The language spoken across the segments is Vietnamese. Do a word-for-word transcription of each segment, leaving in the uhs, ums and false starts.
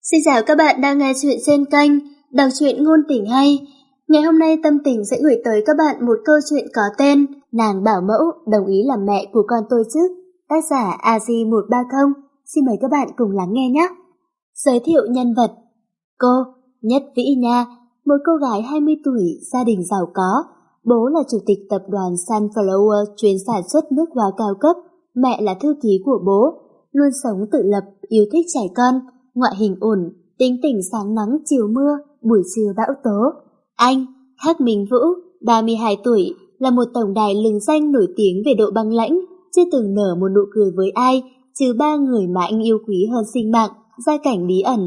Xin chào các bạn đang nghe chuyện trên kênh Đọc truyện ngôn tình hay. Ngày hôm nay Tâm Tình sẽ gửi tới các bạn một câu chuyện có tên Nàng bảo mẫu đồng ý làm mẹ của con tôi chứ. Tác giả a gi một ba không. Xin mời các bạn cùng lắng nghe nhé. Giới thiệu nhân vật. Cô Nhất Vĩ Nha, một cô gái hai mươi tuổi, gia đình giàu có. Bố là chủ tịch tập đoàn Sunflower chuyên sản xuất nước hoa cao cấp. Mẹ là thư ký của bố, luôn sống tự lập, yêu thích trẻ con. Ngoại hình ổn, tính tình sáng nắng chiều mưa, buổi trưa bão tố. Anh, Hắc Minh Vũ, ba mươi hai tuổi, là một tổng đài lừng danh nổi tiếng về độ băng lãnh, chưa từng nở một nụ cười với ai, trừ ba người mà anh yêu quý hơn sinh mạng, gia cảnh bí ẩn.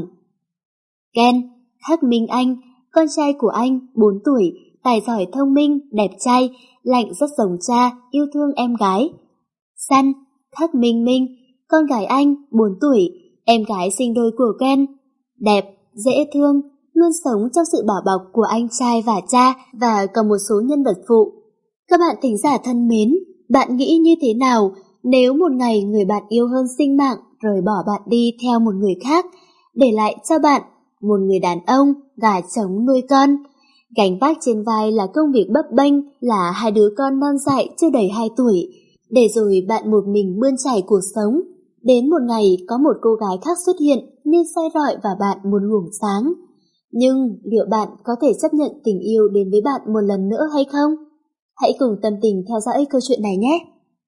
Ken, Hắc Minh Anh, con trai của anh, bốn tuổi, tài giỏi thông minh, đẹp trai, lạnh rất giống cha, yêu thương em gái. Sun, Hắc Minh Minh, con gái anh, bốn tuổi, em gái sinh đôi của Ken, đẹp, dễ thương, luôn sống trong sự bảo bọc của anh trai và cha và còn một số nhân vật phụ. Các bạn thính giả thân mến, bạn nghĩ như thế nào nếu một ngày người bạn yêu hơn sinh mạng rời bỏ bạn đi theo một người khác, để lại cho bạn một người đàn ông, gà trống nuôi con. Gánh vác trên vai là công việc bấp bênh, là hai đứa con non dại chưa đầy hai tuổi, để rồi bạn một mình bươn trải cuộc sống. Đến một ngày có một cô gái khác xuất hiện nên soi rọi vào bạn một luồng sáng. Nhưng liệu bạn có thể chấp nhận tình yêu đến với bạn một lần nữa hay không? Hãy cùng Tâm Tình theo dõi câu chuyện này nhé.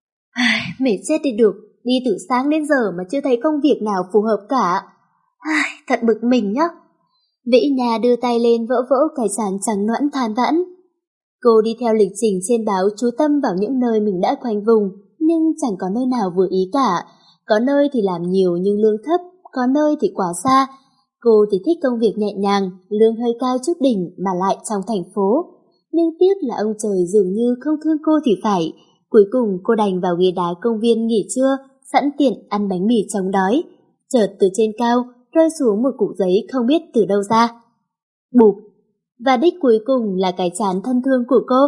Ai, mệt chết đi được, đi từ sáng đến giờ mà chưa thấy công việc nào phù hợp cả. Ai, thật bực mình nhá. Vĩ Nha đưa tay lên vỗ vỗ cái trán trắng nõn than vãn. Cô đi theo lịch trình trên báo chú tâm vào những nơi mình đã khoanh vùng, nhưng chẳng có nơi nào vừa ý cả. Có nơi thì làm nhiều nhưng lương thấp, có nơi thì quá xa. Cô thì thích công việc nhẹ nhàng, lương hơi cao chút đỉnh mà lại trong thành phố. Nhưng tiếc là ông trời dường như không thương cô thì phải. Cuối cùng cô đành vào ghế đá công viên nghỉ trưa, sẵn tiện ăn bánh mì chống đói. Chợt từ trên cao rơi xuống một cục giấy không biết từ đâu ra. Bụp! Và đích cuối cùng là cái trán thân thương của cô.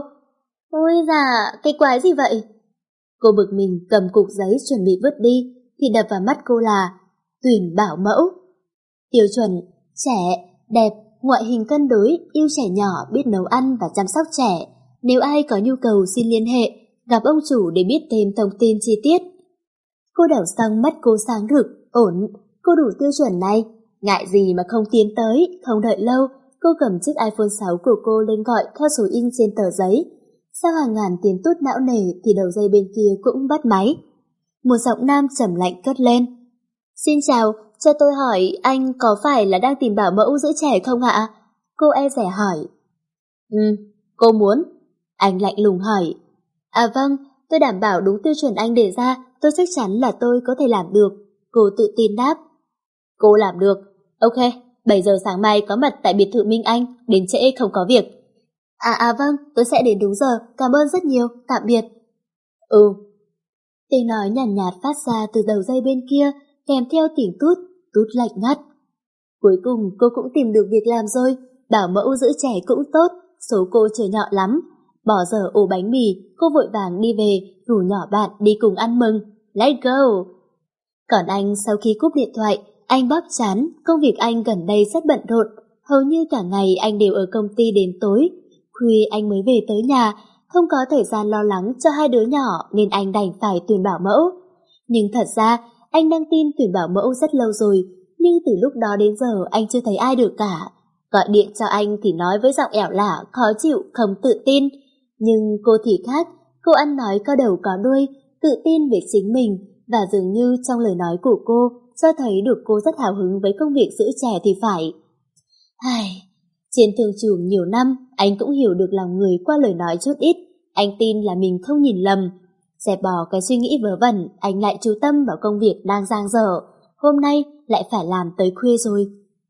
Ôi dạ, cái quái gì vậy? Cô bực mình cầm cục giấy chuẩn bị vứt đi, thì đập vào mắt cô là tuyển bảo mẫu. Tiêu chuẩn, trẻ, đẹp, ngoại hình cân đối, yêu trẻ nhỏ, biết nấu ăn và chăm sóc trẻ. Nếu ai có nhu cầu xin liên hệ, gặp ông chủ để biết thêm thông tin chi tiết. Cô đảo xong mắt cô sáng rực, ổn, cô đủ tiêu chuẩn này. Ngại gì mà không tiến tới, không đợi lâu, cô cầm chiếc iPhone sáu của cô lên gọi theo số in trên tờ giấy. Sau hàng ngàn tiếng tút não nề thì đầu dây bên kia cũng bắt máy. Một giọng nam trầm lạnh cất lên. Xin chào, cho tôi hỏi anh có phải là đang tìm bảo mẫu giữ trẻ không ạ? Cô e dè hỏi. Ừ, cô muốn? Anh lạnh lùng hỏi. À vâng, tôi đảm bảo đúng tiêu chuẩn anh đề ra, tôi chắc chắn là tôi có thể làm được. Cô tự tin đáp. Cô làm được. Ok, bảy giờ sáng mai có mặt tại biệt thự Minh Anh, đến trễ không có việc. À à vâng, tôi sẽ đến đúng giờ, cảm ơn rất nhiều, tạm biệt. Ừ. Tiếng nói nhàn nhạt, nhạt phát ra từ đầu dây bên kia, kèm theo tiếng tút, tút lạnh ngắt. Cuối cùng cô cũng tìm được việc làm rồi, bảo mẫu giữ trẻ cũng tốt, số cô chưa nhọ lắm. Bỏ giờ ổ bánh mì, cô vội vàng đi về, rủ nhỏ bạn đi cùng ăn mừng. Let's go! Còn anh sau khi cúp điện thoại, anh bóp chán, công việc anh gần đây rất bận rộn, hầu như cả ngày anh đều ở công ty đến tối. Khuya anh mới về tới nhà, không có thời gian lo lắng cho hai đứa nhỏ nên anh đành phải tuyển bảo mẫu. Nhưng thật ra, anh đăng tin tuyển bảo mẫu rất lâu rồi, nhưng từ lúc đó đến giờ anh chưa thấy ai được cả. Gọi điện cho anh thì nói với giọng ẻo lả, khó chịu, không tự tin. Nhưng cô thì khác, cô ăn nói có đầu có đuôi, tự tin về chính mình, và dường như trong lời nói của cô cho thấy được cô rất hào hứng với công việc giữ trẻ thì phải. Ai... Trên thương trường nhiều năm, anh cũng hiểu được lòng người qua lời nói chút ít. Anh tin là mình không nhìn lầm. Dẹp bỏ cái suy nghĩ vớ vẩn, anh lại chú tâm vào công việc đang dang dở. Hôm nay lại phải làm tới khuya rồi.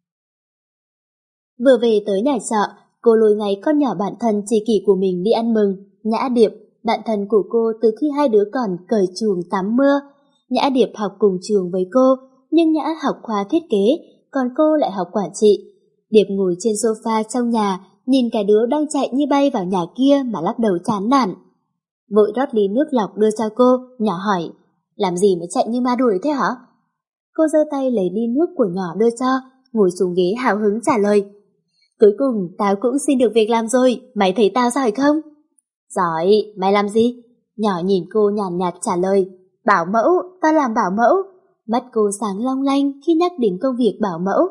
Vừa về tới nhà trọ, cô lôi ngay con nhỏ bạn thân tri kỷ của mình đi ăn mừng. Nhã Điệp, bạn thân của cô từ khi hai đứa còn cởi chuồng tắm mưa. Nhã Điệp học cùng trường với cô, nhưng Nhã học khoa thiết kế, còn cô lại học quản trị. Điệp ngồi trên sofa trong nhà, nhìn cả đứa đang chạy như bay vào nhà kia mà lắc đầu chán nản. Vội rót ly nước lọc đưa cho cô, nhỏ hỏi, làm gì mà chạy như ma đuổi thế hả? Cô giơ tay lấy ly nước của nhỏ đưa cho, ngồi xuống ghế hào hứng trả lời. Cuối cùng tao cũng xin được việc làm rồi, mày thấy tao giỏi không? Giỏi, mày làm gì? Nhỏ nhìn cô nhàn nhạt trả lời. Bảo mẫu, tao làm bảo mẫu. Mắt cô sáng long lanh khi nhắc đến công việc bảo mẫu.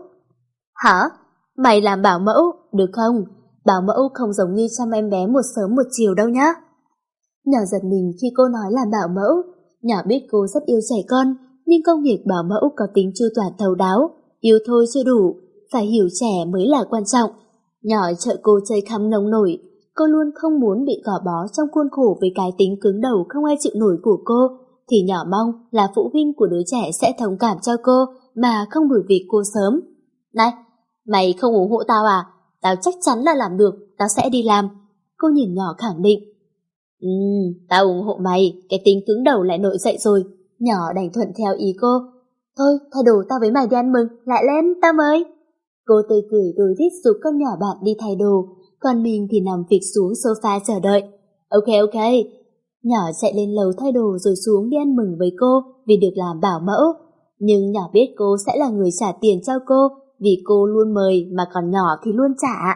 Hả? Mày làm bảo mẫu, được không? Bảo mẫu không giống như chăm em bé một sớm một chiều đâu nhá. Nhỏ giật mình khi cô nói là bảo mẫu. Nhỏ biết cô rất yêu trẻ con, nhưng công việc bảo mẫu có tính chu toàn thấu đáo. Yêu thôi chưa đủ, phải hiểu trẻ mới là quan trọng. Nhỏ trợ cô chơi khăm nông nổi. Cô luôn không muốn bị gò bó trong khuôn khổ với cái tính cứng đầu không ai chịu nổi của cô. Thì nhỏ mong là phụ huynh của đứa trẻ sẽ thông cảm cho cô mà không đuổi việc cô sớm. Này, mày không ủng hộ tao à? Tao chắc chắn là làm được, tao sẽ đi làm. Cô nhìn nhỏ khẳng định. Ừ, tao ủng hộ mày, cái tính cứng đầu lại nổi dậy rồi. Nhỏ đành thuận theo ý cô. Thôi, thay đồ tao với mày đi ăn mừng, lại lên, tao mời. Cô tươi cười đôi rít giúp con nhỏ bạn đi thay đồ, còn mình thì nằm phịch xuống sofa chờ đợi. Ok ok. Nhỏ chạy lên lầu thay đồ rồi xuống đi ăn mừng với cô vì được làm bảo mẫu. Nhưng nhỏ biết cô sẽ là người trả tiền cho cô vì cô luôn mời mà còn nhỏ thì luôn trả.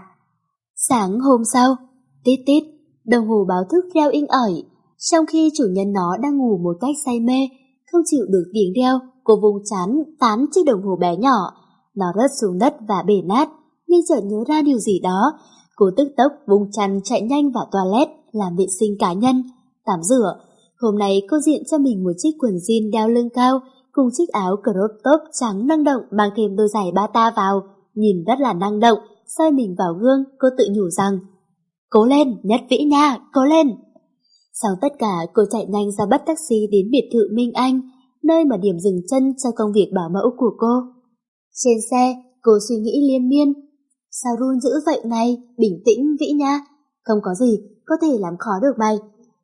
Sáng hôm sau, tít tít, đồng hồ báo thức reo inh ỏi. Trong khi chủ nhân nó đang ngủ một cách say mê, không chịu được tiếng reo, cô vung chán tán chiếc đồng hồ bé nhỏ. Nó rớt xuống đất và bể nát, nhưng chợt nhớ ra điều gì đó. Cô tức tốc vung chăn chạy nhanh vào toilet làm vệ sinh cá nhân, tắm rửa. Hôm nay cô diện cho mình một chiếc quần jean đeo lưng cao cùng chiếc áo crop top trắng năng động mang thêm đôi giày bata vào, nhìn rất là năng động. Soi mình vào gương, cô tự nhủ rằng cố lên, Nhất Vĩ nha, cố lên. Sau tất cả, cô chạy nhanh ra bắt taxi đến biệt thự Minh Anh, nơi mà điểm dừng chân cho công việc bảo mẫu của cô. Trên xe, cô suy nghĩ liên miên. Sao run dữ vậy này, bình tĩnh Vĩ nha, không có gì có thể làm khó được mày.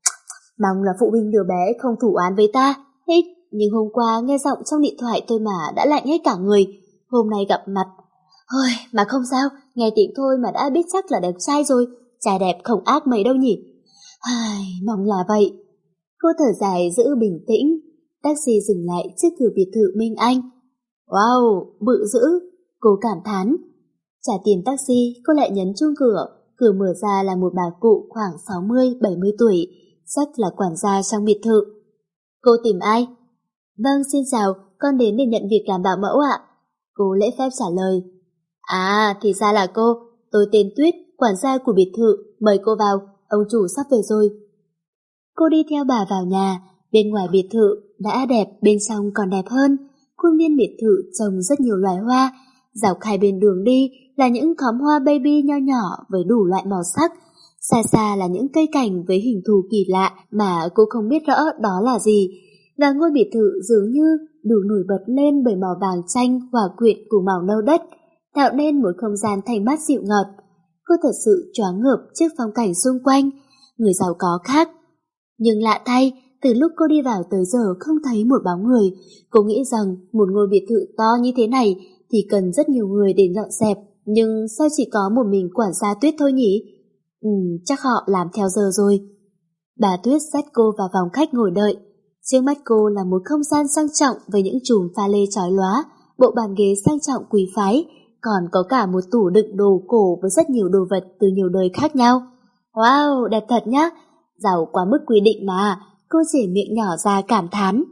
Mong là phụ huynh đứa bé không thủ án với ta. Hít, nhưng hôm qua nghe giọng trong điện thoại tôi mà đã lạnh hết cả người. Hôm nay gặp mặt, ôi mà không sao, nghe tiếng thôi mà đã biết chắc là đẹp trai rồi. Trai đẹp không ác mấy đâu nhỉ. Ai, mong là vậy. Cô thở dài giữ bình tĩnh. Taxi dừng lại trước cửa biệt thự Minh Anh. Wow, bự dữ, cô cảm thán. Trả tiền taxi, cô lại nhấn chuông cửa. Cửa mở ra là một bà cụ khoảng sáu mươi bảy mươi tuổi, chắc là quản gia trong biệt thự. Cô tìm ai? Vâng, xin chào, con đến để nhận việc làm bảo mẫu ạ. Cô lễ phép trả lời. À, thì ra là cô, tôi tên Tuyết, quản gia của biệt thự, mời cô vào, ông chủ sắp về rồi. Cô đi theo bà vào nhà, bên ngoài biệt thự đã đẹp, bên trong còn đẹp hơn. Khuôn viên biệt thự trồng rất nhiều loài hoa, dọc hai bên đường đi là những khóm hoa baby nho nhỏ với đủ loại màu sắc. Xa xa là những cây cảnh với hình thù kỳ lạ mà cô không biết rõ đó là gì. Và ngôi biệt thự dường như đủ nổi bật lên bởi màu vàng chanh hòa quyện của màu nâu đất, tạo nên một không gian thanh mát dịu ngọt. Cô thật sự choáng ngợp trước phong cảnh xung quanh, người giàu có khác. Nhưng lạ thay, từ lúc cô đi vào tới giờ không thấy một bóng người. Cô nghĩ rằng một ngôi biệt thự to như thế này thì cần rất nhiều người để dọn dẹp, nhưng sao chỉ có một mình quản gia Tuyết thôi nhỉ? Ừ, chắc họ làm theo giờ rồi. Bà Tuyết dắt cô vào phòng khách ngồi đợi. Trước mắt cô là một không gian sang trọng với những chùm pha lê chói lóa, bộ bàn ghế sang trọng quý phái, còn có cả một tủ đựng đồ cổ với rất nhiều đồ vật từ nhiều đời khác nhau. Wow, đẹp thật nhá, giàu quá mức quy định mà, cô chỉ miệng nhỏ ra cảm thán.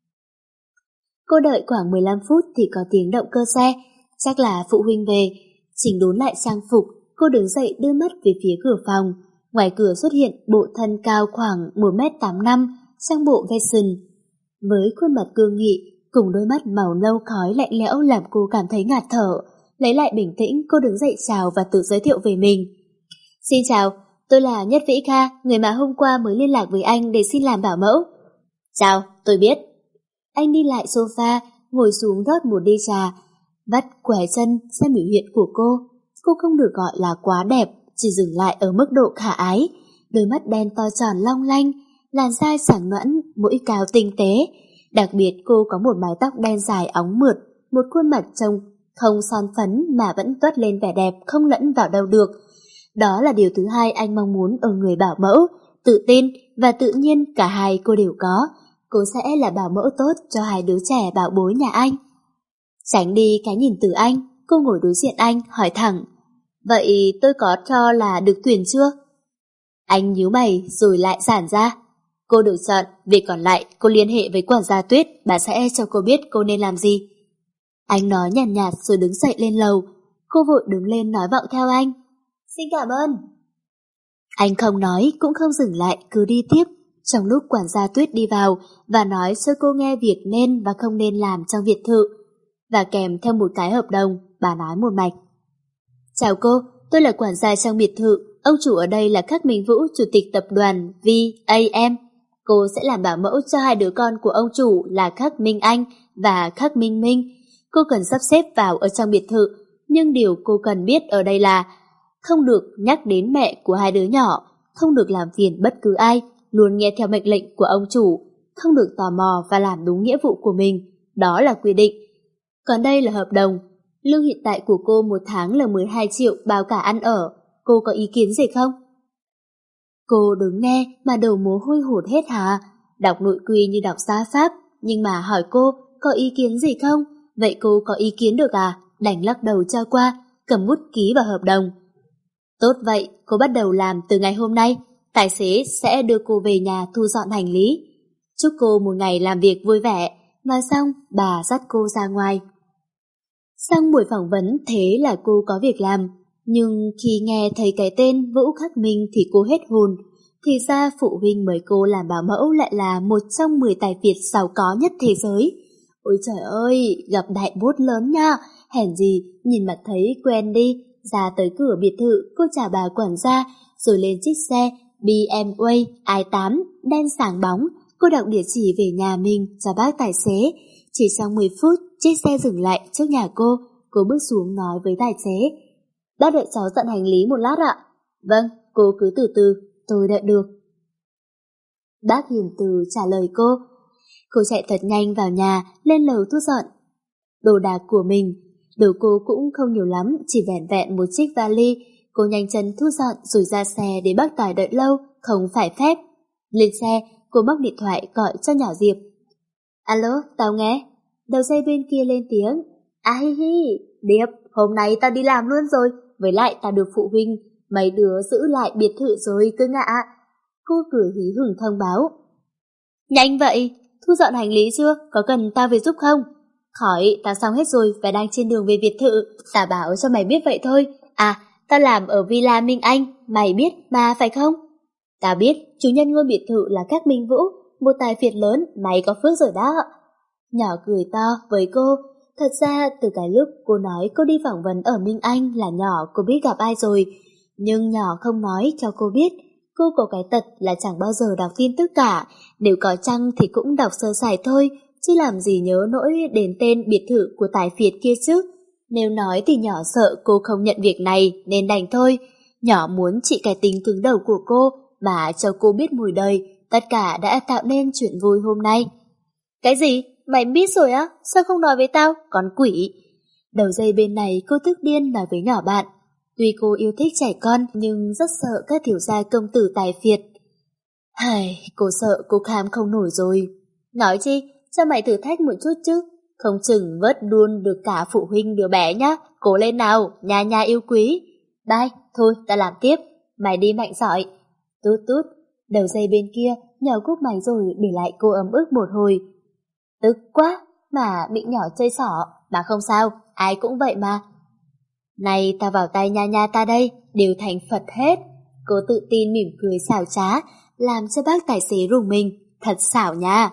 Cô đợi khoảng mười lăm phút thì có tiếng động cơ xe, chắc là phụ huynh về. Chỉnh đốn lại trang phục, cô đứng dậy đưa mắt về phía cửa phòng. Ngoài cửa xuất hiện bộ thân cao khoảng một mét tám mươi lăm, sang bộ Vesson. Với khuôn mặt cương nghị, cùng đôi mắt màu nâu khói lạnh lẽo làm cô cảm thấy ngạt thở. Lấy lại bình tĩnh, cô đứng dậy chào và tự giới thiệu về mình. Xin chào, tôi là Nhất Vĩ Kha, người mà hôm qua mới liên lạc với anh để xin làm bảo mẫu. Chào, tôi biết. Anh đi lại sofa, ngồi xuống rót một ly trà, vắt quẻ chân xem biểu hiện của cô. Cô không được gọi là quá đẹp, chỉ dừng lại ở mức độ khả ái. Đôi mắt đen to tròn long lanh, làn da sáng nõn, mũi cao tinh tế. Đặc biệt cô có một mái tóc đen dài óng mượt, một khuôn mặt trông không son phấn mà vẫn toát lên vẻ đẹp không lẫn vào đâu được. Đó là điều thứ hai anh mong muốn ở người bảo mẫu, tự tin và tự nhiên cả hai cô đều có. Cô sẽ là bảo mẫu tốt cho hai đứa trẻ bảo bối nhà anh. Tránh đi cái nhìn từ anh, cô ngồi đối diện anh, hỏi thẳng. Vậy tôi có cho là được tuyển chưa? Anh nhíu mày rồi lại giản ra. Cô được chọn, việc còn lại cô liên hệ với quản gia Tuyết, bà sẽ cho cô biết cô nên làm gì. Anh nói nhàn nhạt, nhạt rồi đứng dậy lên lầu. Cô vội đứng lên nói vọng theo anh. Xin cảm ơn. Anh không nói cũng không dừng lại, cứ đi tiếp. Trong lúc quản gia Tuyết đi vào và nói cho cô nghe việc nên và không nên làm trong biệt thự, và kèm theo một cái hợp đồng, bà nói một mạch. Chào cô, tôi là quản gia trong biệt thự, ông chủ ở đây là Khắc Minh Vũ, chủ tịch tập đoàn vê a em. Cô sẽ làm bảo mẫu cho hai đứa con của ông chủ là Khắc Minh Anh và Khắc Minh Minh. Cô cần sắp xếp vào ở trong biệt thự, nhưng điều cô cần biết ở đây là không được nhắc đến mẹ của hai đứa nhỏ, không được làm phiền bất cứ ai, luôn nghe theo mệnh lệnh của ông chủ, không được tò mò và làm đúng nghĩa vụ của mình. Đó là quy định. Còn đây là hợp đồng. Lương hiện tại của cô một tháng là mười hai triệu bao cả ăn ở. Cô có ý kiến gì không? Cô đứng nghe mà đầu mồ hôi hột hết hả? Đọc nội quy như đọc gia pháp, nhưng mà hỏi cô có ý kiến gì không? Vậy cô có ý kiến được à? Đành lắc đầu cho qua, cầm bút ký vào hợp đồng. Tốt vậy, cô bắt đầu làm từ ngày hôm nay. Tài xế sẽ đưa cô về nhà thu dọn hành lý. Chúc cô một ngày làm việc vui vẻ. Và xong, bà dắt cô ra ngoài. Xong buổi phỏng vấn thế là cô có việc làm. Nhưng khi nghe thấy cái tên Vũ Khắc Minh thì cô hết hồn. Thì ra phụ huynh mời cô làm bảo mẫu lại là một trong mười tài Việt giàu có nhất thế giới. Ôi trời ơi, gặp đại bốt lớn nha. Hèn gì, nhìn mặt thấy quen đi. Ra tới cửa biệt thự, cô chào bà quản gia, rồi lên chiếc xe bê em vê i tám đen sáng bóng. Cô đọc địa chỉ về nhà mình cho bác tài xế. Chỉ trong mười phút, chiếc xe dừng lại trước nhà cô. Cô bước xuống nói với tài xế. Bác đợi cháu dọn hành lý một lát ạ. Vâng, cô cứ từ từ, tôi đợi được. Bác hiền từ trả lời cô. Cô chạy thật nhanh vào nhà, lên lầu thu dọn đồ đạc của mình. Đồ cô cũng không nhiều lắm, chỉ vẹn vẹn một chiếc vali. Cô nhanh chân thu dọn rồi ra xe để bác tài đợi lâu, không phải phép. Lên xe, cô móc điện thoại gọi cho nhỏ Diệp. Alo, tao nghe. Đầu dây bên kia lên tiếng. À hi hi, Điệp, hôm nay tao đi làm luôn rồi. Với lại tao được phụ huynh mấy đứa giữ lại biệt thự rồi cưng ạ. Cô cười hí hửng thông báo. Nhanh vậy, thu dọn hành lý chưa? Có cần tao về giúp không? Khỏi, tao xong hết rồi và đang trên đường về biệt thự. Tao bảo cho mày biết vậy thôi. À, tao làm ở Villa Minh Anh, mày biết mà phải không? Tao biết, chủ nhân ngôi biệt thự là Các Minh Vũ, một tài phiệt lớn, mày có phước rồi đó. Nhỏ cười to với cô. Thật ra từ cái lúc cô nói cô đi phỏng vấn ở Minh Anh là nhỏ cô biết gặp ai rồi. Nhưng nhỏ không nói cho cô biết. Cô có cái tật là chẳng bao giờ đọc tin tức cả. Nếu có chăng thì cũng đọc sơ sài thôi, chứ làm gì nhớ nỗi đến tên biệt thự của tài phiệt kia chứ. Nếu nói thì nhỏ sợ cô không nhận việc này nên đành thôi. Nhỏ muốn trị cái tính cứng đầu của cô mà cho cô biết mùi đời. Tất cả đã tạo nên chuyện vui hôm nay. Cái gì? Mày biết rồi á? Sao không nói với tao? Con quỷ! Đầu dây bên này cô tức điên nói với nhỏ bạn. Tuy cô yêu thích trẻ con nhưng rất sợ các thiếu gia công tử tài phiệt. Hài, cô sợ cô kham không nổi rồi. Nói chi, cho mày thử thách một chút chứ. Không chừng vớt luôn được cả phụ huynh đứa bé nhá. Cố lên nào, nha nha yêu quý. Bye, thôi ta làm tiếp. Mày đi mạnh giỏi. Tút tút, đầu dây bên kia nhỏ cúp máy rồi để lại cô ấm ức một hồi. Tức quá, mà bị nhỏ chơi xỏ. Mà không sao, ai cũng vậy mà. Này ta vào tay nha nha ta đây, đều thành Phật hết. Cô tự tin mỉm cười xảo trá, làm cho bác tài xế rùng mình. Thật xảo nha.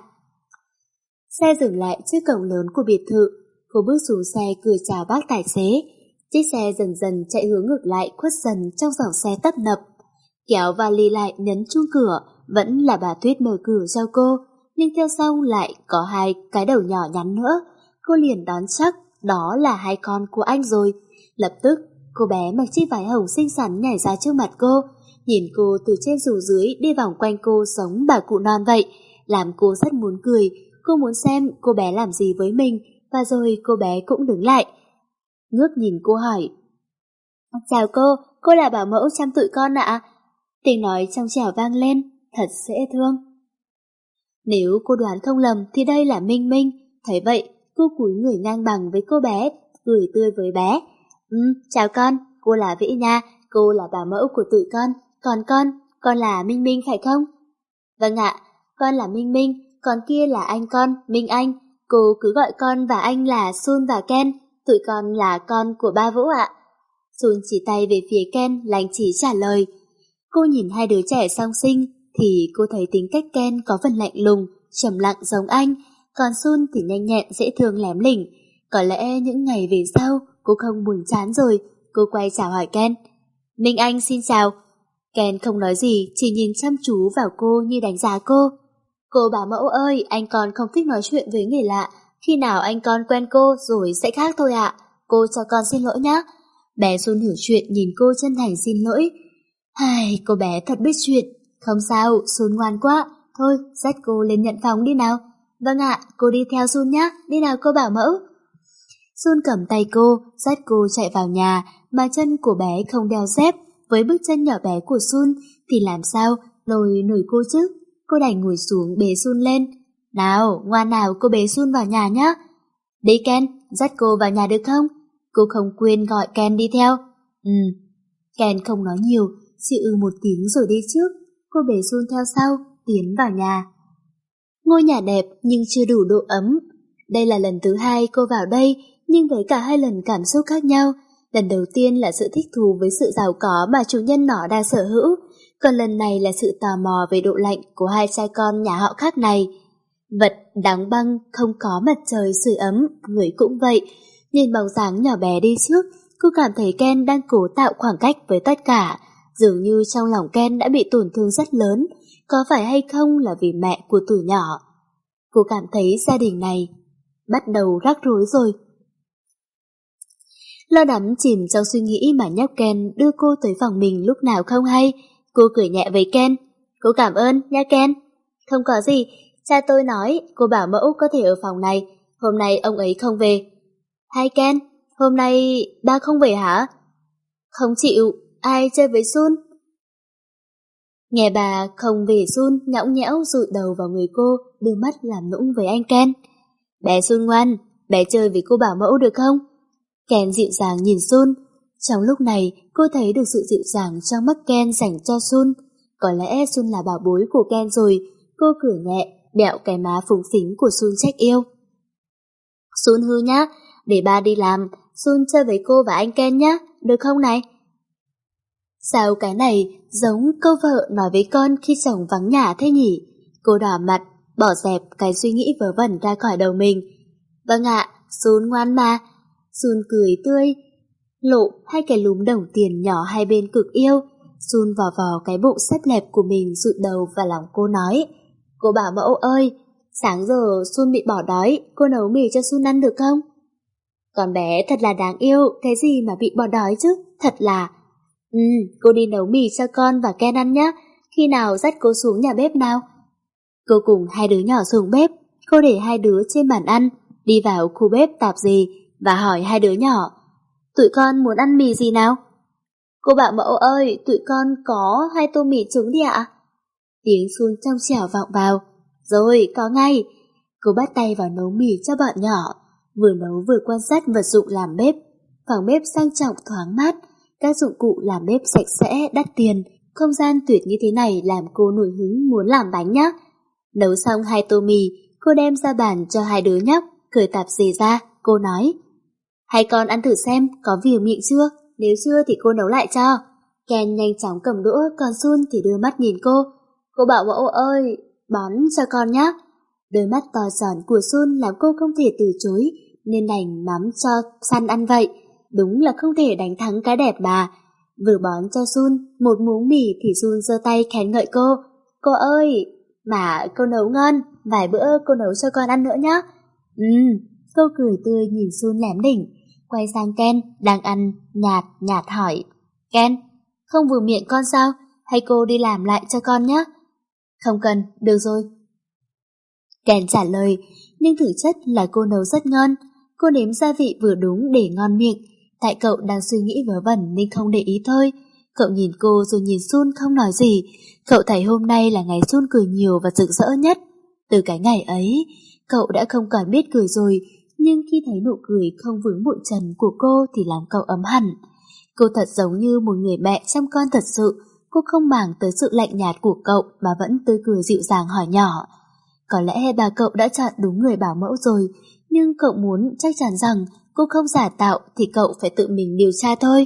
Xe dừng lại trước cổng lớn của biệt thự. Cô bước xuống xe cười chào bác tài xế. Chiếc xe dần dần chạy hướng ngược lại, khuất dần trong dòng xe tấp nập. Kéo vali lại nhấn chuông cửa, vẫn là bà Tuyết mở cửa cho cô. Nhưng theo sau lại có hai cái đầu nhỏ nhắn nữa. Cô liền đoán chắc đó là hai con của anh rồi. Lập tức cô bé mặc chiếc váy hồng xinh xắn nhảy ra trước mặt cô. Nhìn cô từ trên xuống dưới đi vòng quanh cô giống bà cụ non vậy. Làm cô rất muốn cười. Cô muốn xem cô bé làm gì với mình. Và rồi cô bé cũng đứng lại, ngước nhìn cô hỏi. Chào cô, cô là bảo mẫu chăm tụi con ạ. Tiếng nói trong trẻo vang lên, thật dễ thương. Nếu cô đoán không lầm thì đây là Minh Minh. Thấy vậy, cô cúi người ngang bằng với cô bé, cười tươi với bé. Ừ, chào con, cô là Vĩ Nha, cô là bảo mẫu của tụi con, còn con, con là Minh Minh phải không? Vâng ạ, con là Minh Minh, còn kia là anh con, Minh Anh, cô cứ gọi con và anh là Sun và Ken, tụi con là con của ba Vũ ạ. Sun chỉ tay về phía Ken, lành chỉ trả lời. Cô nhìn hai đứa trẻ song sinh, thì cô thấy tính cách Ken có phần lạnh lùng, trầm lặng giống anh, còn Sun thì nhanh nhẹn dễ thương lém lỉnh. Có lẽ những ngày về sau, cô không buồn chán rồi, cô quay chào hỏi Ken. Minh Anh xin chào. Ken không nói gì, chỉ nhìn chăm chú vào cô như đánh giá cô. Cô bảo mẫu ơi, anh con không thích nói chuyện với người lạ, khi nào anh con quen cô rồi sẽ khác thôi ạ. Cô cho con xin lỗi nhé. Bé Sun hiểu chuyện nhìn cô chân thành xin lỗi. Ai, cô bé thật biết chuyện. Không sao, Sun ngoan quá. Thôi, dắt cô lên nhận phòng đi nào. Vâng ạ, cô đi theo Sun nhé. Đi nào cô bảo mẫu. Sun cầm tay cô, dắt cô chạy vào nhà, mà chân của bé không đeo dép. Với bước chân nhỏ bé của Sun thì làm sao lôi nổi cô chứ. Cô đành ngồi xuống bế Sun lên. Nào, ngoan nào, cô bế Sun vào nhà nhé. Đi Ken, dắt cô vào nhà được không? Cô không quên gọi Ken đi theo. Ừ. Ken không nói nhiều, chỉ ư một tiếng rồi đi trước. Cô bế Sun theo sau, tiến vào nhà. Ngôi nhà đẹp nhưng chưa đủ độ ấm. Đây là lần thứ hai cô vào đây, nhưng với cả hai lần cảm xúc khác nhau. Lần đầu tiên là sự thích thú với sự giàu có mà chủ nhân nó đang sở hữu, còn lần này là sự tò mò về độ lạnh của hai cha con nhà họ khác này. Vật đóng băng, không có mặt trời sưởi ấm, người cũng vậy. Nhìn bóng dáng nhỏ bé đi trước, cô cảm thấy Ken đang cố tạo khoảng cách với tất cả. Dường như trong lòng Ken đã bị tổn thương rất lớn, có phải hay không là vì mẹ của tuổi nhỏ. Cô cảm thấy gia đình này bắt đầu rắc rối rồi. Lo đắm chìm trong suy nghĩ mà nhóc Ken đưa cô tới phòng mình lúc nào không hay. Cô cười nhẹ với Ken. Cô cảm ơn nha Ken. Không có gì, cha tôi nói cô bảo mẫu có thể ở phòng này, hôm nay ông ấy không về. Hay Ken, hôm nay ba không về hả? Không chịu, ai chơi với Sun? Nghe bà không về Sun nhõng nhẽo dụi đầu vào người cô, đưa mắt làm nũng với anh Ken. Bé Sun ngoan, bé chơi với cô bảo mẫu được không? Ken dịu dàng nhìn Sun. Trong lúc này, cô thấy được sự dịu dàng trong mắt Ken dành cho Sun. Có lẽ Sun là bảo bối của Ken rồi. Cô cười nhẹ, bẹo cái má phúng phính của Sun trách yêu. Sun hư nhá, để ba đi làm, Sun chơi với cô và anh Ken nhá, được không này? Sao cái này giống câu vợ nói với con khi chồng vắng nhà thế nhỉ? Cô đỏ mặt, bỏ dẹp cái suy nghĩ vớ vẩn ra khỏi đầu mình. Vâng ạ, Sun ngoan mà. Sun cười tươi, lộ hai cái lúm đồng tiền nhỏ hai bên cực yêu. Sun vò vò cái bụng xếp lẹp của mình dụi đầu vào lòng cô nói. Cô bảo mẫu ơi, sáng giờ Sun bị bỏ đói, cô nấu mì cho Sun ăn được không? Con bé thật là đáng yêu, cái gì mà bị bỏ đói chứ, thật là... Ừ, cô đi nấu mì cho con và Ken ăn nhé, khi nào dắt cô xuống nhà bếp nào? Cô cùng hai đứa nhỏ xuống bếp, cô để hai đứa trên bàn ăn, đi vào khu bếp tạp dề và hỏi hai đứa nhỏ. Tụi con muốn ăn mì gì nào? Cô bảo mẫu ơi, tụi con có hai tô mì trứng đi ạ. Tiếng Sun trong trẻo vọng vào. Rồi, có ngay. Cô bắt tay vào nấu mì cho bọn nhỏ, vừa nấu vừa quan sát vật dụng làm bếp. Phòng bếp sang trọng thoáng mát, các dụng cụ làm bếp sạch sẽ, đắt tiền. Không gian tuyệt như thế này làm cô nổi hứng muốn làm bánh nhá. Nấu xong hai tô mì, cô đem ra bàn cho hai đứa nhóc, cởi tạp dề ra, cô nói. Hai con ăn thử xem có vừa miệng chưa, nếu chưa thì cô nấu lại cho. Ken nhanh chóng cầm đũa, còn Sun thì đưa mắt nhìn cô. Cô bảo mẫu ơi, bón cho con nhé. Đôi mắt to tròn của Sun làm cô không thể từ chối, nên đành mắm cho săn ăn vậy. Đúng là không thể đánh thắng cái đẹp mà. Vừa bón cho Sun một muỗng mì thì Sun giơ tay khen ngợi cô. Cô ơi, mà cô nấu ngon, vài bữa cô nấu cho con ăn nữa nhé. Ừ, cô cười tươi nhìn Sun lém đỉnh. Quay sang Ken đang ăn nhạt nhạt hỏi. Ken, không vừa miệng con sao? Hay cô đi làm lại cho con nhé? Không cần, được rồi. Ken trả lời, nhưng thực chất là cô nấu rất ngon. Cô nếm gia vị vừa đúng để ngon miệng. Tại cậu đang suy nghĩ vớ vẩn nên không để ý thôi. Cậu nhìn cô rồi nhìn Sun không nói gì. Cậu thấy hôm nay là ngày Sun cười nhiều và rực rỡ nhất. Từ cái ngày ấy, cậu đã không còn biết cười rồi, nhưng khi thấy nụ cười không vướng bụi trần của cô thì làm cậu ấm hẳn. Cô thật giống như một người mẹ chăm con thật sự, cô không màng tới sự lạnh nhạt của cậu mà vẫn tươi cười dịu dàng hỏi nhỏ. Có lẽ bà cậu đã chọn đúng người bảo mẫu rồi, nhưng cậu muốn chắc chắn rằng cô không giả tạo thì cậu phải tự mình điều tra thôi.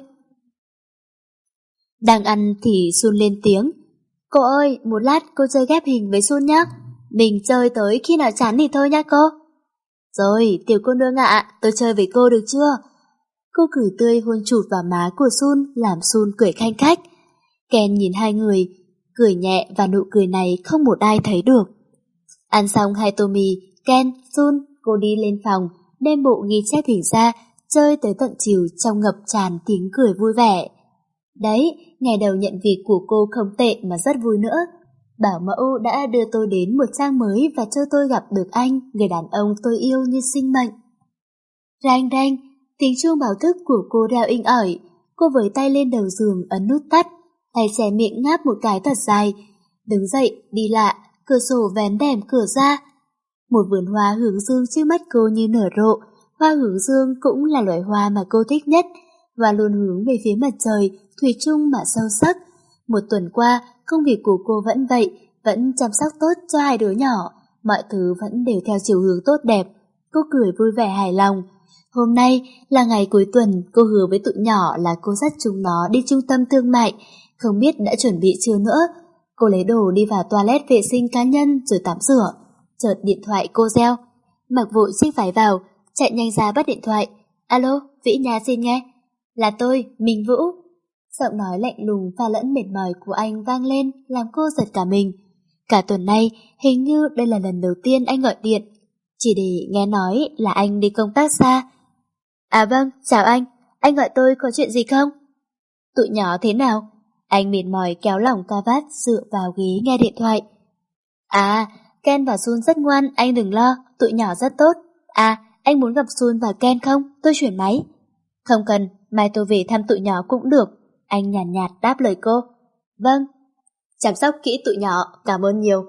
Đang ăn thì Sun lên tiếng. Cô ơi, một lát cô chơi ghép hình với Sun nhé. Mình chơi tới khi nào chán thì thôi nha cô. Rồi, tiểu cô nương ạ, tôi chơi với cô được chưa? Cô cười tươi hôn chụt vào má của Sun làm Sun cười khanh khách. Ken nhìn hai người, cười nhẹ và nụ cười này không một ai thấy được. Ăn xong hai tô mì, Ken, Sun, cô đi lên phòng, đem bộ ghi chép hình ra, chơi tới tận chiều trong ngập tràn tiếng cười vui vẻ. Đấy, ngày đầu nhận việc của cô không tệ mà rất vui nữa. Bảo mẫu đã đưa tôi đến một trang mới và cho tôi gặp được anh, người đàn ông tôi yêu như sinh mệnh. Rang rang, tiếng chuông báo thức của cô reo inh ỏi. Cô với tay lên đầu giường ấn nút tắt, tay che miệng ngáp một cái thật dài. Đứng dậy, đi lạ, cửa sổ vén rèm cửa ra. Một vườn hoa hướng dương trước mắt cô như nở rộ. Hoa hướng dương cũng là loại hoa mà cô thích nhất, và luôn hướng về phía mặt trời, thủy chung mà sâu sắc. Một tuần qua, công việc của cô vẫn vậy, vẫn chăm sóc tốt cho hai đứa nhỏ, mọi thứ vẫn đều theo chiều hướng tốt đẹp. Cô cười vui vẻ hài lòng. Hôm nay là ngày cuối tuần, cô hứa với tụi nhỏ là cô dắt chúng nó đi trung tâm thương mại, không biết đã chuẩn bị chưa nữa. Cô lấy đồ đi vào toilet vệ sinh cá nhân rồi tắm rửa. Chợt điện thoại cô reo. Mặc vội chiếc váy vào, chạy nhanh ra bắt điện thoại. Alo, Vĩ nhà xin nghe. Là tôi, Minh Vũ. Giọng nói lạnh lùng pha lẫn mệt mỏi của anh vang lên làm cô giật cả mình. Cả tuần nay hình như đây là lần đầu tiên anh gọi điện, chỉ để nghe nói là anh đi công tác xa. À vâng, chào anh, anh gọi tôi có chuyện gì không? Tụi nhỏ thế nào? Anh mệt mỏi kéo lỏng cà vạt dựa vào ghế nghe điện thoại. À, Ken và Sun rất ngoan, anh đừng lo, tụi nhỏ rất tốt. À, anh muốn gặp Sun và Ken không? Tôi chuyển máy. Không cần, mai tôi về thăm tụi nhỏ cũng được. Anh nhàn nhạt, nhạt đáp lời cô. Vâng. Chăm sóc kỹ tụi nhỏ, cảm ơn nhiều.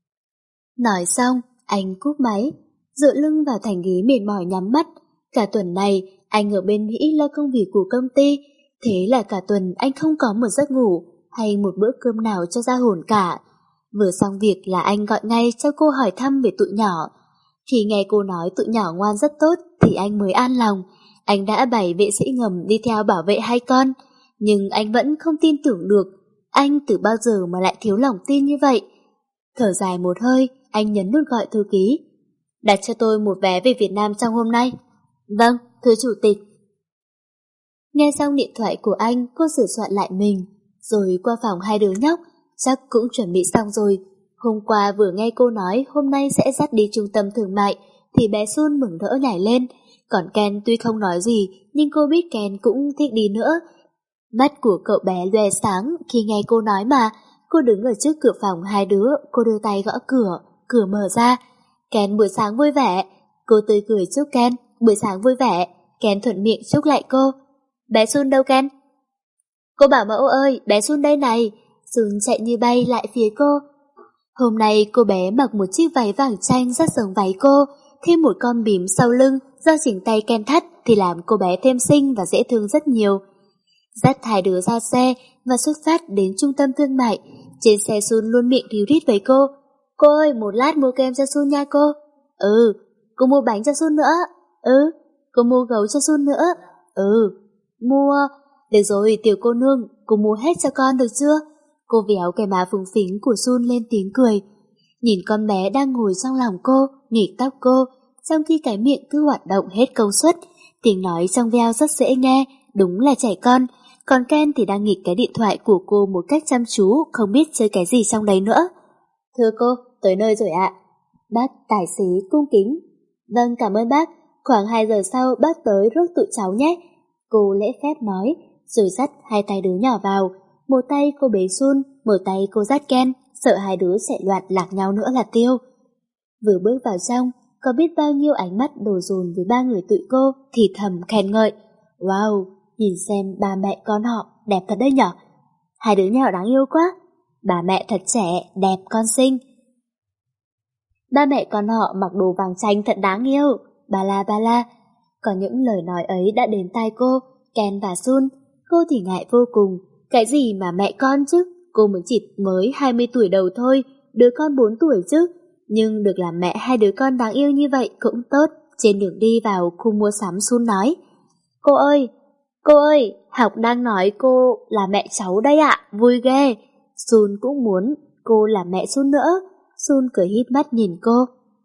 Nói xong, anh cúp máy, dựa lưng vào thành ghế mệt mỏi nhắm mắt. Cả tuần này, anh ở bên Mỹ lo công việc của công ty, thế là cả tuần anh không có một giấc ngủ hay một bữa cơm nào cho ra hồn cả. Vừa xong việc là anh gọi ngay cho cô hỏi thăm về tụi nhỏ. Khi nghe cô nói tụi nhỏ ngoan rất tốt thì anh mới an lòng. Anh đã bày vệ sĩ ngầm đi theo bảo vệ hai con, nhưng anh vẫn không tin tưởng được. Anh từ bao giờ mà lại thiếu lòng tin như vậy? Thở dài một hơi, anh nhấn nút gọi thư ký. Đặt cho tôi một vé về Việt Nam trong hôm nay. Vâng, thưa chủ tịch. Nghe xong điện thoại của anh, cô sửa soạn lại mình, rồi qua phòng hai đứa nhóc, chắc cũng chuẩn bị xong rồi. Hôm qua vừa nghe cô nói hôm nay sẽ dắt đi trung tâm thương mại, thì bé Sun mừng rỡ nhảy lên. Còn Ken tuy không nói gì, nhưng cô biết Ken cũng thích đi nữa. Mắt của cậu bé loe sáng khi nghe cô nói mà. Cô đứng ở trước cửa phòng hai đứa, cô đưa tay gõ cửa, cửa mở ra. Ken buổi sáng vui vẻ. Cô tươi cười chúc Ken, buổi sáng vui vẻ. Ken thuận miệng chúc lại cô. Bé Sun đâu Ken? Cô bảo mẫu ơi, bé Sun đây này. Sun chạy như bay lại phía cô. Hôm nay cô bé mặc một chiếc váy vàng chanh rất giống váy cô, thêm một con bím sau lưng do chính tay Ken thắt thì làm cô bé thêm xinh và dễ thương rất nhiều. Dắt hai đứa ra xe và xuất phát đến trung tâm thương mại. Trên xe Sun luôn miệng ríu rít với cô. Cô ơi, một lát mua kem cho Sun nha cô. Ừ, cô mua bánh cho Sun nữa. Ừ, cô mua gấu cho Sun nữa. Ừ, mua... Được rồi, tiểu cô nương, cô mua hết cho con được chưa? Cô véo cái má phúng phính của Sun lên tiếng cười. Nhìn con bé đang ngồi trong lòng cô, nghịch tóc cô, trong khi cái miệng cứ hoạt động hết công suất. Tiếng nói trong veo rất dễ nghe, đúng là trẻ con. Còn Ken thì đang nghịch cái điện thoại của cô một cách chăm chú, không biết chơi cái gì trong đấy nữa. Thưa cô, tới nơi rồi ạ. Bác tài xế cung kính. Vâng, cảm ơn bác. Khoảng hai giờ sau bác tới rước tụi cháu nhé. Cô lễ phép nói, rồi dắt hai tay đứa nhỏ vào. Một tay cô bế Sun, một tay cô dắt Ken, sợ hai đứa sẽ loạn lạc nhau nữa là tiêu. Vừa bước vào trong, có biết bao nhiêu ánh mắt đổ dồn với ba người tụi cô thì thầm khen ngợi. Wow, nhìn xem ba mẹ con họ đẹp thật đấy nhở. Hai đứa nhỏ đáng yêu quá. Bà mẹ thật trẻ, đẹp con xinh. Ba mẹ con họ mặc đồ vàng chanh thật đáng yêu. ba la ba la. Có những lời nói ấy đã đến tai cô, Ken và Sun. Cô thì ngại vô cùng. Cái gì mà mẹ con chứ, cô mới chỉ mới hai mươi tuổi đầu thôi, đứa con bốn tuổi chứ. Nhưng được làm mẹ hai đứa con đáng yêu như vậy cũng tốt. Trên đường đi vào khu mua sắm, Sun nói: Cô ơi, cô ơi, Học đang nói cô là mẹ cháu đây ạ, vui ghê. Sun cũng muốn cô là mẹ Sun nữa. Sun cười híp mắt nhìn cô.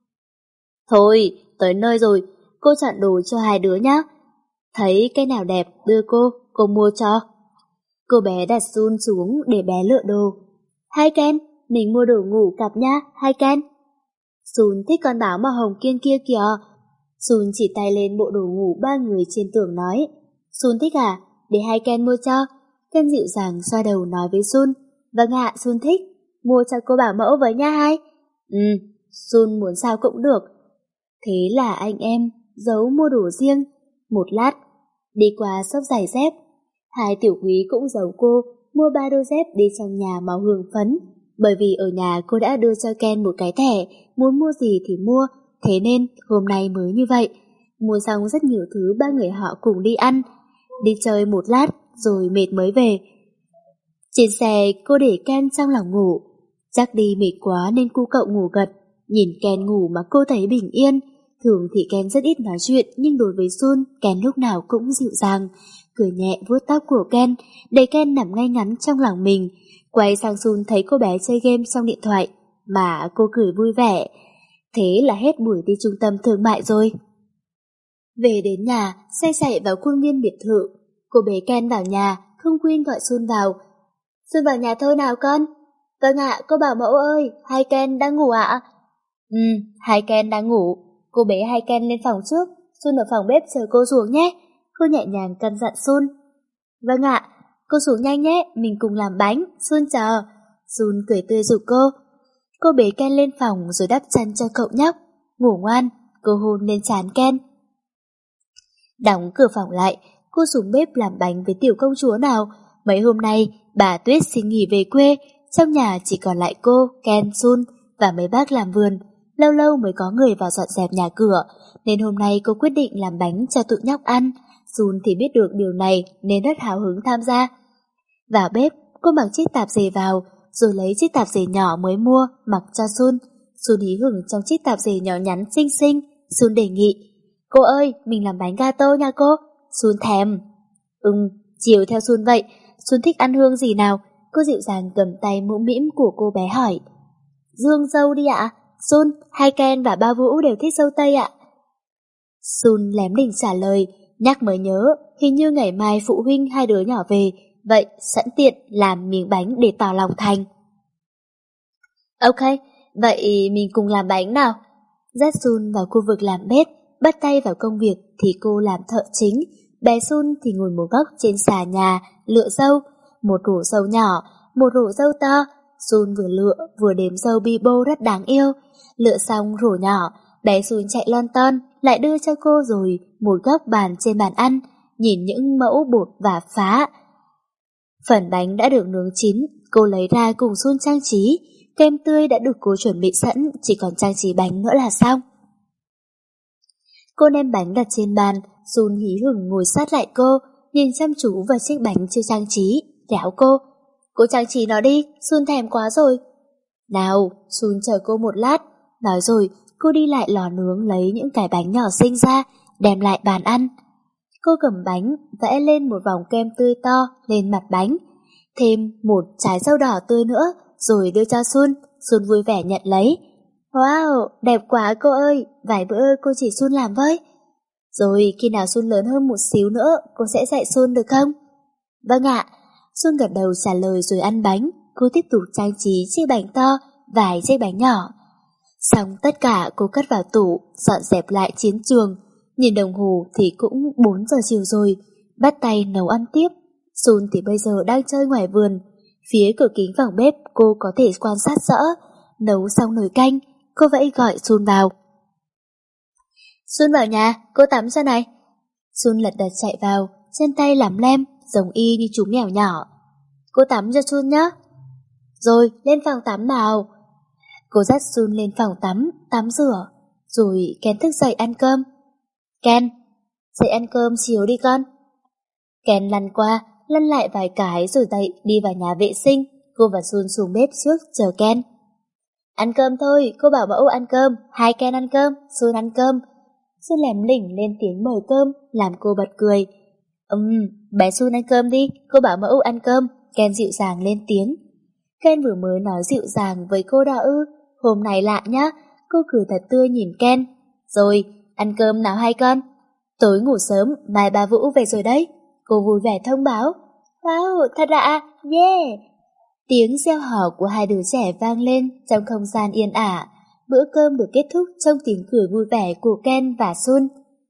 Thôi, tới nơi rồi, cô chọn đồ cho hai đứa nhé. Thấy cái nào đẹp đưa cô, cô mua cho. Cô bé đặt Sun xuống để bé lựa đồ. Hai Ken, mình mua đồ ngủ cặp nha, hai Ken. Sun thích con báo màu hồng kiên kia kìa. Sun chỉ tay lên bộ đồ ngủ ba người trên tường nói: Sun thích à? Để hai Ken mua cho. Ken dịu dàng xoa đầu nói với Sun: Vâng ạ, Sun thích. Mua cho cô bảo mẫu với nha hai. Ừ, Sun muốn sao cũng được. Thế là anh em giấu mua đồ riêng. Một lát, đi qua shop giày dép, hai tiểu quý cũng giấu cô mua ba đôi dép đi trong nhà màu hương phấn. Bởi vì ở nhà cô đã đưa cho Ken một cái thẻ, muốn mua gì thì mua, thế nên hôm nay mới như vậy. Mua xong rất nhiều thứ, ba người họ cùng đi ăn, đi chơi một lát rồi mệt mới về. Trên xe cô để Ken trong lòng ngủ. Chắc đi mệt quá nên cu cậu ngủ gật. Nhìn Ken ngủ mà cô thấy bình yên. Thường thì Ken rất ít nói chuyện, nhưng đối với Sun, Ken lúc nào cũng dịu dàng. Cười nhẹ vuốt tóc của Ken, để Ken nằm ngay ngắn trong lòng mình. Quay sang Sun thấy cô bé chơi game trong điện thoại, mà cô cười vui vẻ. Thế là hết buổi đi trung tâm thương mại rồi. Về đến nhà, xe chạy vào khuôn viên biệt thự. Cô bế Ken vào nhà, không quên gọi Sun vào. Sun vào nhà thôi nào con. Vâng ạ, cô bảo mẫu ơi, hai Ken đang ngủ ạ. Ừ, hai Ken đang ngủ. Cô bế hai Ken lên phòng trước, Sun ở phòng bếp chờ cô xuống nhé. Cô nhẹ nhàng căn dặn Sun. Vâng ạ, cô xuống nhanh nhé, mình cùng làm bánh, Sun chờ. Sun cười tươi giục cô. Cô bế Ken lên phòng rồi đắp chăn cho cậu nhóc. Ngủ ngoan, cô hôn lên trán Ken. Đóng cửa phòng lại, cô xuống bếp làm bánh với tiểu công chúa nào. Mấy hôm nay, bà Tuyết xin nghỉ về quê, trong nhà chỉ còn lại cô, Ken, Sun và mấy bác làm vườn. Lâu lâu mới có người vào dọn dẹp nhà cửa, nên hôm nay cô quyết định làm bánh cho tụi nhóc ăn. Sun thì biết được điều này nên rất hào hứng tham gia. Vào bếp, cô mặc chiếc tạp dề vào, rồi lấy chiếc tạp dề nhỏ mới mua mặc cho Sun. Sun hí hửng trong chiếc tạp dề nhỏ nhắn xinh xinh. Sun đề nghị: Cô ơi, mình làm bánh gato nha cô. Sun thèm. Ừm, chiều theo Sun vậy. Sun thích ăn hương gì nào? Cô dịu dàng cầm tay mũm mĩm của cô bé hỏi. Dương dâu đi ạ. Sun, hai Ken và ba Vũ đều thích dâu tây ạ. Sun lém đỉnh trả lời, nhắc mới nhớ, hình như ngày mai phụ huynh hai đứa nhỏ về, vậy sẵn tiện làm miếng bánh để tỏ lòng thành. Ok, vậy mình cùng làm bánh nào. Dắt Sun vào khu vực làm bếp, bắt tay vào công việc thì cô làm thợ chính. Bé Sun thì ngồi một góc trên xà nhà, lựa dâu, một rổ dâu nhỏ, một rổ dâu to. Sun vừa lựa vừa đếm dâu Bibo rất đáng yêu. Lựa xong rổ nhỏ, bé Sun chạy lon ton, lại đưa cho cô rồi một góc bàn trên bàn ăn, nhìn những mẫu bột và phá. Phần bánh đã được nướng chín, cô lấy ra cùng Sun trang trí. Kem tươi đã được cô chuẩn bị sẵn, chỉ còn trang trí bánh nữa là xong. Cô đem bánh đặt trên bàn, Sun hí hửng ngồi sát lại cô, nhìn chăm chú vào chiếc bánh chưa trang trí, kéo cô. Cô trang trí nó đi, Sun thèm quá rồi. Nào, Sun chờ cô một lát. Nói rồi, cô đi lại lò nướng lấy những cái bánh nhỏ xinh ra, đem lại bàn ăn. Cô cầm bánh, vẽ lên một vòng kem tươi to lên mặt bánh, thêm một trái dâu đỏ tươi nữa, rồi đưa cho Sun. Sun vui vẻ nhận lấy. Wow, đẹp quá cô ơi, vài bữa cô chỉ Sun làm với. Rồi khi nào Sun lớn hơn một xíu nữa, cô sẽ dạy Sun được không? Vâng ạ. Sun gật đầu trả lời rồi ăn bánh. Cô tiếp tục trang trí chiếc bánh to, vài chiếc bánh nhỏ. Xong tất cả cô cất vào tủ, dọn dẹp lại chiến trường. Nhìn đồng hồ thì cũng bốn giờ chiều rồi, bắt tay nấu ăn tiếp. Sun thì bây giờ đang chơi ngoài vườn. Phía cửa kính phòng bếp cô có thể quan sát rõ. Nấu xong nồi canh, cô vẫy gọi Sun vào. Sun vào nhà, cô tắm cho này. Sun lật đật chạy vào, chân tay lắm lem, giống y như chú mèo nhỏ. Cô tắm cho Sun nhé. Rồi, lên phòng tắm nào. Cô dắt Sun lên phòng tắm, tắm rửa. Rồi Ken thức dậy ăn cơm. Ken, dậy ăn cơm chiều đi con. Ken lăn qua, lăn lại vài cái rồi dậy đi vào nhà vệ sinh. Cô và Sun xuống bếp trước chờ Ken. Ăn cơm thôi, cô bảo mẫu ăn cơm. Hai Ken ăn cơm, Sun ăn cơm. Sun lém lỉnh lên tiếng mời cơm, làm cô bật cười. Ừm, bé Sun ăn cơm đi, cô bảo mẫu ăn cơm. Ken dịu dàng lên tiếng. Ken vừa mới nói dịu dàng với cô đó ư? Hôm nay lạ nhá. Cô cười thật tươi nhìn Ken. Rồi, ăn cơm nào hai con? Tối ngủ sớm, mai bà Vũ về rồi đấy. Cô vui vẻ thông báo. Wow, thật ạ, yeah. Tiếng reo hò của hai đứa trẻ vang lên trong không gian yên ả. Bữa cơm được kết thúc trong tiếng cười vui vẻ của Ken và Sun.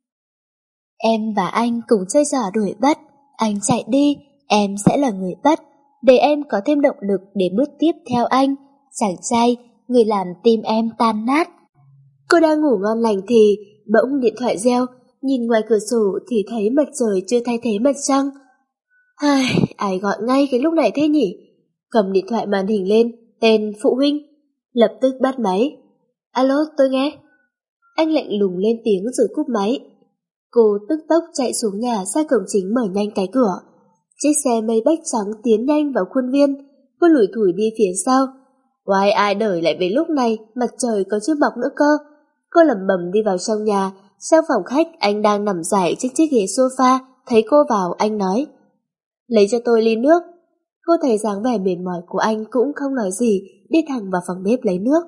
Em và anh cùng chơi trò đuổi bắt. Anh chạy đi, em sẽ là người bắt, để em có thêm động lực để bước tiếp theo anh. Chàng trai, người làm tim em tan nát. Cô đang ngủ ngon lành thì bỗng điện thoại reo. Nhìn ngoài cửa sổ thì thấy mặt trời chưa thay thế mặt trăng. Ai, ai gọi ngay cái lúc này thế nhỉ? Cầm điện thoại màn hình lên, tên phụ huynh. Lập tức bắt máy. Alo, tôi nghe. Anh lạnh lùng lên tiếng rồi cúp máy. Cô tức tốc chạy xuống nhà ra cổng chính mở nhanh cái cửa. Chiếc xe Maybach trắng tiến nhanh vào khuôn viên. Cô lủi thủi đi phía sau. Why ai đợi lại về lúc này, mặt trời có chưa mọc nữa cơ. Cô lẩm bẩm đi vào trong nhà. Trong phòng khách anh đang nằm rải trên chiếc ghế sofa. Thấy cô vào anh nói, lấy cho tôi ly nước. Cô thấy dáng vẻ mệt mỏi của anh cũng không nói gì, đi thẳng vào phòng bếp lấy nước.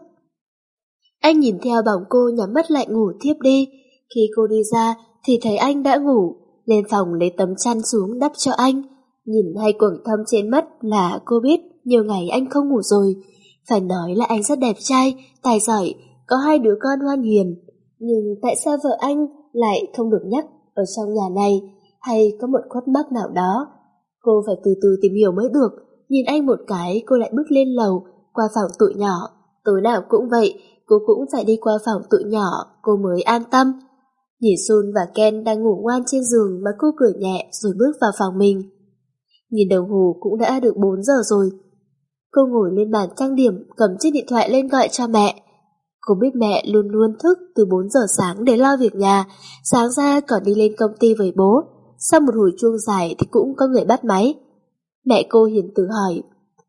Anh nhìn theo bóng cô nhắm mắt lại ngủ thiếp đi. Khi cô đi ra thì thấy anh đã ngủ, lên phòng lấy tấm chăn xuống đắp cho anh. Nhìn hai quầng thâm trên mắt là cô biết nhiều ngày anh không ngủ rồi. Phải nói là anh rất đẹp trai, tài giỏi, có hai đứa con ngoan hiền. Nhưng tại sao vợ anh lại không được nhắc ở trong nhà này, hay có một khuất mắc nào đó? Cô phải từ từ tìm hiểu mới được. Nhìn anh một cái cô lại bước lên lầu, qua phòng tụi nhỏ. Tối nào cũng vậy, cô cũng phải đi qua phòng tụi nhỏ, cô mới an tâm. Nhìn Sun và Ken đang ngủ ngoan trên giường mà cô cười nhẹ rồi bước vào phòng mình. Nhìn đồng hồ cũng đã được bốn giờ rồi. Cô ngồi lên bàn trang điểm, cầm chiếc điện thoại lên gọi cho mẹ. Cô biết mẹ luôn luôn thức từ bốn giờ sáng để lo việc nhà, sáng ra còn đi lên công ty với bố. Sau một hồi chuông dài thì cũng có người bắt máy. Mẹ cô hiền từ hỏi.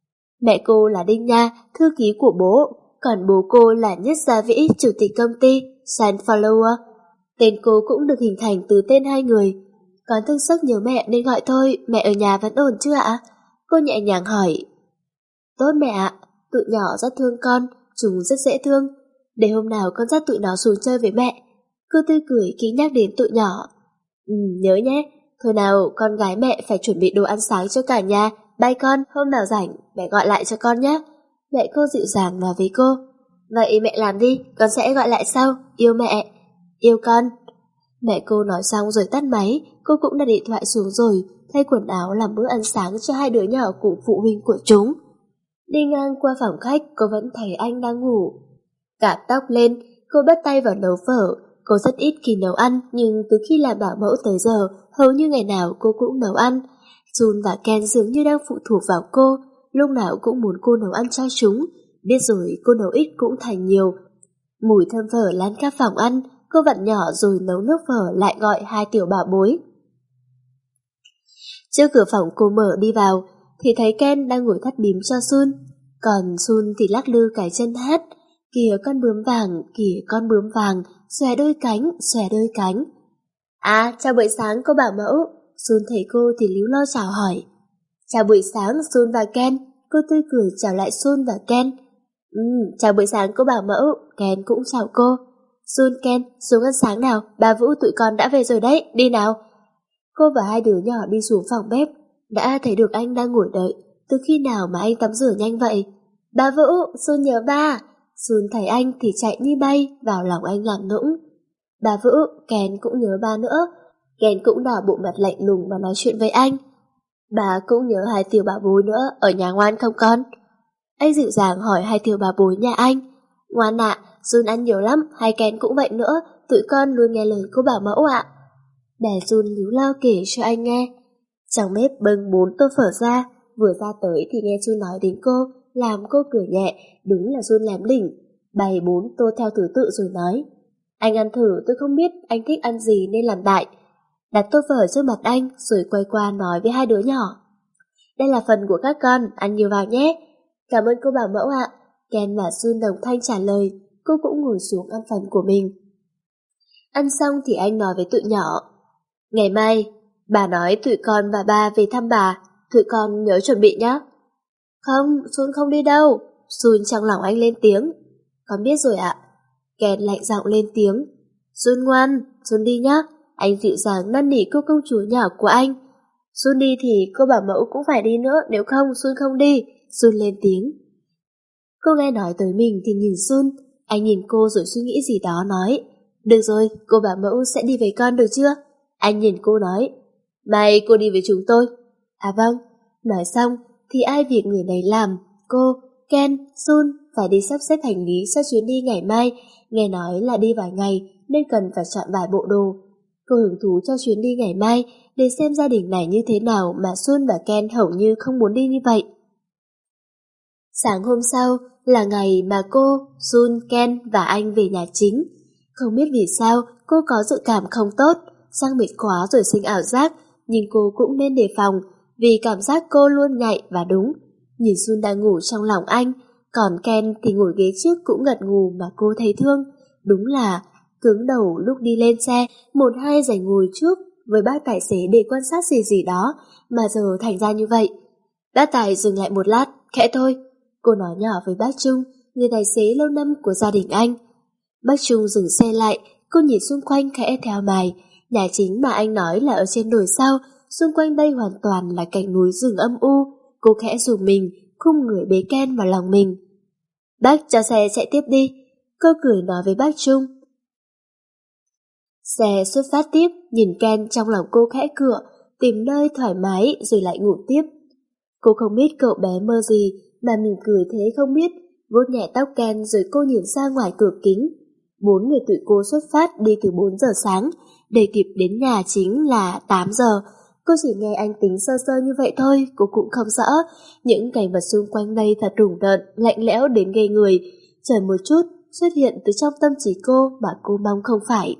Mẹ cô là Đinh Nha, thư ký của bố, còn bố cô là Nhất Gia Vĩ, chủ tịch công ty Sunflower. Tên cô cũng được hình thành từ tên hai người. Con thức giấc nhớ mẹ nên gọi thôi, mẹ ở nhà vẫn ổn chưa ạ? Cô nhẹ nhàng hỏi. Tốt mẹ ạ, tụi nhỏ rất thương con, chúng rất dễ thương. Để hôm nào con dắt tụi nó xuống chơi với mẹ. Cô tươi cười khi nhắc đến tụi nhỏ. Ừ, nhớ nhé, thôi nào con gái mẹ phải chuẩn bị đồ ăn sáng cho cả nhà. Bye con, hôm nào rảnh mẹ gọi lại cho con nhé. Mẹ cô dịu dàng nói với cô. Vậy mẹ làm đi, con sẽ gọi lại sau. Yêu mẹ. Yêu con. Mẹ cô nói xong rồi tắt máy. Cô cũng đặt điện thoại xuống rồi, thay quần áo làm bữa ăn sáng cho hai đứa nhỏ cùng phụ huynh của chúng. Đi ngang qua phòng khách, cô vẫn thấy anh đang ngủ. Cạp tóc lên, cô bắt tay vào nấu phở. Cô rất ít khi nấu ăn, nhưng từ khi làm bảo mẫu tới giờ, hầu như ngày nào cô cũng nấu ăn. Sun và Ken dường như đang phụ thuộc vào cô, lúc nào cũng muốn cô nấu ăn cho chúng. Biết rồi cô nấu ít cũng thành nhiều. Mùi thơm phở lan khắp phòng ăn, cô vặn nhỏ rồi nấu nước phở lại gọi hai tiểu bảo bối. Trước cửa phòng cô mở đi vào, thì thấy Ken đang ngồi thắt bím cho Sun. Còn Sun thì lắc lư cái chân hát. Kìa con bướm vàng, kìa con bướm vàng, xòe đôi cánh, xòe đôi cánh. À, chào buổi sáng cô bảo mẫu. Sun thấy cô thì líu lo chào hỏi. Chào buổi sáng Sun và Ken. Cô tươi cười chào lại Sun và Ken. Ừ, chào buổi sáng cô bảo mẫu. Ken cũng chào cô. Sun, Ken, xuống ăn sáng nào, bà Vũ tụi con đã về rồi đấy, đi nào. Cô và hai đứa nhỏ đi xuống phòng bếp. Đã thấy được anh đang ngồi đợi. Từ khi nào mà anh tắm rửa nhanh vậy? Bà Vũ, Sun nhớ ba. Sun thấy anh thì chạy như bay vào lòng anh làm nũng. Bà Vũ, Ken cũng nhớ ba nữa. Ken cũng đỏ bộ mặt lạnh lùng mà nói chuyện với anh. Bà cũng nhớ hai tiểu bà bối nữa, ở nhà ngoan không con? Anh dịu dàng hỏi hai tiểu bà bối nhà anh. Ngoan ạ, Sun ăn nhiều lắm, hai Ken cũng vậy nữa, tụi con luôn nghe lời cô bảo mẫu ạ. Bà Sun líu lo kể cho anh nghe. Trong bếp bưng bốn tô phở ra, vừa ra tới thì nghe Sun nói đến cô, làm cô cười nhẹ, đúng là Sun lém lỉnh. Bày bốn tô theo thứ tự rồi nói. Anh ăn thử, tôi không biết anh thích ăn gì nên làm đại. Đặt tô phở trước mặt anh rồi quay qua nói với hai đứa nhỏ. Đây là phần của các con, ăn nhiều vào nhé. Cảm ơn cô bảo mẫu ạ. Ken và Sun đồng thanh trả lời, cô cũng ngồi xuống ăn phần của mình. Ăn xong thì anh nói với tụi nhỏ. Ngày mai, bà nói tụi con và ba về thăm bà, tụi con nhớ chuẩn bị nhé. Không, Sun không đi đâu. Sun trong lòng anh lên tiếng. Con biết rồi ạ. Ken lạnh giọng lên tiếng. Sun ngoan, Sun đi nhé. Anh dịu dàng năn nỉ cô công chúa nhỏ của anh. Sun đi thì cô bảo mẫu cũng phải đi nữa, nếu không Sun không đi. Sun lên tiếng. Cô nghe nói tới mình thì nhìn Sun. Anh nhìn cô rồi suy nghĩ gì đó nói. Được rồi, cô bảo mẫu sẽ đi với con được chưa? Anh nhìn cô nói. Mai cô đi với chúng tôi. À vâng. Nói xong thì ai việc người này làm. Cô, Ken, Sun phải đi sắp xếp hành lý cho chuyến đi ngày mai. Nghe nói là đi vài ngày nên cần phải chọn vài bộ đồ. Cô hứng thú cho chuyến đi ngày mai để xem gia đình này như thế nào mà Sun và Ken hầu như không muốn đi như vậy. Sáng hôm sau là ngày mà cô, Sun, Ken và anh về nhà chính. Không biết vì sao cô có dự cảm không tốt, sang mệt quá rồi sinh ảo giác, nhưng cô cũng nên đề phòng vì cảm giác cô luôn nhạy và đúng. Nhìn Sun đang ngủ trong lòng anh, còn Ken thì ngồi ghế trước cũng gật ngù mà cô thấy thương. Đúng là cứng đầu lúc đi lên xe, một hai giành ngồi trước với bác tài xế để quan sát gì gì đó, mà giờ thành ra như vậy. Bác tài dừng lại một lát, khẽ thôi. Cô nói nhỏ với bác Trung, người tài xế lâu năm của gia đình anh. Bác Trung dừng xe lại, cô nhìn xung quanh khẽ theo mày. Nhà chính mà anh nói là ở trên đồi sau, xung quanh đây hoàn toàn là cảnh núi rừng âm u. Cô khẽ rùng mình, khum người bế Ken vào lòng mình. Bác cho xe chạy tiếp đi. Cô cười nói với bác Trung. Xe xuất phát tiếp, nhìn Ken trong lòng cô khẽ cựa, tìm nơi thoải mái rồi lại ngủ tiếp. Cô không biết cậu bé mơ gì mà mỉm cười thế không biết, vuốt nhẹ tóc Ken rồi cô nhìn ra ngoài cửa kính. Bốn người tụi cô xuất phát đi từ bốn giờ sáng, để kịp đến nhà chính là tám giờ. Cô chỉ nghe anh tính sơ sơ như vậy thôi, cô cũng không rõ. Những cảnh vật xung quanh đây thật rùng rợn, lạnh lẽo đến ghê người. Trời một chút xuất hiện từ trong tâm trí cô mà cô mong không phải.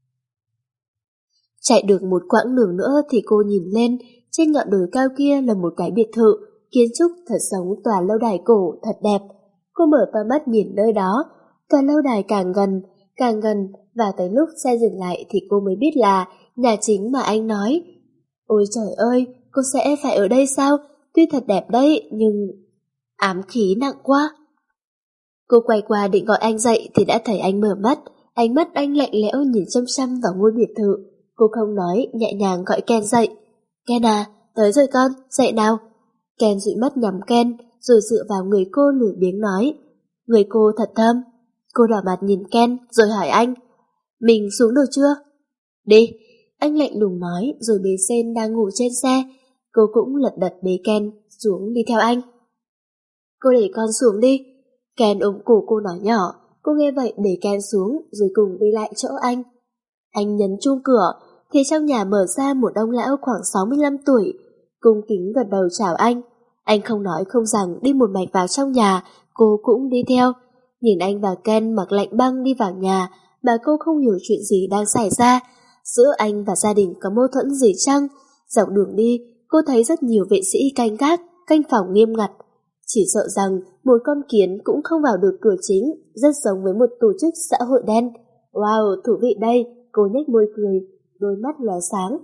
Chạy được một quãng đường nữa thì cô nhìn lên, trên ngọn đồi cao kia là một cái biệt thự, kiến trúc thật giống tòa lâu đài cổ thật đẹp. Cô mở to mắt nhìn nơi đó, tòa lâu đài càng gần, càng gần và tới lúc xe dừng lại thì cô mới biết là nhà chính mà anh nói. Ôi trời ơi, cô sẽ phải ở đây sao? Tuy thật đẹp đấy, nhưng ám khí nặng quá. Cô quay qua định gọi anh dậy thì đã thấy anh mở mắt, ánh mắt anh lạnh lẽo nhìn chăm chăm vào ngôi biệt thự. Cô không nói, nhẹ nhàng gọi Ken dậy. Ken à, tới rồi con, dậy nào. Ken dụi mắt nhắm Ken, rồi dựa vào người cô lười biếng nói. Người cô thật thơm. Cô đỏ mặt nhìn Ken, rồi hỏi anh. Mình xuống được chưa? Đi. Anh lạnh lùng nói, rồi bế Sen đang ngủ trên xe. Cô cũng lật đật bế Ken xuống đi theo anh. Cô để con xuống đi. Ken ôm cổ cô nói nhỏ. Cô nghe vậy để Ken xuống, rồi cùng đi lại chỗ anh. Anh nhấn chuông cửa, thì trong nhà mở ra một ông lão khoảng sáu mươi lăm tuổi, cung kính gật đầu chào anh. Anh không nói không rằng đi một mạch vào trong nhà, cô cũng đi theo. Nhìn anh và Ken mặc lạnh băng đi vào nhà mà cô không hiểu chuyện gì đang xảy ra. Giữa anh và gia đình có mâu thuẫn gì chăng? Dọc đường đi, cô thấy rất nhiều vệ sĩ canh gác, canh phòng nghiêm ngặt. Chỉ sợ rằng một con kiến cũng không vào được cửa chính, rất giống với một tổ chức xã hội đen. Wow, thú vị đây, cô nhếch môi cười, đôi mắt lóe sáng.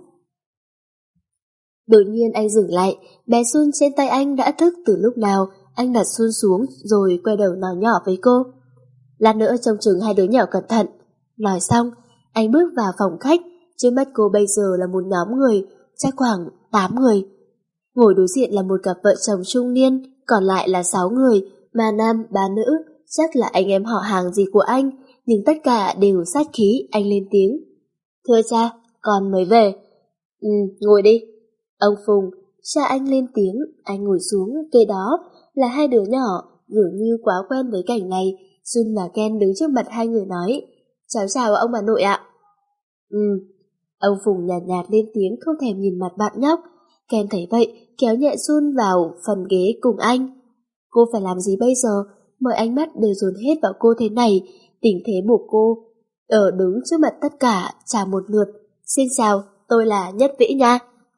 Đột nhiên anh dừng lại, bé Sun trên tay anh đã thức từ lúc nào. Anh đặt Sun xuống rồi quay đầu nói nhỏ với cô. Lát nữa trông chừng hai đứa nhỏ cẩn thận. Nói xong, anh bước vào phòng khách. Trước mắt cô bây giờ là một nhóm người, chắc khoảng tám người. Ngồi đối diện là một cặp vợ chồng trung niên, còn lại là sáu người, ba nam, ba nữ, chắc là anh em họ hàng gì của anh, nhưng tất cả đều sát khí. Anh lên tiếng. Thưa cha, con mới về. Ừ, ngồi đi. Ông Phùng, cha anh lên tiếng, anh ngồi xuống, kế đó là hai đứa nhỏ, dường như quá quen với cảnh này. Sun và Ken đứng trước mặt hai người nói, cháu chào ông bà nội ạ. Ừ, ông Phùng nhạt nhạt lên tiếng không thèm nhìn mặt bạn nhóc. Ken thấy vậy, kéo nhẹ Sun vào phần ghế cùng anh. Cô phải làm gì bây giờ? Mọi ánh mắt đều dồn hết vào cô thế này, tình thế buộc cô. ở đứng trước mặt tất cả chào một lượt. Xin chào, tôi là Nhất Vĩ nha.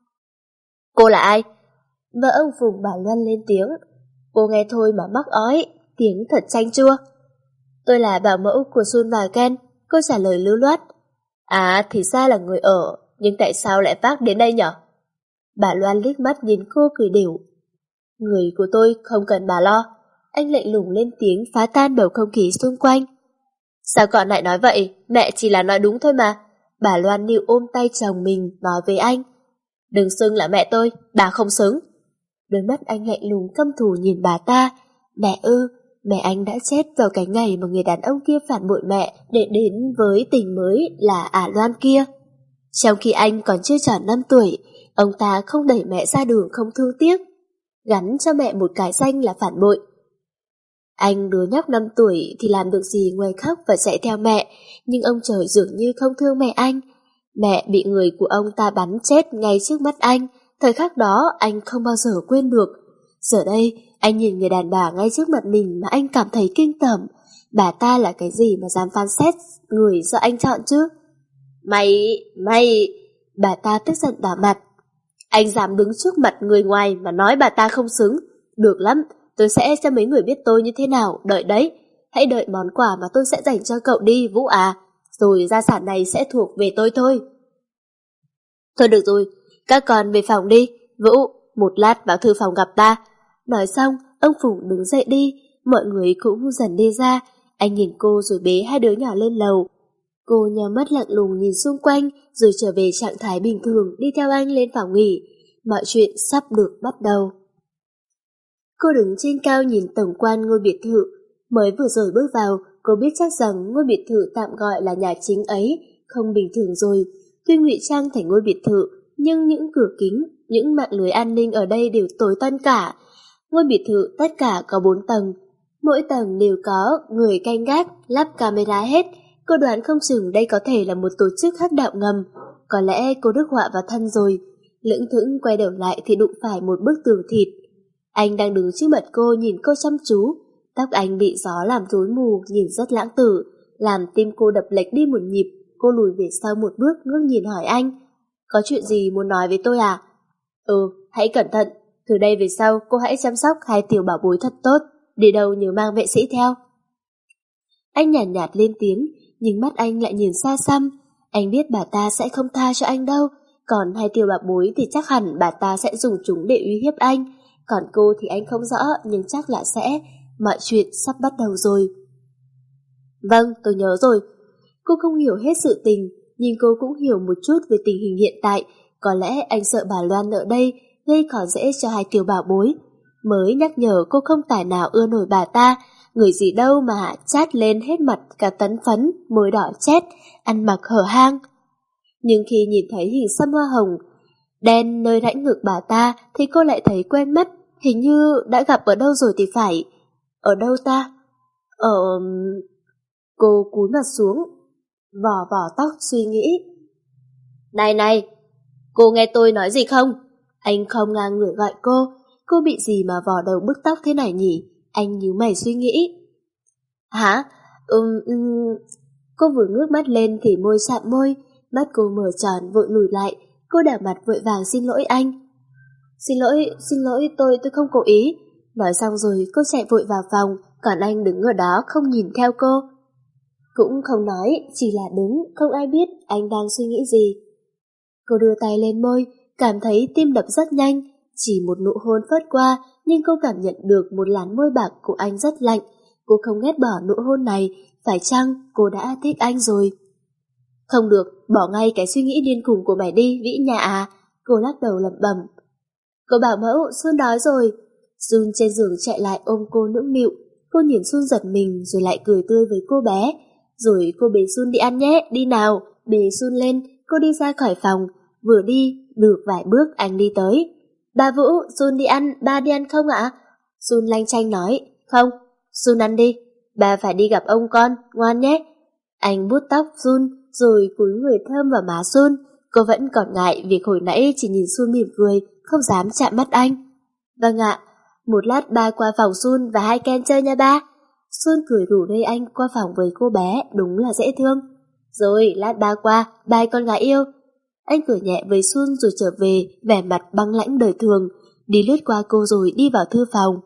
Cô là ai? Vợ ông Phùng bà Loan lên tiếng. Cô nghe thôi mà mắc ói, tiếng thật chanh chua. Tôi là bảo mẫu của Sun và Ken, cô trả lời lưu loát. À thì ra là người ở, nhưng tại sao lại vác đến đây nhở? Bà Loan liếc mắt nhìn cô cười đều. Người của tôi không cần bà lo. Anh lạnh lùng lên tiếng phá tan bầu không khí xung quanh. Sao con lại nói vậy? Mẹ chỉ là nói đúng thôi mà. Bà Loan níu ôm tay chồng mình nói với anh. Đừng xưng là mẹ tôi, bà không xứng. Đôi mắt anh lạnh lùng căm thù nhìn bà ta. Mẹ ư, mẹ anh đã chết vào cái ngày mà người đàn ông kia phản bội mẹ để đến với tình mới là Ả Loan kia. Trong khi anh còn chưa tròn năm tuổi, ông ta không đẩy mẹ ra đường không thương tiếc, gắn cho mẹ một cái danh là phản bội. Anh đứa nhóc năm tuổi thì làm được gì ngoài khóc và chạy theo mẹ, nhưng ông trời dường như không thương mẹ anh. Mẹ bị người của ông ta bắn chết ngay trước mắt anh, thời khắc đó anh không bao giờ quên được. Giờ đây, anh nhìn người đàn bà ngay trước mặt mình mà anh cảm thấy kinh tởm. Bà ta là cái gì mà dám phán xét người do anh chọn chứ? Mày, mày... Bà ta tức giận đỏ mặt. Anh dám đứng trước mặt người ngoài mà nói bà ta không xứng. Được lắm, tôi sẽ cho mấy người biết tôi như thế nào, đợi đấy. Hãy đợi món quà mà tôi sẽ dành cho cậu đi, Vũ à. Rồi gia sản này sẽ thuộc về tôi thôi. Thôi được rồi, các con về phòng đi. Vũ, một lát vào thư phòng gặp ta. Nói xong, ông Phùng đứng dậy đi. Mọi người cũng dần đi ra. Anh nhìn cô rồi bế hai đứa nhỏ lên lầu. Cô nhắm mắt lặng lùng nhìn xung quanh rồi trở về trạng thái bình thường đi theo anh lên phòng nghỉ. Mọi chuyện sắp được bắt đầu. Cô đứng trên cao nhìn tổng quan ngôi biệt thự. Mới vừa rồi bước vào, cô biết chắc rằng ngôi biệt thự tạm gọi là nhà chính ấy không bình thường rồi. Tuy ngụy trang thành ngôi biệt thự, nhưng những cửa kính, những mạng lưới an ninh ở đây đều tối tăm cả. Ngôi biệt thự tất cả có bốn tầng. Mỗi tầng đều có người canh gác, lắp camera hết. Cô đoán không chừng đây có thể là một tổ chức hắc đạo ngầm. Có lẽ cô rước họa vào thân rồi. Lững thững quay đầu lại thì đụng phải một bức tường thịt. Anh đang đứng trước mặt cô nhìn cô chăm chú. Tóc anh bị gió làm rối mù, nhìn rất lãng tử, làm tim cô đập lệch đi một nhịp. Cô lùi về sau một bước ngước nhìn hỏi anh. Có chuyện gì muốn nói với tôi à? Ừ, hãy cẩn thận. Từ đây về sau cô hãy chăm sóc hai tiểu bảo bối thật tốt. Đi đâu nhớ mang vệ sĩ theo. Anh nhàn nhạt, nhạt lên tiếng, nhưng mắt anh lại nhìn xa xăm. Anh biết bà ta sẽ không tha cho anh đâu. Còn hai tiểu bảo bối thì chắc hẳn bà ta sẽ dùng chúng để uy hiếp anh. Còn cô thì anh không rõ, nhưng chắc là sẽ. Mọi chuyện sắp bắt đầu rồi. Vâng, tôi nhớ rồi. Cô không hiểu hết sự tình, nhưng cô cũng hiểu một chút về tình hình hiện tại. Có lẽ anh sợ bà Loan ở đây gây khó dễ cho hai tiểu bảo bối. Mới nhắc nhở cô không tài nào ưa nổi bà ta. Người gì đâu mà chát lên hết mặt cả tấn phấn, môi đỏ chét, ăn mặc hở hang. Nhưng khi nhìn thấy hình xăm hoa hồng đen nơi rãnh ngực bà ta thì cô lại thấy quen mắt. Hình như đã gặp ở đâu rồi thì phải. Ở đâu ta? Ở... Cô cúi mặt xuống, vò vò tóc suy nghĩ. Này này, cô nghe tôi nói gì không? Anh không ngang người gọi cô. Cô bị gì mà vò đầu bứt tóc thế này nhỉ? Anh nhíu mày suy nghĩ. Hả? Ừm... Um, cô vừa ngước mắt lên thì môi chạm môi. Mắt cô mở tròn vội lùi lại. Cô đảo mặt vội vàng xin lỗi anh. Xin lỗi, xin lỗi, tôi, tôi không cố ý. Nói xong rồi cô chạy vội vào phòng, còn anh đứng ở đó không nhìn theo cô. Cũng không nói, chỉ là đứng, không ai biết anh đang suy nghĩ gì. Cô đưa tay lên môi, cảm thấy tim đập rất nhanh. Chỉ một nụ hôn phớt qua, nhưng cô cảm nhận được một làn môi bạc của anh rất lạnh. Cô không ghét bỏ nụ hôn này, phải chăng cô đã thích anh rồi? Không được, bỏ ngay cái suy nghĩ điên khùng của mày đi, Vĩ nhà à. Cô lắc đầu lẩm bẩm. Cô bảo mẫu, Xuân đói rồi. Jun trên giường chạy lại ôm cô nũng nịu. Cô nhìn Xuân giật mình rồi lại cười tươi với cô bé. Rồi cô bế Xuân đi ăn nhé, đi nào. Bế Xuân lên, cô đi ra khỏi phòng. Vừa đi, được vài bước anh đi tới. Bà Vũ, Xuân đi ăn, ba đi ăn không ạ? Xuân lanh chanh nói, không, Xuân ăn đi. Bà phải đi gặp ông con, ngoan nhé. Anh vuốt tóc Xuân, rồi cúi người thơm vào má Xuân. Cô vẫn còn ngại việc hồi nãy chỉ nhìn Xuân mỉm cười, không dám chạm mắt anh. Vâng ạ, một lát ba qua phòng Xuân và hai Ken chơi nha ba. Xuân cười rủ rê anh qua phòng với cô bé, đúng là dễ thương. Rồi, lát ba qua, bye con gái yêu. Anh cười nhẹ với Sun rồi trở về, vẻ mặt băng lãnh đời thường, đi lướt qua cô rồi đi vào thư phòng.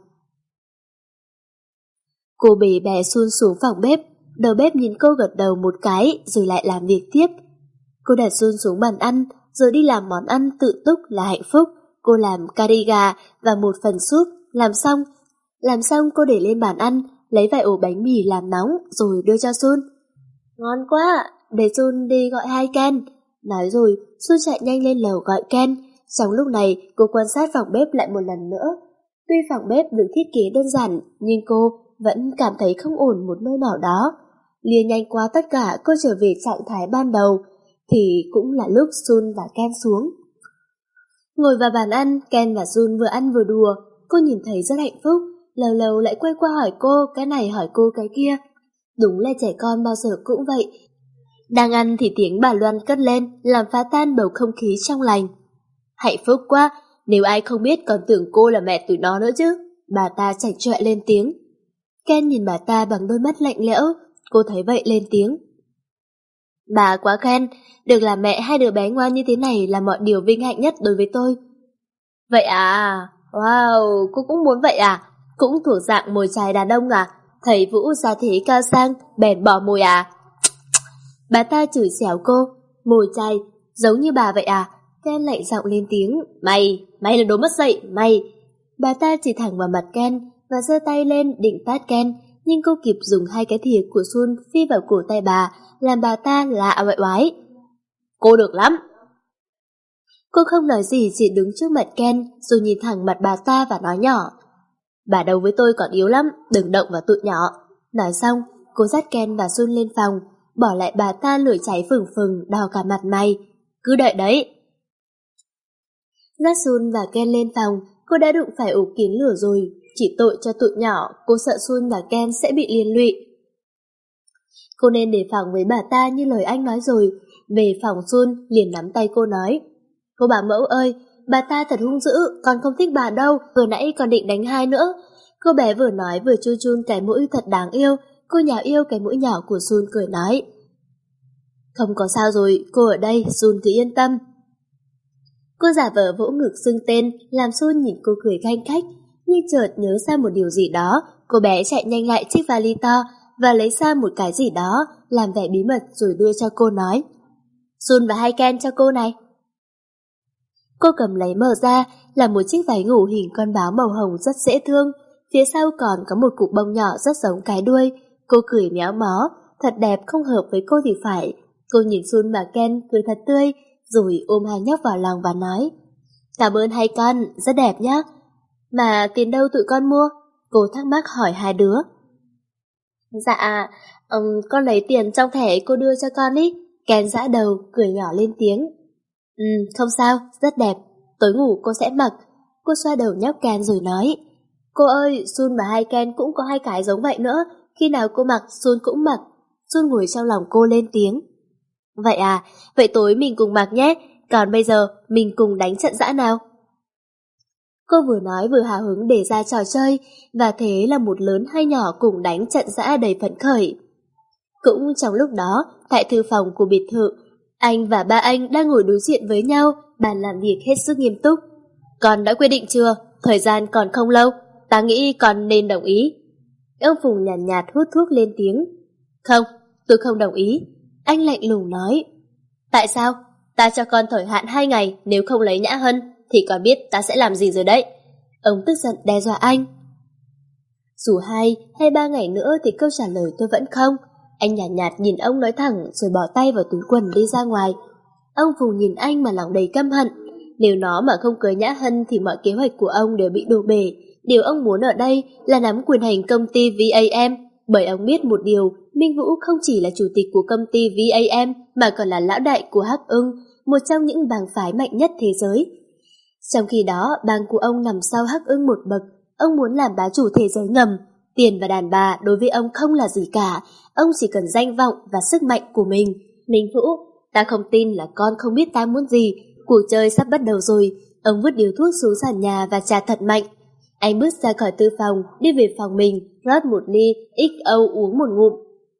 Cô bế bé Sun xuống phòng bếp, đầu bếp nhìn cô gật đầu một cái rồi lại làm việc tiếp. Cô đặt Sun xuống bàn ăn, rồi đi làm món ăn tự túc là hạnh phúc. Cô làm cari gà và một phần súp, làm xong. Làm xong cô để lên bàn ăn, lấy vài ổ bánh mì làm nóng rồi đưa cho Sun. Ngon quá, để Sun đi gọi hai Ken. Nói rồi, Sun chạy nhanh lên lầu gọi Ken. Trong lúc này, cô quan sát phòng bếp lại một lần nữa. Tuy phòng bếp được thiết kế đơn giản, nhưng cô vẫn cảm thấy không ổn một nơi nào đó. Lia nhanh qua tất cả, cô trở về trạng thái ban đầu, thì cũng là lúc Sun và Ken xuống. Ngồi vào bàn ăn, Ken và Sun vừa ăn vừa đùa. Cô nhìn thấy rất hạnh phúc, lâu lâu lại quay qua hỏi cô cái này hỏi cô cái kia. Đúng là trẻ con bao giờ cũng vậy. Đang ăn thì tiếng bà Loan cất lên, làm phá tan bầu không khí trong lành. Hạnh phúc quá, nếu ai không biết còn tưởng cô là mẹ tụi nó nữa chứ. Bà ta chảnh chọe lên tiếng. Ken nhìn bà ta bằng đôi mắt lạnh lẽo, cô thấy vậy lên tiếng. Bà quá khen, được làm mẹ hai đứa bé ngoan như thế này là mọi điều vinh hạnh nhất đối với tôi. Vậy à, wow, cô cũng muốn vậy à, cũng thuộc dạng mồi chài đàn ông à, thầy Vũ gia thế cao sang, bèn bỏ mồi à. Bà ta chửi xẻo cô, mồi chài, giống như bà vậy à. Ken lạnh giọng lên tiếng, mày, mày là đồ mất dạy, mày. Bà ta chỉ thẳng vào mặt Ken và giơ tay lên định tát Ken, nhưng cô kịp dùng hai cái thìa của Sun phi vào cổ tay bà, làm bà ta lạ oại oái. Cô được lắm. Cô không nói gì, chỉ đứng trước mặt Ken rồi nhìn thẳng mặt bà ta và nói nhỏ. Bà đấu với tôi còn yếu lắm, đừng động vào tụi nhỏ. Nói xong, cô dắt Ken và Sun lên phòng, bỏ lại bà ta lửa cháy phừng phừng, đỏ cả mặt mày. Cứ đợi đấy. Dắt Sun và Ken lên phòng, cô đã đụng phải ổ kiến lửa rồi. Chỉ tội cho tụi nhỏ, cô sợ Sun và Ken sẽ bị liên lụy. Cô nên đề phòng với bà ta như lời anh nói rồi. Về phòng Sun liền nắm tay cô nói. Cô bảo mẫu ơi, bà ta thật hung dữ, con không thích bà đâu, vừa nãy còn định đánh hai nữa. Cô bé vừa nói vừa chun chun cái mũi thật đáng yêu, cô nhào yêu cái mũi nhỏ của Sun cười nói. Không có sao rồi, cô ở đây, Sun cứ yên tâm. Cô giả vờ vỗ ngực xưng tên, làm Sun nhìn cô cười khanh khách, nhưng chợt nhớ ra một điều gì đó, cô bé chạy nhanh lại chiếc vali to và lấy ra một cái gì đó, làm vẻ bí mật rồi đưa cho cô nói. Sun và hai Ken cho cô này. Cô cầm lấy mở ra là một chiếc váy ngủ hình con báo màu hồng rất dễ thương, phía sau còn có một cục bông nhỏ rất giống cái đuôi. Cô cười méo mó, thật đẹp không hợp với cô thì phải. Cô nhìn Sun và Ken cười thật tươi, rồi ôm hai nhóc vào lòng và nói. Cảm ơn hai con, rất đẹp nhá. Mà tiền đâu tụi con mua? Cô thắc mắc hỏi hai đứa. Dạ, um, con lấy tiền trong thẻ cô đưa cho con ý. Ken giã đầu, cười nhỏ lên tiếng. Ừ, không sao, rất đẹp. Tối ngủ cô sẽ mặc. Cô xoa đầu nhóc Ken rồi nói. Cô ơi, Sun và hai Ken cũng có hai cái giống vậy nữa. Khi nào cô mặc, Sun cũng mặc. Sun ngồi trong lòng cô lên tiếng. Vậy à, vậy tối mình cùng mặc nhé. Còn bây giờ, mình cùng đánh trận dã nào. Cô vừa nói vừa hào hứng để ra trò chơi, và thế là một lớn hai nhỏ cùng đánh trận dã đầy phấn khởi. Cũng trong lúc đó, tại thư phòng của biệt thự, anh và ba anh đang ngồi đối diện với nhau, bàn làm việc hết sức nghiêm túc. Con đã quyết định chưa? Thời gian còn không lâu, ta nghĩ con nên đồng ý. Ông Phùng nhàn nhạt, nhạt hút thuốc lên tiếng. Không, tôi không đồng ý. Anh lạnh lùng nói. Tại sao? Ta cho con thời hạn hai ngày, nếu không lấy Nhã Hân thì con biết ta sẽ làm gì rồi đấy. Ông tức giận đe dọa anh. Dù hai hay ba ngày nữa thì câu trả lời tôi vẫn không. Anh nhàn nhạt, nhạt nhìn ông nói thẳng rồi bỏ tay vào túi quần đi ra ngoài. Ông Phùng nhìn anh mà lòng đầy căm hận. Nếu nó mà không cưới Nhã Hân thì mọi kế hoạch của ông đều bị đổ bể. Điều ông muốn ở đây là nắm quyền hành công ty vê a em. Bởi ông biết một điều, Minh Vũ không chỉ là chủ tịch của công ty vê a em mà còn là lão đại của Hắc Ưng, một trong những bang phái mạnh nhất thế giới. Trong khi đó, bang của ông nằm sau Hắc Ưng một bậc, ông muốn làm bá chủ thế giới ngầm. Tiền và đàn bà đối với ông không là gì cả, ông chỉ cần danh vọng và sức mạnh của mình. Minh Vũ, ta không tin là con không biết ta muốn gì, cuộc chơi sắp bắt đầu rồi. Ông vứt điếu thuốc xuống sàn nhà và chà thật mạnh. Anh bước ra khỏi thư phòng, đi về phòng mình, rót một ly ích o uống một ngụm.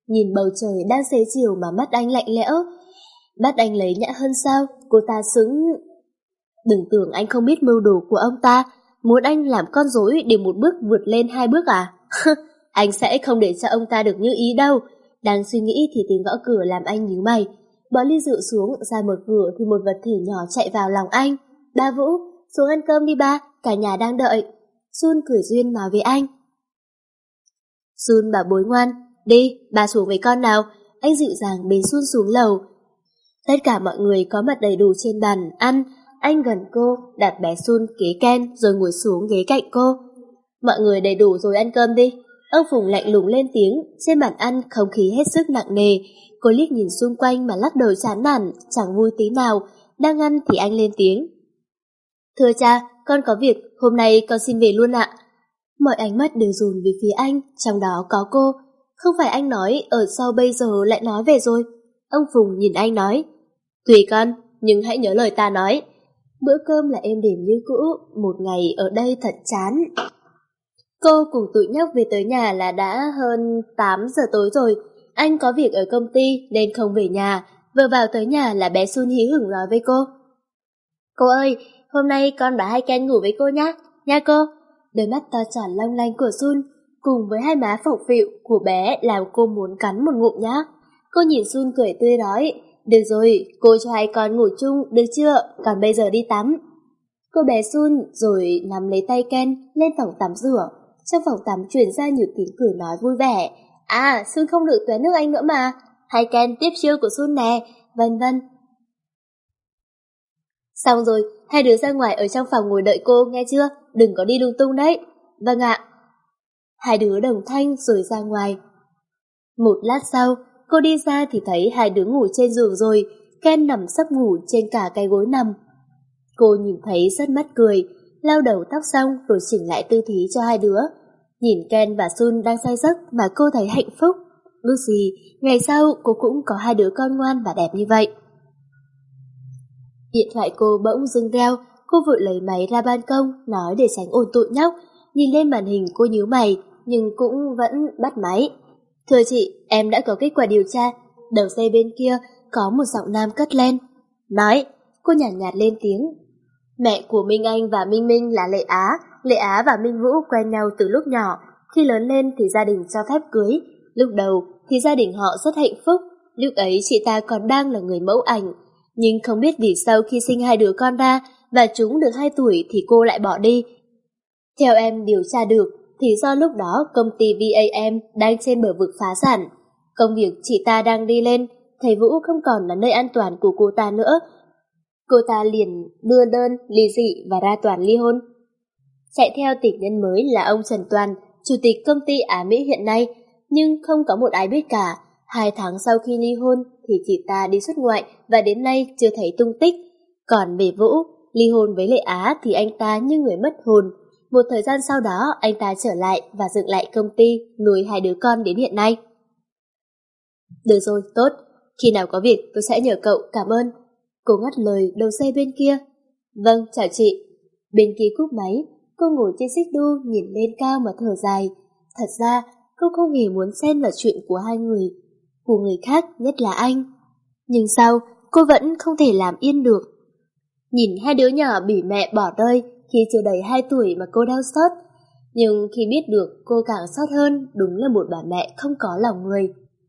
nhìn bầu trời đang xế chiều mà mắt anh lạnh lẽo. Bắt anh lấy Nhã Hân sao? Cô ta xứng... Đừng tưởng anh không biết mưu đồ của ông ta, muốn anh làm con rối để một bước vượt lên hai bước à? Anh sẽ không để cho ông ta được như ý đâu. Đang suy nghĩ thì tiếng gõ cửa làm anh nhíu mày. Bỏ ly rượu xuống, ra mở cửa thì một vật thể nhỏ chạy vào lòng anh. Ba Vũ, xuống ăn cơm đi ba, cả nhà đang đợi. Sun cười duyên nói với anh. Sun bảo bối ngoan, đi, bà xuống với con nào. Anh dịu dàng bế Sun xuống lầu. Tất cả mọi người có mặt đầy đủ trên bàn ăn. Anh gần cô, đặt bé Sun kế Ken rồi ngồi xuống ghế cạnh cô. Mọi người đầy đủ rồi ăn cơm đi. Ông Phùng lạnh lùng lên tiếng. Trên bàn ăn không khí hết sức nặng nề. Cô liếc nhìn xung quanh mà lắc đầu chán nản, chẳng vui tí nào. Đang ăn thì anh lên tiếng. Thưa cha, con có việc, hôm nay con xin về luôn ạ. Mọi ánh mắt đều dồn về phía anh, trong đó có cô. Không phải anh nói, ở sau bây giờ lại nói về rồi. Ông Phùng nhìn anh nói. Tùy con, nhưng hãy nhớ lời ta nói. Bữa cơm là êm đềm như cũ, một ngày ở đây thật chán. Cô cùng tụi nhóc về tới nhà là đã hơn tám giờ tối rồi. Anh có việc ở công ty nên không về nhà. Vừa vào tới nhà là bé Sun hí hửng nói với cô. Cô ơi, hôm nay con bảo hai Ken ngủ với cô nhá, nha cô. Đôi mắt to tròn long lanh của Sun cùng với hai má phồng phịu của bé làm cô muốn cắn một ngụm nhá. Cô nhìn Sun cười tươi nói. Được rồi, cô cho hai con ngủ chung, được chưa? Còn bây giờ đi tắm. Cô bé Sun rồi nắm lấy tay Ken lên phòng tắm rửa. Trong phòng tắm truyền ra nhiều tiếng cười nói vui vẻ. À, Sun không được tué nước anh nữa mà. Hai Ken tiếp chiêu của Sun nè, vân vân. Xong rồi, hai đứa ra ngoài ở trong phòng ngồi đợi cô, nghe chưa? Đừng có đi lung tung đấy. Vâng ạ. Hai đứa đồng thanh rồi ra ngoài. Một lát sau, cô đi ra thì thấy hai đứa ngủ trên giường rồi. Ken nằm sấp ngủ trên cả cái gối nằm. Cô nhìn thấy rất mắt cười, lau đầu tóc xong rồi chỉnh lại tư thế cho hai đứa. Nhìn Ken và Sun đang say giấc mà cô thấy hạnh phúc. Ước gì, ngày sau cô cũng có hai đứa con ngoan và đẹp như vậy. Điện thoại cô bỗng dưng reo, cô vội lấy máy ra ban công, nói để tránh ồn tụi nhóc. Nhìn lên màn hình cô nhíu mày, nhưng cũng vẫn bắt máy. Thưa chị, em đã có kết quả điều tra. Đầu dây bên kia có một giọng nam cất lên. Nói, cô nhàn nhạt, nhạt lên tiếng. Mẹ của Minh Anh và Minh Minh là Lệ Á. Lệ Á và Minh Vũ quen nhau từ lúc nhỏ. Khi lớn lên thì gia đình cho phép cưới. Lúc đầu thì gia đình họ rất hạnh phúc. Lúc ấy chị ta còn đang là người mẫu ảnh. Nhưng không biết vì sao khi sinh hai đứa con ra và chúng được hai tuổi thì cô lại bỏ đi. Theo em điều tra được thì do lúc đó công ty vê a em đang trên bờ vực phá sản. Công việc chị ta đang đi lên, thầy Vũ không còn là nơi an toàn của cô ta nữa. Cô ta liền đưa đơn ly dị và ra tòa ly hôn. Chạy theo tình nhân mới là ông Trần Toàn, chủ tịch công ty Á Mỹ hiện nay, nhưng không có một ai biết cả. Hai tháng sau khi ly hôn thì chị ta đi xuất ngoại và đến nay chưa thấy tung tích. Còn về Vũ, ly hôn với Lệ Á thì anh ta như người mất hồn. Một thời gian sau đó anh ta trở lại và dựng lại công ty, nuôi hai đứa con đến hiện nay. Được rồi, tốt. Khi nào có việc tôi sẽ nhờ cậu, cảm ơn. Cô ngắt lời đầu dây bên kia. Vâng, chào chị. Bên kia cúp máy, cô ngồi trên xích đu nhìn lên cao mà thở dài. Thật ra, cô không hề muốn xen vào chuyện của hai người, của người khác, nhất là anh. Nhưng sao, cô vẫn không thể làm yên được. Nhìn hai đứa nhỏ bị mẹ bỏ rơi khi chưa đầy hai tuổi mà cô đau xót. Nhưng khi biết được cô càng xót hơn, đúng là một bà mẹ không có lòng người.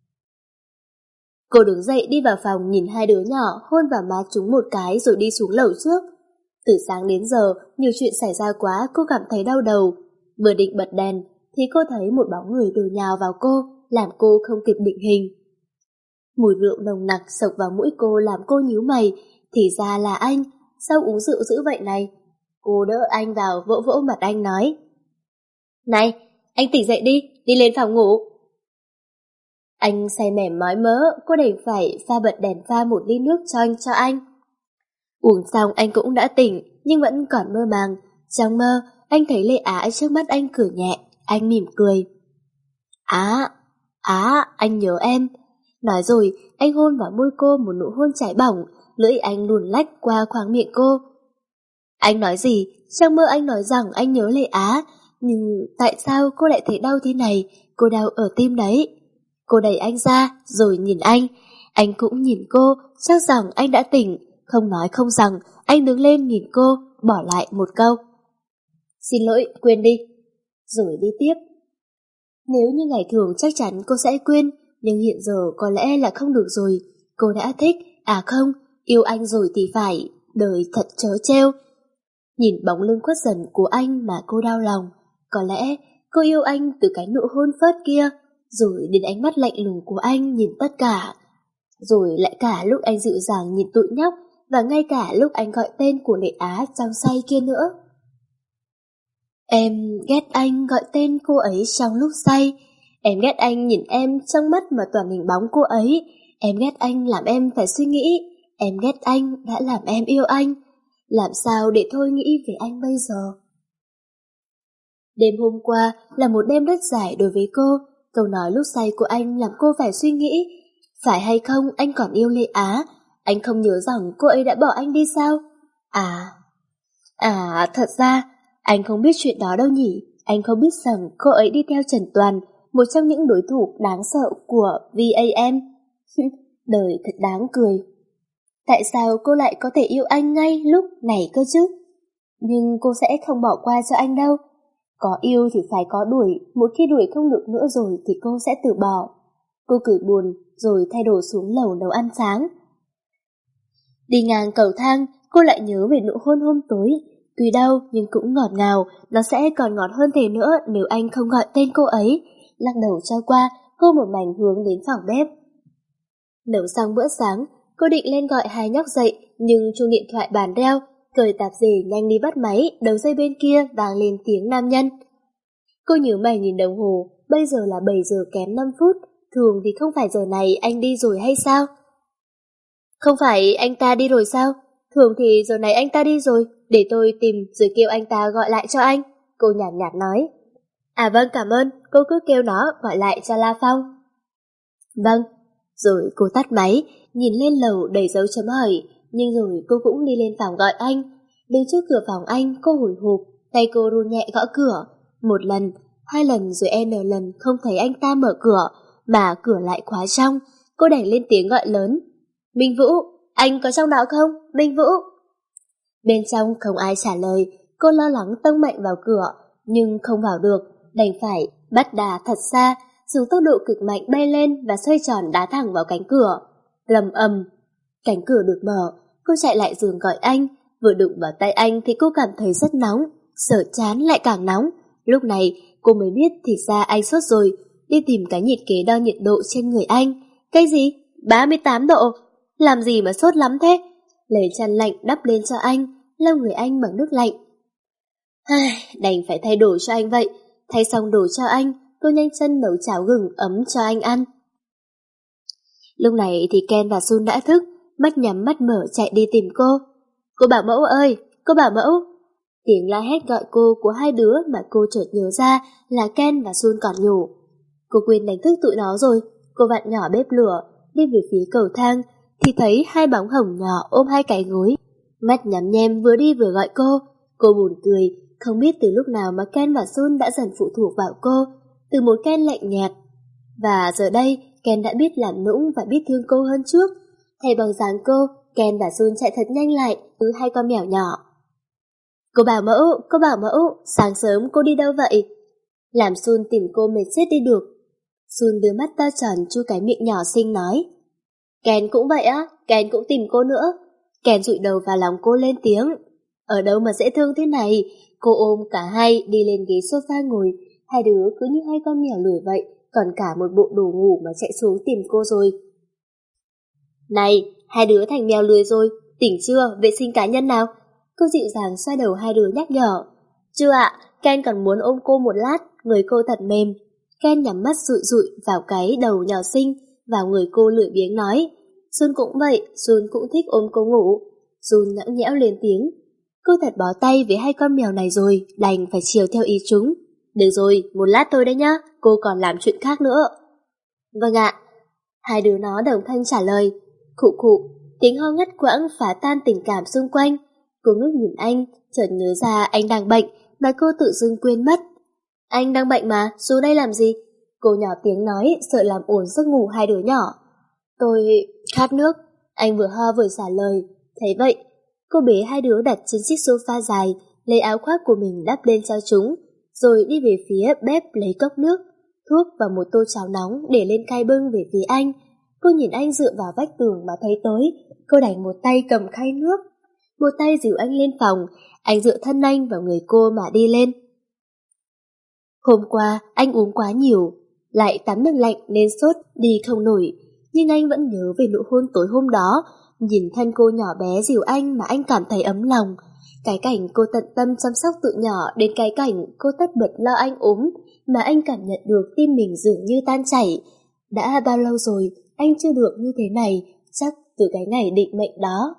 Cô đứng dậy đi vào phòng nhìn hai đứa nhỏ hôn vào má chúng một cái rồi đi xuống lầu trước. Từ sáng đến giờ, nhiều chuyện xảy ra quá cô cảm thấy đau đầu. Vừa định bật đèn thì cô thấy một bóng người đổ nhào vào cô, làm cô không kịp định hình. Mùi rượu nồng nặc sộc vào mũi cô làm cô nhíu mày, thì ra là anh, sao uống rượu dữ vậy này? Cô đỡ anh vào vỗ vỗ mặt anh nói. Này, anh tỉnh dậy đi, đi lên phòng ngủ. Anh say mềm mói mớ, cô đành phải pha bật đèn pha một ly nước cho anh cho anh. Uống xong anh cũng đã tỉnh, nhưng vẫn còn mơ màng. Trong mơ, anh thấy Lệ Á trước mắt anh cười nhẹ, anh mỉm cười. Á, Á, anh nhớ em. Nói rồi, anh hôn vào môi cô một nụ hôn cháy bỏng, lưỡi anh luồn lách qua khoang miệng cô. Anh nói gì? Trong mơ anh nói rằng anh nhớ Lệ Á, nhưng tại sao cô lại thấy đau thế này? Cô đau ở tim đấy. Cô đẩy anh ra, rồi nhìn anh. Anh cũng nhìn cô, chắc rằng anh đã tỉnh. Không nói không rằng, anh đứng lên nhìn cô, bỏ lại một câu: "Xin lỗi, quên đi." Rồi đi tiếp. Nếu như ngày thường chắc chắn cô sẽ quên, nhưng hiện giờ có lẽ là không được rồi. Cô đã thích, à không, yêu anh rồi thì phải, đời thật trớ trêu. Nhìn bóng lưng khuất dần của anh mà cô đau lòng. Có lẽ cô yêu anh từ cái nụ hôn phớt kia, rồi đến ánh mắt lạnh lùng của anh nhìn tất cả. Rồi lại cả lúc anh dịu dàng nhìn tụi nhóc, và ngay cả lúc anh gọi tên của Lệ Á trong say kia nữa. Em ghét anh gọi tên cô ấy trong lúc say. Em ghét anh nhìn em trong mắt mà toàn hình bóng cô ấy. Em ghét anh làm em phải suy nghĩ. Em ghét anh đã làm em yêu anh. Làm sao để thôi nghĩ về anh bây giờ? Đêm hôm qua là một đêm rất dài đối với cô. Câu nói lúc say của anh làm cô phải suy nghĩ. Phải hay không anh còn yêu Lệ Á? Anh không nhớ rằng cô ấy đã bỏ anh đi sao? À, à thật ra anh không biết chuyện đó đâu nhỉ. Anh không biết rằng cô ấy đi theo Trần Toàn, một trong những đối thủ đáng sợ của vê a em. Đời thật đáng cười. Tại sao cô lại có thể yêu anh ngay lúc này cơ chứ? Nhưng cô sẽ không bỏ qua cho anh đâu. Có yêu thì phải có đuổi, một khi đuổi không được nữa rồi thì cô sẽ từ bỏ. Cô cười buồn rồi thay đồ xuống lầu nấu ăn sáng. Đi ngang cầu thang, cô lại nhớ về nụ hôn hôm tối. Tuy đau nhưng cũng ngọt ngào, nó sẽ còn ngọt hơn thế nữa nếu anh không gọi tên cô ấy. Lắc đầu cho qua, cô một mảnh hướng đến phòng bếp. Nấu xong bữa sáng, cô định lên gọi hai nhóc dậy, nhưng chuông điện thoại bàn reo, cởi tạp dề nhanh đi bắt máy, đầu dây bên kia vang lên tiếng nam nhân. Cô nhíu mày nhìn đồng hồ, bây giờ là bảy giờ kém năm phút, thường thì không phải giờ này anh đi rồi hay sao? Không phải anh ta đi rồi sao? Thường thì giờ này anh ta đi rồi, để tôi tìm rồi kêu anh ta gọi lại cho anh. Cô nhàn nhạt, nhạt nói. À vâng, cảm ơn, cô cứ kêu nó gọi lại cho La Phong. Vâng. Rồi cô tắt máy, nhìn lên lầu đầy dấu chấm hỏi, nhưng rồi cô cũng đi lên phòng gọi anh. Đứng trước cửa phòng anh, cô hồi hộp, tay cô run nhẹ gõ cửa. Một lần, hai lần rồi n lần không thấy anh ta mở cửa, mà cửa lại khóa trong. Cô đành lên tiếng gọi lớn. Minh Vũ, anh có trong đó không? Minh Vũ. Bên trong không ai trả lời, cô lo lắng tông mạnh vào cửa, nhưng không vào được, đành phải bắt đà thật xa, dùng tốc độ cực mạnh bay lên và xoay tròn đá thẳng vào cánh cửa. Rầm ầm, cánh cửa được mở, cô chạy lại giường gọi anh, vừa đụng vào tay anh thì cô cảm thấy rất nóng, sở chán lại càng nóng. Lúc này cô mới biết thì ra anh sốt rồi, đi tìm cái nhiệt kế đo nhiệt độ trên người anh. Cái gì? ba mươi tám độ? Làm gì mà sốt lắm thế? Lấy chăn lạnh đắp lên cho anh, lau người anh bằng nước lạnh. Ai, đành phải thay đồ cho anh vậy. Thay xong đồ cho anh, cô nhanh chân nấu cháo gừng ấm cho anh ăn. Lúc này thì Ken và Sun đã thức, mắt nhắm mắt mở chạy đi tìm cô. Cô bảo mẫu ơi, cô bảo mẫu. Tiếng la hét gọi cô của hai đứa mà cô chợt nhớ ra là Ken và Sun còn nhủ. Cô quên đánh thức tụi nó rồi. Cô vặn nhỏ bếp lửa, đi về phía cầu thang, thì thấy hai bóng hồng nhỏ ôm hai cái gối. Mắt nhắm nhem vừa đi vừa gọi cô. Cô buồn cười, không biết từ lúc nào mà Ken và Sun đã dần phụ thuộc vào cô, từ một Ken lạnh nhạt. Và giờ đây, Ken đã biết làm nũng và biết thương cô hơn trước. Thay bằng dáng cô, Ken và Sun chạy thật nhanh lại từ hai con mèo nhỏ. Cô bảo mẫu, cô bảo mẫu, sáng sớm cô đi đâu vậy? Làm Sun tìm cô mệt chết đi được. Sun đưa mắt to tròn chu cái miệng nhỏ xinh nói. Ken cũng vậy á, Ken cũng tìm cô nữa. Ken dụi đầu vào lòng cô lên tiếng. Ở đâu mà dễ thương thế này? Cô ôm cả hai đi lên ghế sofa ngồi, hai đứa cứ như hai con mèo lười vậy, còn cả một bộ đồ ngủ mà chạy xuống tìm cô rồi. Này, hai đứa thành mèo lười rồi, tỉnh chưa, vệ sinh cá nhân nào? Cô dịu dàng xoay đầu hai đứa nhắc nhở. Chưa ạ, Ken còn muốn ôm cô một lát, người cô thật mềm. Ken nhắm mắt dụi dụi vào cái đầu nhỏ xinh, vào người cô lười biếng nói. Sun cũng vậy, Sun cũng thích ôm cô ngủ. Sun nhõng nhẽo lên tiếng. Cô thật bó tay với hai con mèo này rồi, đành phải chiều theo ý chúng. Được rồi, một lát thôi đấy nhá, cô còn làm chuyện khác nữa. Vâng ạ. Hai đứa nó đồng thanh trả lời. Khụ khụ, tiếng ho ngắt quãng phá tan tình cảm xung quanh. Cô ngước nhìn anh, chợt nhớ ra anh đang bệnh, mà cô tự dưng quên mất. Anh đang bệnh mà, xuống đây làm gì? Cô nhỏ tiếng nói, sợ làm ồn giấc ngủ hai đứa nhỏ. Tôi khát nước, anh vừa ho vừa trả lời. Thấy vậy, cô bế hai đứa đặt trên chiếc sofa dài, lấy áo khoác của mình đắp lên cho chúng, rồi đi về phía bếp lấy cốc nước, thuốc và một tô cháo nóng để lên khay bưng về phía anh. Cô nhìn anh dựa vào vách tường mà thấy tới, cô đành một tay cầm khay nước, một tay dìu anh lên phòng, anh dựa thân anh vào người cô mà đi lên. Hôm qua anh uống quá nhiều, lại tắm nước lạnh nên sốt đi không nổi, nhưng anh vẫn nhớ về nụ hôn tối hôm đó, nhìn thân cô nhỏ bé dìu anh mà anh cảm thấy ấm lòng. Cái cảnh cô tận tâm chăm sóc tụi nhỏ đến cái cảnh cô tất bật lo anh ốm mà anh cảm nhận được tim mình dường như tan chảy. Đã bao lâu rồi anh chưa được như thế này, chắc từ cái ngày định mệnh đó.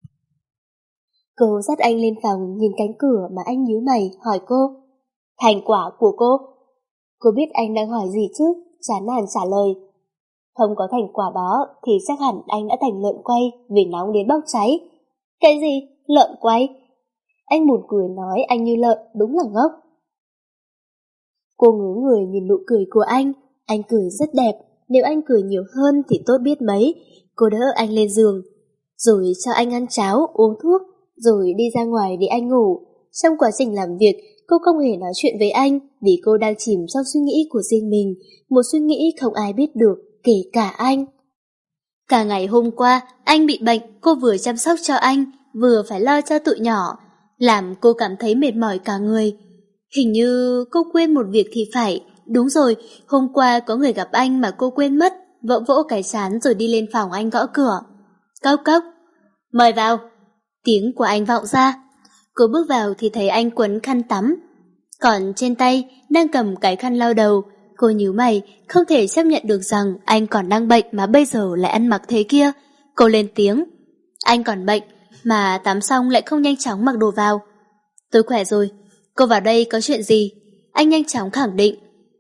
Cô dắt anh lên phòng nhìn cánh cửa mà anh nhíu mày hỏi cô. Thành quả của cô? Cô biết anh đang hỏi gì chứ, chán nản trả lời. Không có thành quả đó thì chắc hẳn anh đã thành lợn quay vì nóng đến bốc cháy. Cái gì? Lợn quay? Anh buồn cười nói anh như lợn, đúng là ngốc. Cô ngớ người nhìn nụ cười của anh, anh cười rất đẹp, nếu anh cười nhiều hơn thì tốt biết mấy. Cô đỡ anh lên giường, rồi cho anh ăn cháo, uống thuốc, rồi đi ra ngoài để anh ngủ. Trong quá trình làm việc, cô không hề nói chuyện với anh vì cô đang chìm trong suy nghĩ của riêng mình, một suy nghĩ không ai biết được, kể cả anh. Cả ngày hôm qua, anh bị bệnh, cô vừa chăm sóc cho anh, vừa phải lo cho tụi nhỏ, làm cô cảm thấy mệt mỏi cả người. Hình như cô quên một việc thì phải. Đúng rồi, hôm qua có người gặp anh mà cô quên mất, vỗ vỗ cái trán rồi đi lên phòng anh gõ cửa. Cốc cốc, mời vào. Tiếng của anh vọng ra. Cô bước vào thì thấy anh quấn khăn tắm, còn trên tay đang cầm cái khăn lau đầu. Cô nhíu mày, không thể chấp nhận được rằng anh còn đang bệnh mà bây giờ lại ăn mặc thế kia. Cô lên tiếng. Anh còn bệnh mà tắm xong lại không nhanh chóng mặc đồ vào. Tôi khỏe rồi, cô vào đây có chuyện gì? Anh nhanh chóng khẳng định.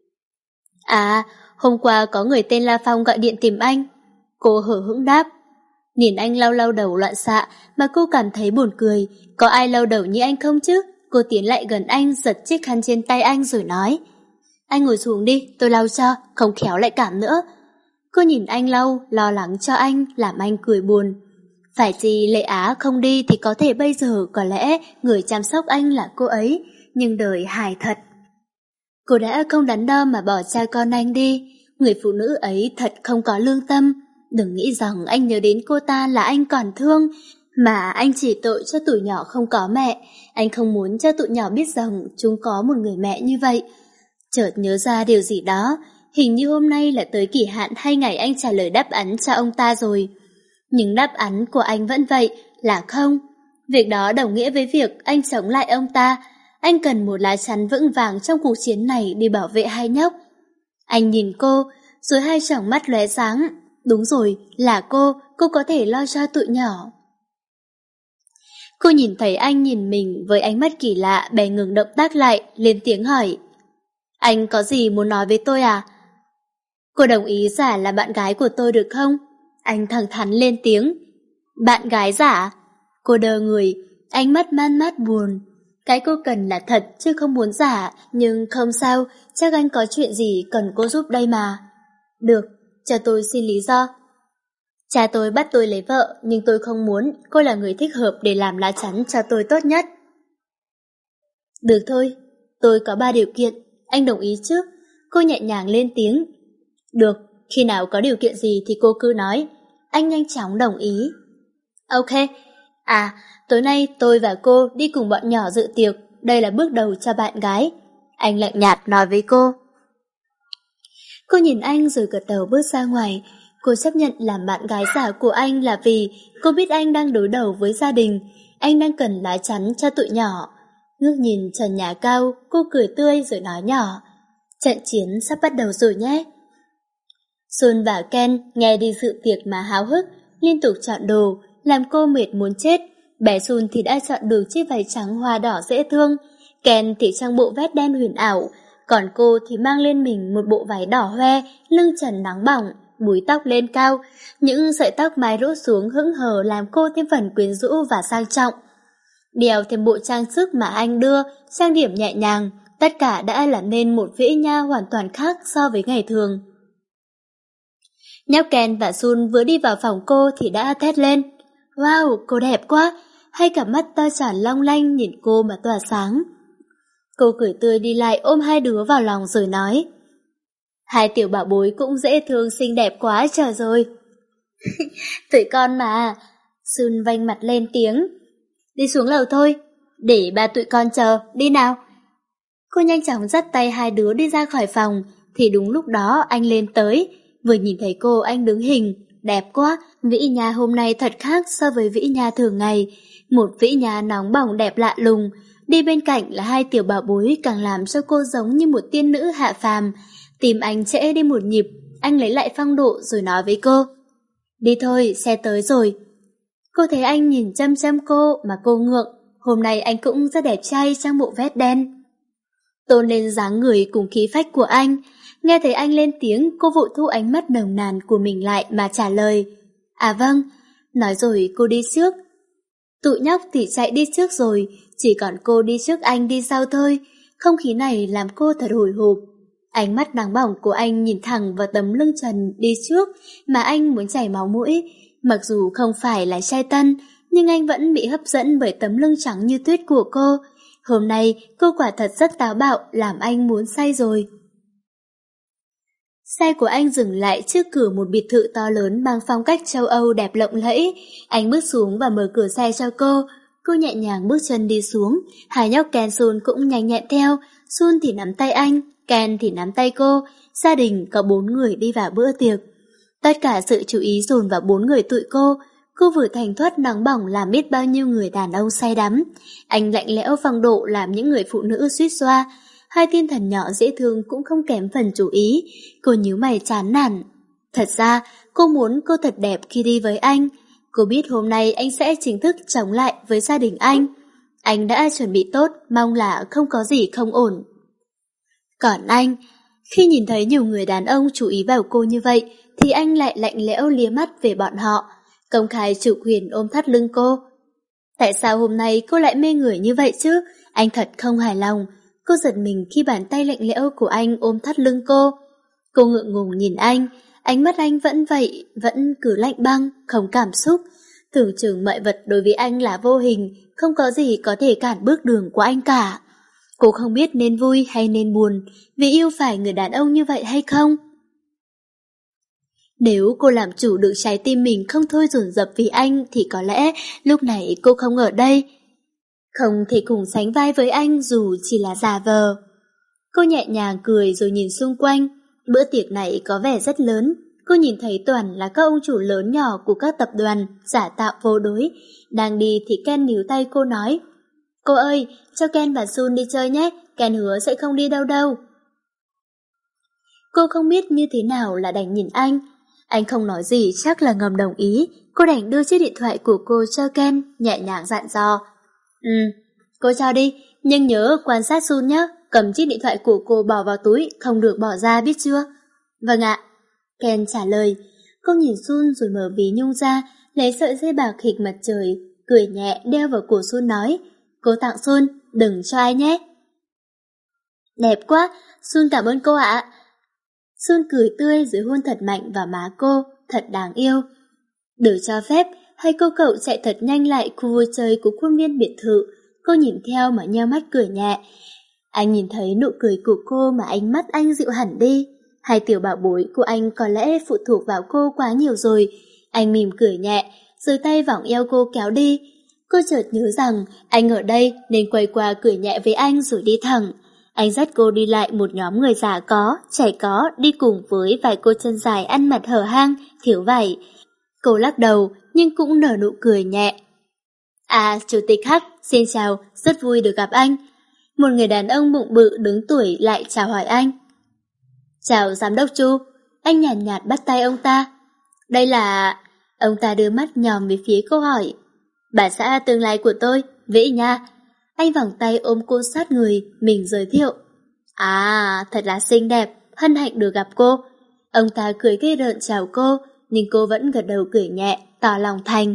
À, hôm qua có người tên La Phong gọi điện tìm anh. Cô hở hững đáp. Nhìn anh lau lau đầu loạn xạ mà cô cảm thấy buồn cười. Có ai lau đầu như anh không chứ? Cô tiến lại gần anh, giật chiếc khăn trên tay anh rồi nói. Anh ngồi xuống đi, tôi lau cho, không khéo lại cảm nữa. Cô nhìn anh lau, lo lắng cho anh, làm anh cười buồn. Phải gì Lệ Á không đi thì có thể bây giờ có lẽ người chăm sóc anh là cô ấy, nhưng đời hài thật. Cô đã không đắn đo mà bỏ cha con anh đi, người phụ nữ ấy thật không có lương tâm. Đừng nghĩ rằng anh nhớ đến cô ta là anh còn thương, mà anh chỉ tội cho tụi nhỏ không có mẹ. Anh không muốn cho tụi nhỏ biết rằng chúng có một người mẹ như vậy. Chợt nhớ ra điều gì đó, hình như hôm nay là tới kỳ hạn hai ngày anh trả lời đáp án cho ông ta rồi. Nhưng đáp án của anh vẫn vậy, là không. Việc đó đồng nghĩa với việc anh chống lại ông ta. Anh cần một lá chắn vững vàng trong cuộc chiến này để bảo vệ hai nhóc. Anh nhìn cô, rồi hai tròng mắt lóe sáng. Đúng rồi, là cô, cô có thể lo cho tụi nhỏ. Cô nhìn thấy anh nhìn mình với ánh mắt kỳ lạ, bèn ngừng động tác lại, lên tiếng hỏi. Anh có gì muốn nói với tôi à? Cô đồng ý giả là bạn gái của tôi được không? Anh thẳng thắn lên tiếng. Bạn gái giả? Cô đờ người, ánh mắt man mát buồn. Cái cô cần là thật chứ không muốn giả, nhưng không sao, chắc anh có chuyện gì cần cô giúp đây mà. Được, cho tôi xin lý do. Cha tôi bắt tôi lấy vợ, nhưng tôi không muốn, cô là người thích hợp để làm lá chắn cho tôi tốt nhất. Được thôi, tôi có ba điều kiện, anh đồng ý chứ? Cô nhẹ nhàng lên tiếng. Được, khi nào có điều kiện gì thì cô cứ nói. Anh nhanh chóng đồng ý. Ok, à, tối nay tôi và cô đi cùng bọn nhỏ dự tiệc, đây là bước đầu cho bạn gái. Anh lạnh nhạt nói với cô. Cô nhìn anh rồi gật đầu bước ra ngoài. Cô chấp nhận làm bạn gái giả của anh là vì cô biết anh đang đối đầu với gia đình. Anh đang cần lá chắn cho tụi nhỏ. Ngước nhìn trần nhà cao, cô cười tươi rồi nói nhỏ. Trận chiến sắp bắt đầu rồi nhé. Sun và Ken nghe đi dự tiệc mà háo hức, liên tục chọn đồ, làm cô mệt muốn chết. Bé Sun thì đã chọn được chiếc váy trắng hoa đỏ dễ thương, Ken thì trang bộ vest đen huyền ảo, còn cô thì mang lên mình một bộ váy đỏ hoe, lưng trần nắng bỏng, búi tóc lên cao, những sợi tóc mái rũ xuống hững hờ làm cô thêm phần quyến rũ và sang trọng. Đeo thêm bộ trang sức mà anh đưa, trang điểm nhẹ nhàng, tất cả đã làm nên một Vĩ Nha hoàn toàn khác so với ngày thường. Nhóc Ken và Sun vừa đi vào phòng cô thì đã thét lên. Wow, cô đẹp quá, hai cặp mắt to tròn long lanh nhìn cô mà tỏa sáng. Cô cười tươi đi lại ôm hai đứa vào lòng rồi nói. Hai tiểu bảo bối cũng dễ thương xinh đẹp quá trời rồi. Tụi con mà. Sun vênh mặt lên tiếng. Đi xuống lầu thôi, để ba tụi con chờ, đi nào. Cô nhanh chóng dắt tay hai đứa đi ra khỏi phòng, thì đúng lúc đó anh lên tới. Vừa nhìn thấy cô anh đứng hình, đẹp quá, Vĩ Nha hôm nay thật khác so với Vĩ Nha thường ngày. Một Vĩ Nha nóng bỏng đẹp lạ lùng, đi bên cạnh là hai tiểu bảo bối càng làm cho cô giống như một tiên nữ hạ phàm. Tìm anh trễ đi một nhịp, anh lấy lại phong độ rồi nói với cô. Đi thôi, xe tới rồi. Cô thấy anh nhìn chăm chăm cô mà cô ngượng, hôm nay anh cũng rất đẹp trai trong bộ vest đen. Tôn lên dáng người cùng khí phách của anh, nghe thấy anh lên tiếng cô vội thu ánh mắt nồng nàn của mình lại mà trả lời. À vâng, nói rồi cô đi trước. Tụi nhóc thì chạy đi trước rồi, chỉ còn cô đi trước anh đi sau thôi, không khí này làm cô thật hồi hộp. Ánh mắt nóng bỏng của anh nhìn thẳng vào tấm lưng trần đi trước mà anh muốn chảy máu mũi. Mặc dù không phải là trai tân, nhưng anh vẫn bị hấp dẫn bởi tấm lưng trắng như tuyết của cô. Hôm nay cô quả thật rất táo bạo, làm anh muốn say rồi. Xe của anh dừng lại trước cửa một biệt thự to lớn mang phong cách châu Âu đẹp lộng lẫy. Anh bước xuống và mở cửa xe cho cô. Cô nhẹ nhàng bước chân đi xuống. Hai nhóc Ken Sun cũng nhanh nhẹn theo. Sun thì nắm tay anh, Ken thì nắm tay cô. Gia đình có bốn người đi vào bữa tiệc. Tất cả sự chú ý dồn vào bốn người tụi cô. Cô vừa thành thoát nóng bỏng làm biết bao nhiêu người đàn ông say đắm. Anh lạnh lẽo phong độ làm những người phụ nữ suýt xoa. Hai thiên thần nhỏ dễ thương cũng không kém phần chú ý. Cô nhíu mày chán nản. Thật ra cô muốn cô thật đẹp khi đi với anh. Cô biết hôm nay anh sẽ chính thức chống lại với gia đình anh. Anh đã chuẩn bị tốt, mong là không có gì không ổn. Còn anh, khi nhìn thấy nhiều người đàn ông chú ý vào cô như vậy thì anh lại lạnh lẽo lia mắt về bọn họ, công khai chủ quyền ôm thắt lưng cô. Tại sao hôm nay cô lại mê người như vậy chứ? Anh thật không hài lòng. Cô giật mình khi bàn tay lạnh lẽo của anh ôm thắt lưng cô. Cô ngượng ngùng nhìn anh, ánh mắt anh vẫn vậy, vẫn cứ lạnh băng, không cảm xúc. Tưởng chừng mọi vật đối với anh là vô hình, không có gì có thể cản bước đường của anh cả. Cô không biết nên vui hay nên buồn vì yêu phải người đàn ông như vậy hay không. Nếu cô làm chủ được trái tim mình không thôi dồn dập vì anh thì có lẽ lúc này cô không ở đây. Không thể cùng sánh vai với anh dù chỉ là giả vờ. Cô nhẹ nhàng cười rồi nhìn xung quanh. Bữa tiệc này có vẻ rất lớn. Cô nhìn thấy toàn là các ông chủ lớn nhỏ của các tập đoàn giả tạo vô đối. Đang đi thì Ken níu tay cô nói. Cô ơi, cho Ken và Sun đi chơi nhé. Ken hứa sẽ không đi đâu đâu. Cô không biết như thế nào là đành nhìn anh. Anh không nói gì chắc là ngầm đồng ý. Cô đành đưa chiếc điện thoại của cô cho Ken, nhẹ nhàng dặn dò. Ừ, cô cho đi, nhưng nhớ quan sát Sun nhé. Cầm chiếc điện thoại của cô bỏ vào túi, không được bỏ ra biết chưa? Vâng ạ. Ken trả lời. Cô nhìn Sun rồi mở ví nhung ra, lấy sợi dây bạc hịch mặt trời, cười nhẹ đeo vào cổ Sun nói. Cô tặng Sun, đừng cho ai nhé. Đẹp quá, Sun cảm ơn cô ạ. Sun cười tươi rồi hôn thật mạnh vào má cô, thật đáng yêu. Được cho phép, hai cô cậu chạy thật nhanh lại khu vui chơi của khuôn viên biệt thự. Cô nhìn theo mà nheo mắt cười nhẹ. Anh nhìn thấy nụ cười của cô mà ánh mắt anh dịu hẳn đi. Hai tiểu bảo bối của anh có lẽ phụ thuộc vào cô quá nhiều rồi. Anh mỉm cười nhẹ, giơ tay vòng eo cô kéo đi. Cô chợt nhớ rằng anh ở đây nên quay qua cười nhẹ với anh rồi đi thẳng. Anh dắt cô đi lại một nhóm người già có, trẻ có, đi cùng với vài cô chân dài ăn mặc hở hang, thiếu vải. Cô lắc đầu nhưng cũng nở nụ cười nhẹ. À, Chủ tịch Hắc, xin chào, rất vui được gặp anh. Một người đàn ông bụng bự đứng tuổi lại chào hỏi anh. Chào Giám đốc Chu, anh nhàn nhạt, nhạt bắt tay ông ta. Đây là... Ông ta đưa mắt nhòm về phía cô hỏi. Bà xã tương lai của tôi, Vĩ Nha. Anh vòng tay ôm cô sát người, mình giới thiệu. À, thật là xinh đẹp, hân hạnh được gặp cô. Ông ta cười ghê rợn chào cô, nhưng cô vẫn gật đầu cười nhẹ, tỏ lòng thành.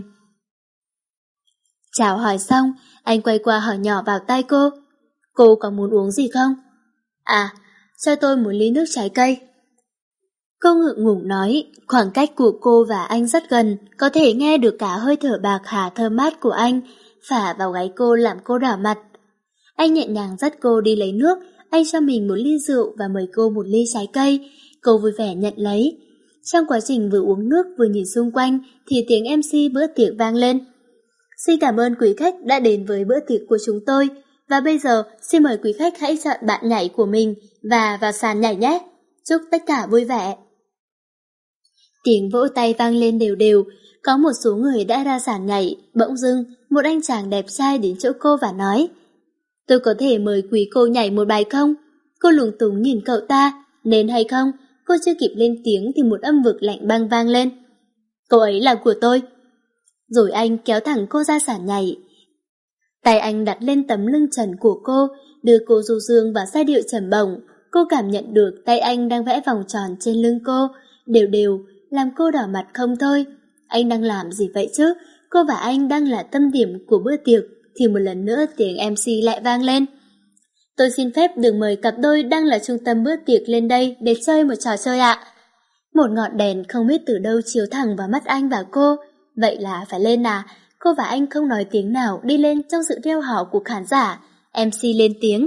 Chào hỏi xong, anh quay qua hỏi nhỏ vào tai cô. Cô có muốn uống gì không? À, cho tôi một ly nước trái cây. Cô ngượng ngùng nói, khoảng cách của cô và anh rất gần, có thể nghe được cả hơi thở bạc hà thơm mát của anh, phả vào gáy cô làm cô đỏ mặt. Anh nhẹ nhàng dắt cô đi lấy nước, anh cho mình một ly rượu và mời cô một ly trái cây. Cô vui vẻ nhận lấy. Trong quá trình vừa uống nước vừa nhìn xung quanh thì tiếng em xê bữa tiệc vang lên. Xin cảm ơn quý khách đã đến với bữa tiệc của chúng tôi. Và bây giờ xin mời quý khách hãy chọn bạn nhảy của mình và vào sàn nhảy nhé. Chúc tất cả vui vẻ. Tiếng vỗ tay vang lên đều đều. Có một số người đã ra sàn nhảy. Bỗng dưng một anh chàng đẹp trai đến chỗ cô và nói: Tôi có thể mời quý cô nhảy một bài không? Cô lúng túng nhìn cậu ta. Nên hay không? Cô chưa kịp lên tiếng thì một âm vực lạnh băng vang lên. Cô ấy là của tôi. Rồi anh kéo thẳng cô ra sàn nhảy. Tay anh đặt lên tấm lưng trần của cô, đưa cô du dương vào giai điệu trầm bổng. Cô cảm nhận được tay anh đang vẽ vòng tròn trên lưng cô, đều đều, làm cô đỏ mặt không thôi. Anh đang làm gì vậy chứ? Cô và anh đang là tâm điểm của bữa tiệc, thì một lần nữa tiếng em xê lại vang lên. Tôi xin phép được mời cặp đôi đang là trung tâm bữa tiệc lên đây để chơi một trò chơi ạ. Một ngọn đèn không biết từ đâu chiếu thẳng vào mắt anh và cô. Vậy là phải lên à? Cô và anh không nói tiếng nào đi lên trong sự reo hò của khán giả. em xê lên tiếng.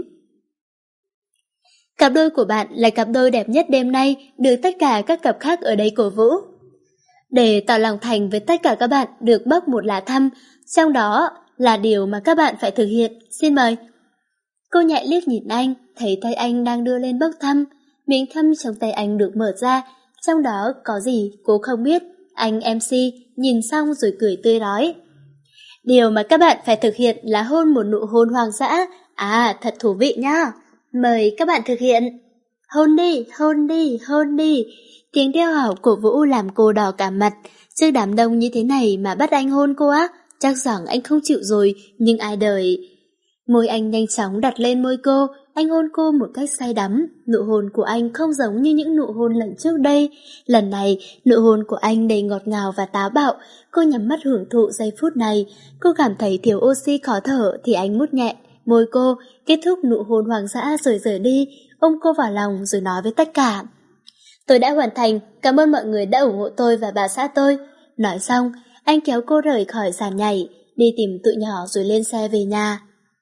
Cặp đôi của bạn là cặp đôi đẹp nhất đêm nay, được tất cả các cặp khác ở đây cổ vũ. Để tỏ lòng thành với tất cả các bạn được bốc một lá thăm, trong đó là điều mà các bạn phải thực hiện. Xin mời. Cô nhẹ liếc nhìn anh, thấy tay anh đang đưa lên bốc thăm. Miếng thăm trong tay anh được mở ra, trong đó có gì cô không biết. Anh em xê nhìn xong rồi cười tươi nói. Điều mà các bạn phải thực hiện là hôn một nụ hôn hoang dã. À, thật thú vị nhá. Mời các bạn thực hiện. Hôn đi, hôn đi, hôn đi. Tiếng reo hò cổ vũ làm cô đỏ cả mặt. Trước đám đông như thế này mà bắt anh hôn cô á, chắc rằng anh không chịu rồi, nhưng ai đời. Môi anh nhanh chóng đặt lên môi cô, anh hôn cô một cách say đắm. Nụ hôn của anh không giống như những nụ hôn lần trước đây. Lần này, nụ hôn của anh đầy ngọt ngào và táo bạo. Cô nhắm mắt hưởng thụ giây phút này. Cô cảm thấy thiếu oxy khó thở thì anh mút nhẹ môi cô, kết thúc nụ hôn hoang dã rồi rời đi, ôm cô vào lòng rồi nói với tất cả. Tôi đã hoàn thành, cảm ơn mọi người đã ủng hộ tôi và bà xã tôi. Nói xong, anh kéo cô rời khỏi sàn nhảy, đi tìm tụi nhỏ rồi lên xe về nhà.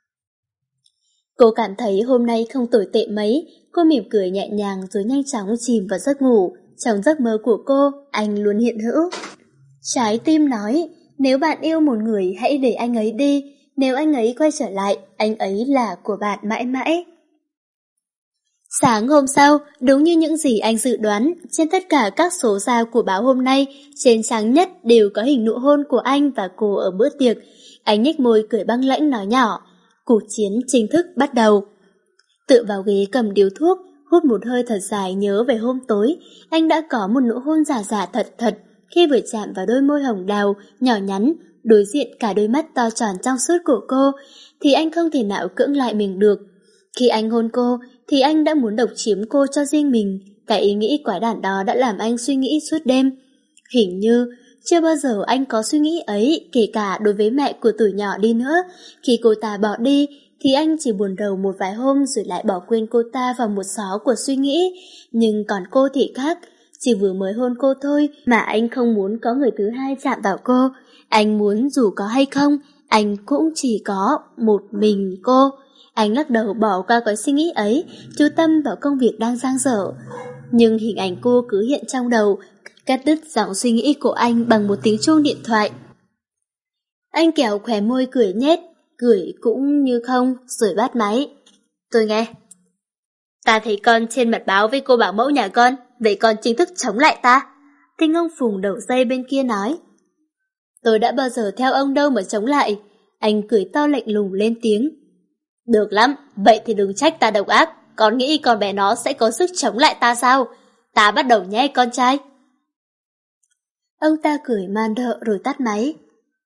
Cô cảm thấy hôm nay không tồi tệ mấy, cô mỉm cười nhẹ nhàng rồi nhanh chóng chìm vào giấc ngủ. Trong giấc mơ của cô, anh luôn hiện hữu. Trái tim nói, nếu bạn yêu một người hãy để anh ấy đi, nếu anh ấy quay trở lại, anh ấy là của bạn mãi mãi. Sáng hôm sau, đúng như những gì anh dự đoán, trên tất cả các số ra của báo hôm nay, trên trang nhất đều có hình nụ hôn của anh và cô ở bữa tiệc. Anh nhếch môi cười băng lãnh nói nhỏ. Cuộc chiến chính thức bắt đầu. Tựa vào ghế cầm điếu thuốc, hút một hơi thật dài nhớ về hôm tối, anh đã có một nụ hôn giả giả thật thật. Khi vừa chạm vào đôi môi hồng đào, nhỏ nhắn, đối diện cả đôi mắt to tròn trong suốt của cô, thì anh không thể nào cưỡng lại mình được. Khi anh hôn cô, thì anh đã muốn độc chiếm cô cho riêng mình. Cái ý nghĩ quái đản đó đã làm anh suy nghĩ suốt đêm. Hình như chưa bao giờ anh có suy nghĩ ấy, kể cả đối với mẹ của tuổi nhỏ đi nữa. Khi cô ta bỏ đi, thì anh chỉ buồn rầu một vài hôm rồi lại bỏ quên cô ta vào một xó của suy nghĩ. Nhưng còn cô thì khác, chỉ vừa mới hôn cô thôi mà anh không muốn có người thứ hai chạm vào cô. Anh muốn dù có hay không, anh cũng chỉ có một mình cô. Anh lắc đầu bỏ qua cái suy nghĩ ấy, chú tâm vào công việc đang dang dở. Nhưng hình ảnh cô cứ hiện trong đầu, cắt đứt dòng suy nghĩ của anh bằng một tiếng chuông điện thoại. Anh kéo khóe môi cười nhếch, cười cũng như không, rồi bắt máy. Tôi nghe. Ta thấy con trên mặt báo với cô bảo mẫu nhà con, vậy con chính thức chống lại ta.听ông Phùng đầu dây bên kia nói. Tôi đã bao giờ theo ông đâu mà chống lại. Anh cười to lạnh lùng lên tiếng. Được lắm, vậy thì đừng trách ta độc ác. Con nghĩ con bé nó sẽ có sức chống lại ta sao? Ta bắt đầu nhé con trai. Ông ta cười man rợ rồi tắt máy.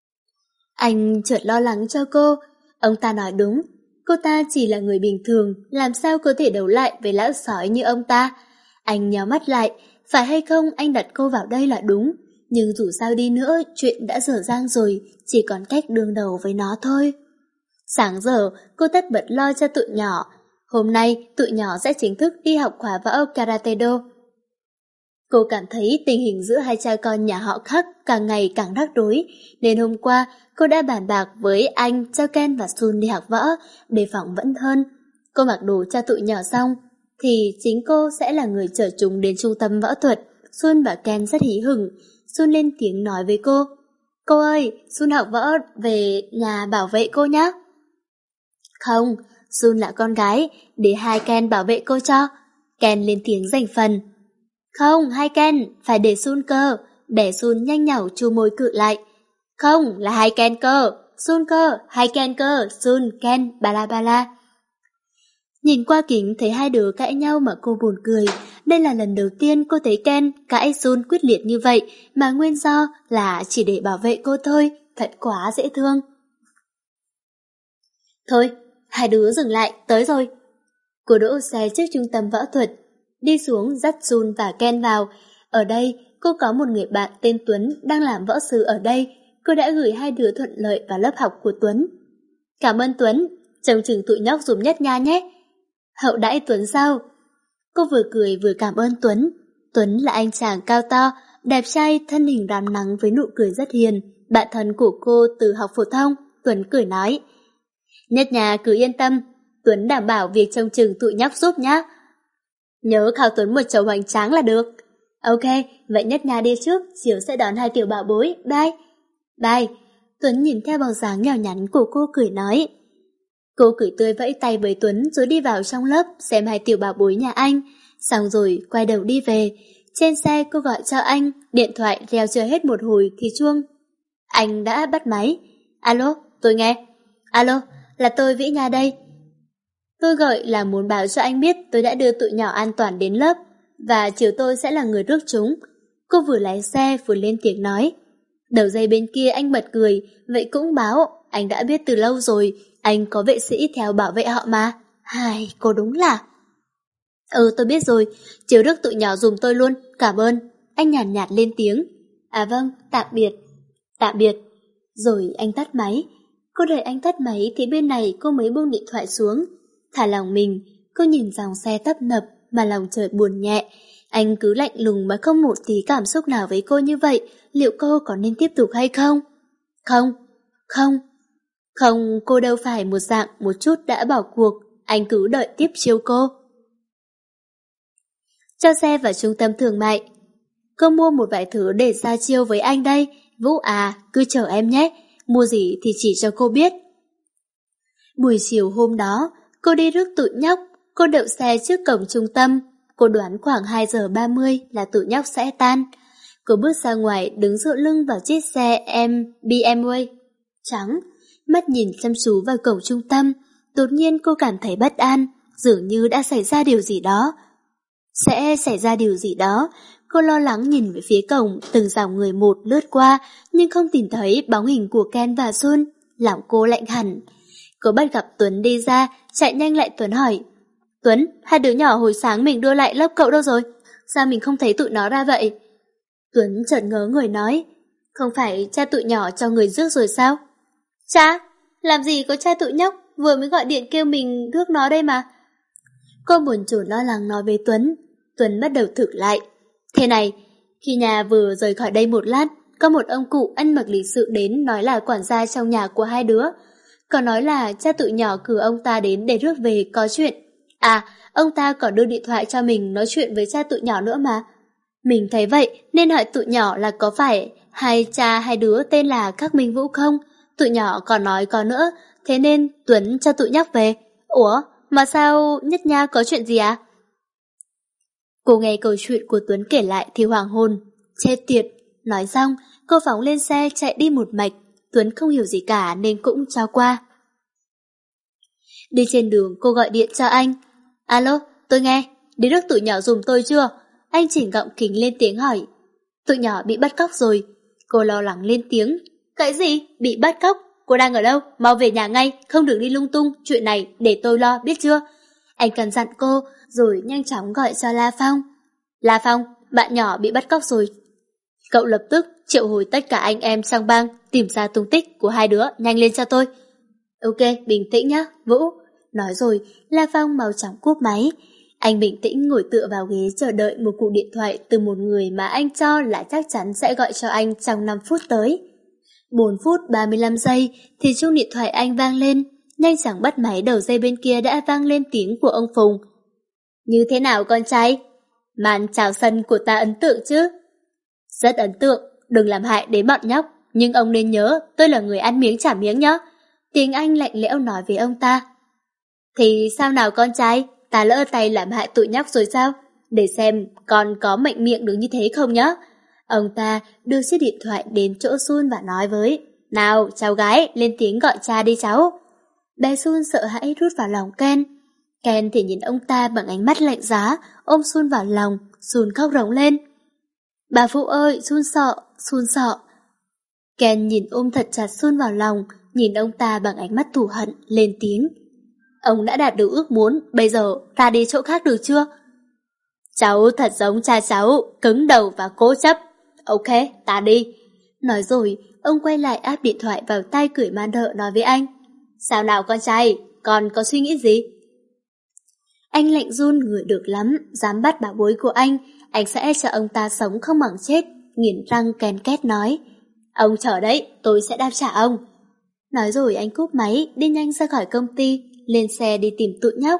Anh chợt lo lắng cho cô. Ông ta nói đúng, cô ta chỉ là người bình thường, làm sao có thể đấu lại với lão sói như ông ta. Anh nhíu mắt lại, phải hay không anh đặt cô vào đây là đúng. Nhưng dù sao đi nữa, chuyện đã dở dang rồi, chỉ còn cách đương đầu với nó thôi. Sáng giờ, cô tất bật lo cho tụi nhỏ. Hôm nay tụi nhỏ sẽ chính thức đi học khóa võ Karate Do. Cô cảm thấy tình hình giữa hai cha con nhà họ Khắc càng ngày càng rắc rối, nên hôm qua cô đã bàn bạc với anh cho Ken và Sun đi học võ để phỏng vấn hơn. Cô mặc đồ cho tụi nhỏ xong, thì chính cô sẽ là người chở chúng đến trung tâm võ thuật. Sun và Ken rất hí hửng. Sun lên tiếng nói với cô: Cô ơi, Sun học võ về nhà bảo vệ cô nhé. Không, Sun là con gái, để hai Ken bảo vệ cô cho. Ken lên tiếng giành phần. Không, hai Ken, phải để Sun cơ. Để Sun nhanh nhảu chu môi cự lại. Không, là hai Ken cơ. Sun cơ, hai Ken cơ, Sun, Ken, bala bala. Nhìn qua kính thấy hai đứa cãi nhau mà cô buồn cười. Đây là lần đầu tiên cô thấy Ken cãi Sun quyết liệt như vậy, mà nguyên do là chỉ để bảo vệ cô thôi. Thật quá dễ thương. Thôi, hai đứa dừng lại, tới rồi. Cô đỗ xe trước trung tâm võ thuật, đi xuống dắt Sun và Ken vào. Ở đây, cô có một người bạn tên Tuấn đang làm võ sư ở đây. Cô đã gửi hai đứa thuận lợi vào lớp học của Tuấn. Cảm ơn Tuấn, trông chừng tụi nhóc dùm Nhất Nha nhé. Hậu đãi Tuấn sao? Cô vừa cười vừa cảm ơn Tuấn. Tuấn là anh chàng cao to, đẹp trai, thân hình rám nắng với nụ cười rất hiền. Bạn thân của cô từ học phổ thông. Tuấn cười nói: Nhất Nha cứ yên tâm, Tuấn đảm bảo việc trông chừng tụi nhóc giúp nhá. Nhớ khao Tuấn một chầu hoành tráng là được. Ok, vậy Nhất Nha đi trước, chiều sẽ đón hai tiểu bảo bối, bye. Bye. Tuấn nhìn theo bóng dáng nhỏ nhắn của cô cười nói. Cô cười tươi vẫy tay với Tuấn rồi đi vào trong lớp xem hai tiểu bảo bối nhà anh. Xong rồi quay đầu đi về. Trên xe cô gọi cho anh, điện thoại reo chưa hết một hồi thì chuông. Anh đã bắt máy. Alo, tôi nghe. Alo, là tôi Vĩ Nha đây. Tôi gọi là muốn báo cho anh biết tôi đã đưa tụi nhỏ an toàn đến lớp, và chiều tôi sẽ là người rước chúng. Cô vừa lái xe vừa lên tiếng nói. Đầu dây bên kia anh bật cười. Vậy cũng báo, anh đã biết từ lâu rồi. Anh có vệ sĩ theo bảo vệ họ mà. Hai, cô đúng là... Ừ, tôi biết rồi. Chiều rước tụi nhỏ dùm tôi luôn. Cảm ơn. Anh nhàn nhạt, nhạt lên tiếng. À vâng, tạm biệt. Tạm biệt. Rồi anh tắt máy. Cô đợi anh tắt máy thì bên này cô mới buông điện thoại xuống. Thả lòng mình, cô nhìn dòng xe tấp nập mà lòng chợt buồn nhẹ. Anh cứ lạnh lùng mà không một tí cảm xúc nào với cô như vậy. Liệu cô có nên tiếp tục hay không? Không, không. Không, cô đâu phải một dạng một chút đã bỏ cuộc. Anh cứ đợi tiếp chiêu cô. Cho xe vào trung tâm thương mại. Cô mua một vài thứ để ra chiêu với anh đây. Vũ à, cứ chờ em nhé. Mua gì thì chỉ cho cô biết. Buổi chiều hôm đó, cô đi rước tụi nhóc. Cô đậu xe trước cổng trung tâm. Cô đoán khoảng hai giờ ba mươi là tụi nhóc sẽ tan. Cô bước ra ngoài đứng dựa lưng vào chiếc xe em bê em vê trắng. Mắt nhìn chăm chú vào cổng trung tâm. Đột nhiên cô cảm thấy bất an. Dường như đã xảy ra điều gì đó. Sẽ xảy ra điều gì đó. Cô lo lắng nhìn về phía cổng. Từng dòng người một lướt qua, nhưng không tìm thấy bóng hình của Ken và Sun. Lòng cô lạnh hẳn. Cô bắt gặp Tuấn đi ra, chạy nhanh lại Tuấn hỏi. Tuấn, hai đứa nhỏ hồi sáng mình đưa lại lớp cậu đâu rồi? Sao mình không thấy tụi nó ra vậy? Tuấn chợt ngớ người nói. Không phải cha tụi nhỏ cho người rước rồi sao? Cha? Làm gì có cha tụi nhóc, vừa mới gọi điện kêu mình rước nó đây mà. Cô buồn chồn lo lắng nói với Tuấn. Tuấn bắt đầu thực lại. Thế này, khi nhà vừa rời khỏi đây một lát, có một ông cụ ăn mặc lịch sự đến nói là quản gia trong nhà của hai đứa. Còn nói là cha tụi nhỏ cử ông ta đến để rước về có chuyện. À, ông ta còn đưa điện thoại cho mình nói chuyện với cha tụi nhỏ nữa mà. Mình thấy vậy nên hỏi tụi nhỏ là có phải hai cha hai đứa tên là Khắc Minh Vũ không? Tụi nhỏ còn nói có nữa, thế nên Tuấn cho tụi nhóc về. Ủa, mà sao Nhất Nha có chuyện gì à? Cô nghe câu chuyện của Tuấn kể lại thì hoàng hồn. Chết tiệt. Nói xong, cô phóng lên xe chạy đi một mạch. Tuấn không hiểu gì cả nên cũng cho qua. Đi trên đường cô gọi điện cho anh. Alo, tôi nghe. Đi rước tụi nhỏ dùm tôi chưa? Anh chỉnh gọng kính lên tiếng hỏi. Tụi nhỏ bị bắt cóc rồi. Cô lo lắng lên tiếng. Cái gì? Bị bắt cóc? Cô đang ở đâu? Mau về nhà ngay, không được đi lung tung. Chuyện này để tôi lo, biết chưa? Anh căn dặn cô, rồi nhanh chóng gọi cho La Phong. La Phong, bạn nhỏ bị bắt cóc rồi. Cậu lập tức triệu hồi tất cả anh em trong bang, tìm ra tung tích của hai đứa, nhanh lên cho tôi. Ok, bình tĩnh nhá, Vũ. Nói rồi, La Phong mau chóng cúp máy. Anh bình tĩnh ngồi tựa vào ghế chờ đợi một cuộc điện thoại từ một người mà anh cho là chắc chắn sẽ gọi cho anh trong năm phút tới. bốn phút ba mươi lăm giây thì chuông điện thoại anh vang lên. Nhanh chẳng bắt máy, đầu dây bên kia đã vang lên tiếng của ông Phùng. Như thế nào con trai? Màn chào sân của ta ấn tượng chứ? Rất ấn tượng, đừng làm hại đến bọn nhóc. Nhưng ông nên nhớ, tôi là người ăn miếng trả miếng nhá. Tiếng Anh lạnh lẽo nói với ông ta. Thì sao nào con trai? Ta lỡ tay làm hại tụi nhóc rồi sao? Để xem con có mạnh miệng được như thế không nhá. Ông ta đưa chiếc điện thoại đến chỗ Sun và nói với. Nào cháu gái, lên tiếng gọi cha đi cháu. Bé Sun sợ hãi rút vào lòng Ken. Ken thì nhìn ông ta bằng ánh mắt lạnh giá, ôm Sun vào lòng. Sun khóc rống lên. Bà phụ ơi, Sun sợ, Sun sợ. Ken nhìn ôm thật chặt Sun vào lòng, nhìn ông ta bằng ánh mắt thù hận, lên tiếng. Ông đã đạt được ước muốn, bây giờ ra đi chỗ khác được chưa? Cháu thật giống cha cháu, cứng đầu và cố chấp. Ok, ta đi. Nói rồi, ông quay lại áp điện thoại vào tay cười man rợ nói với anh. Sao nào con trai, con có suy nghĩ gì? Anh lạnh run người được lắm, dám bắt bảo bối của anh, anh sẽ cho ông ta sống không bằng chết. Nghiến răng ken két nói. Ông chờ đấy, tôi sẽ đáp trả ông. Nói rồi anh cúp máy, đi nhanh ra khỏi công ty, lên xe đi tìm tụi nhóc.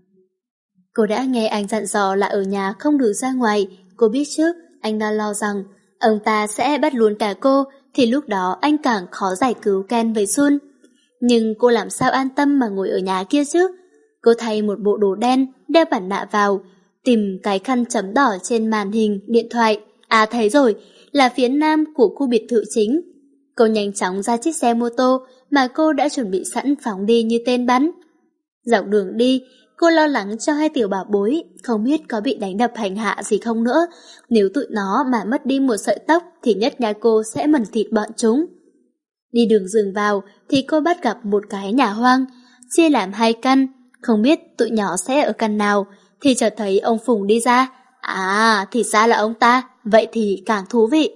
Cô đã nghe anh dặn dò là ở nhà không được ra ngoài. Cô biết trước, anh đã lo rằng ông ta sẽ bắt luôn cả cô, thì lúc đó anh càng khó giải cứu Ken với Sun. Nhưng cô làm sao an tâm mà ngồi ở nhà kia chứ? Cô thay một bộ đồ đen, đeo mặt nạ vào, tìm cái khăn chấm đỏ trên màn hình điện thoại. À thấy rồi, là phía nam của khu biệt thự chính. Cô nhanh chóng ra chiếc xe mô tô mà cô đã chuẩn bị sẵn phóng đi như tên bắn. Dọc đường đi, cô lo lắng cho hai tiểu bảo bối, không biết có bị đánh đập hành hạ gì không nữa. Nếu tụi nó mà mất đi một sợi tóc thì nhất nhà cô sẽ mần thịt bọn chúng. Đi đường rừng vào thì cô bắt gặp một cái nhà hoang, chia làm hai căn, không biết tụi nhỏ sẽ ở căn nào, thì chợt thấy ông Phùng đi ra. À, thì ra là ông ta, vậy thì càng thú vị.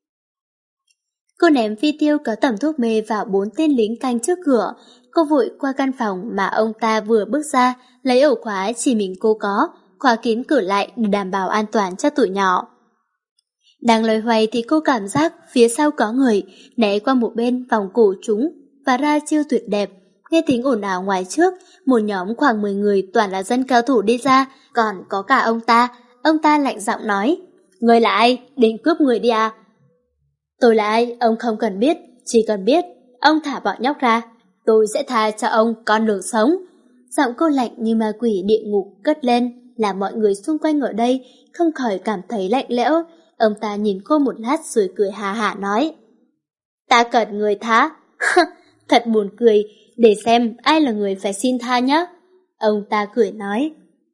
Cô ném phi tiêu có tẩm thuốc mê vào bốn tên lính canh trước cửa. Cô vội qua căn phòng mà ông ta vừa bước ra, lấy ổ khóa chỉ mình cô có, khóa kín cửa lại để đảm bảo an toàn cho tụi nhỏ. Đang loay hoay thì cô cảm giác phía sau có người, né qua một bên vòng cổ chúng và ra chiêu tuyệt đẹp. Nghe tiếng ồn ào ngoài trước, một nhóm khoảng mười người toàn là dân cao thủ đi ra, còn có cả ông ta. Ông ta lạnh giọng nói, người là ai? Định cướp người đi à? Tôi là ai? Ông không cần biết, chỉ cần biết, ông thả bọn nhóc ra, tôi sẽ tha cho ông con đường sống. Giọng cô lạnh như ma quỷ địa ngục cất lên, làm mọi người xung quanh ở đây không khỏi cảm thấy lạnh lẽo. Ông ta nhìn cô một lát rồi cười hà hả nói, ta cần người tha. Thật buồn cười, để xem ai là người phải xin tha nhé. Ông ta cười nói.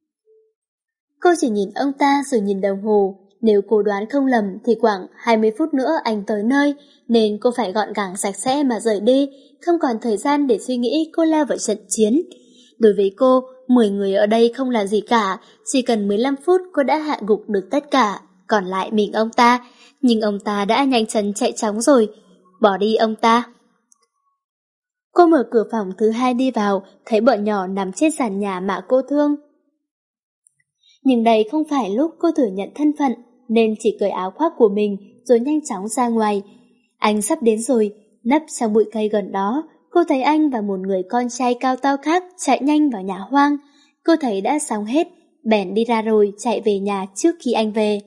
Cô chỉ nhìn ông ta rồi nhìn đồng hồ. Nếu cô đoán không lầm thì khoảng hai mươi phút nữa anh tới nơi, nên cô phải gọn gàng sạch sẽ mà rời đi, không còn thời gian để suy nghĩ cô lao vào trận chiến. Đối với cô, mười người ở đây không là gì cả, chỉ cần mười lăm phút cô đã hạ gục được tất cả, còn lại mình ông ta. Nhưng ông ta đã nhanh chân chạy chóng rồi, bỏ đi ông ta. Cô mở cửa phòng thứ hai đi vào, thấy bọn nhỏ nằm trên sàn nhà mà cô thương. Nhưng đây không phải lúc cô thừa nhận thân phận, nên chỉ cởi áo khoác của mình rồi nhanh chóng ra ngoài. Anh sắp đến rồi, nấp trong bụi cây gần đó, cô thấy anh và một người con trai cao to khác chạy nhanh vào nhà hoang. Cô thấy đã xong hết, bèn đi ra rồi chạy về nhà trước khi anh về.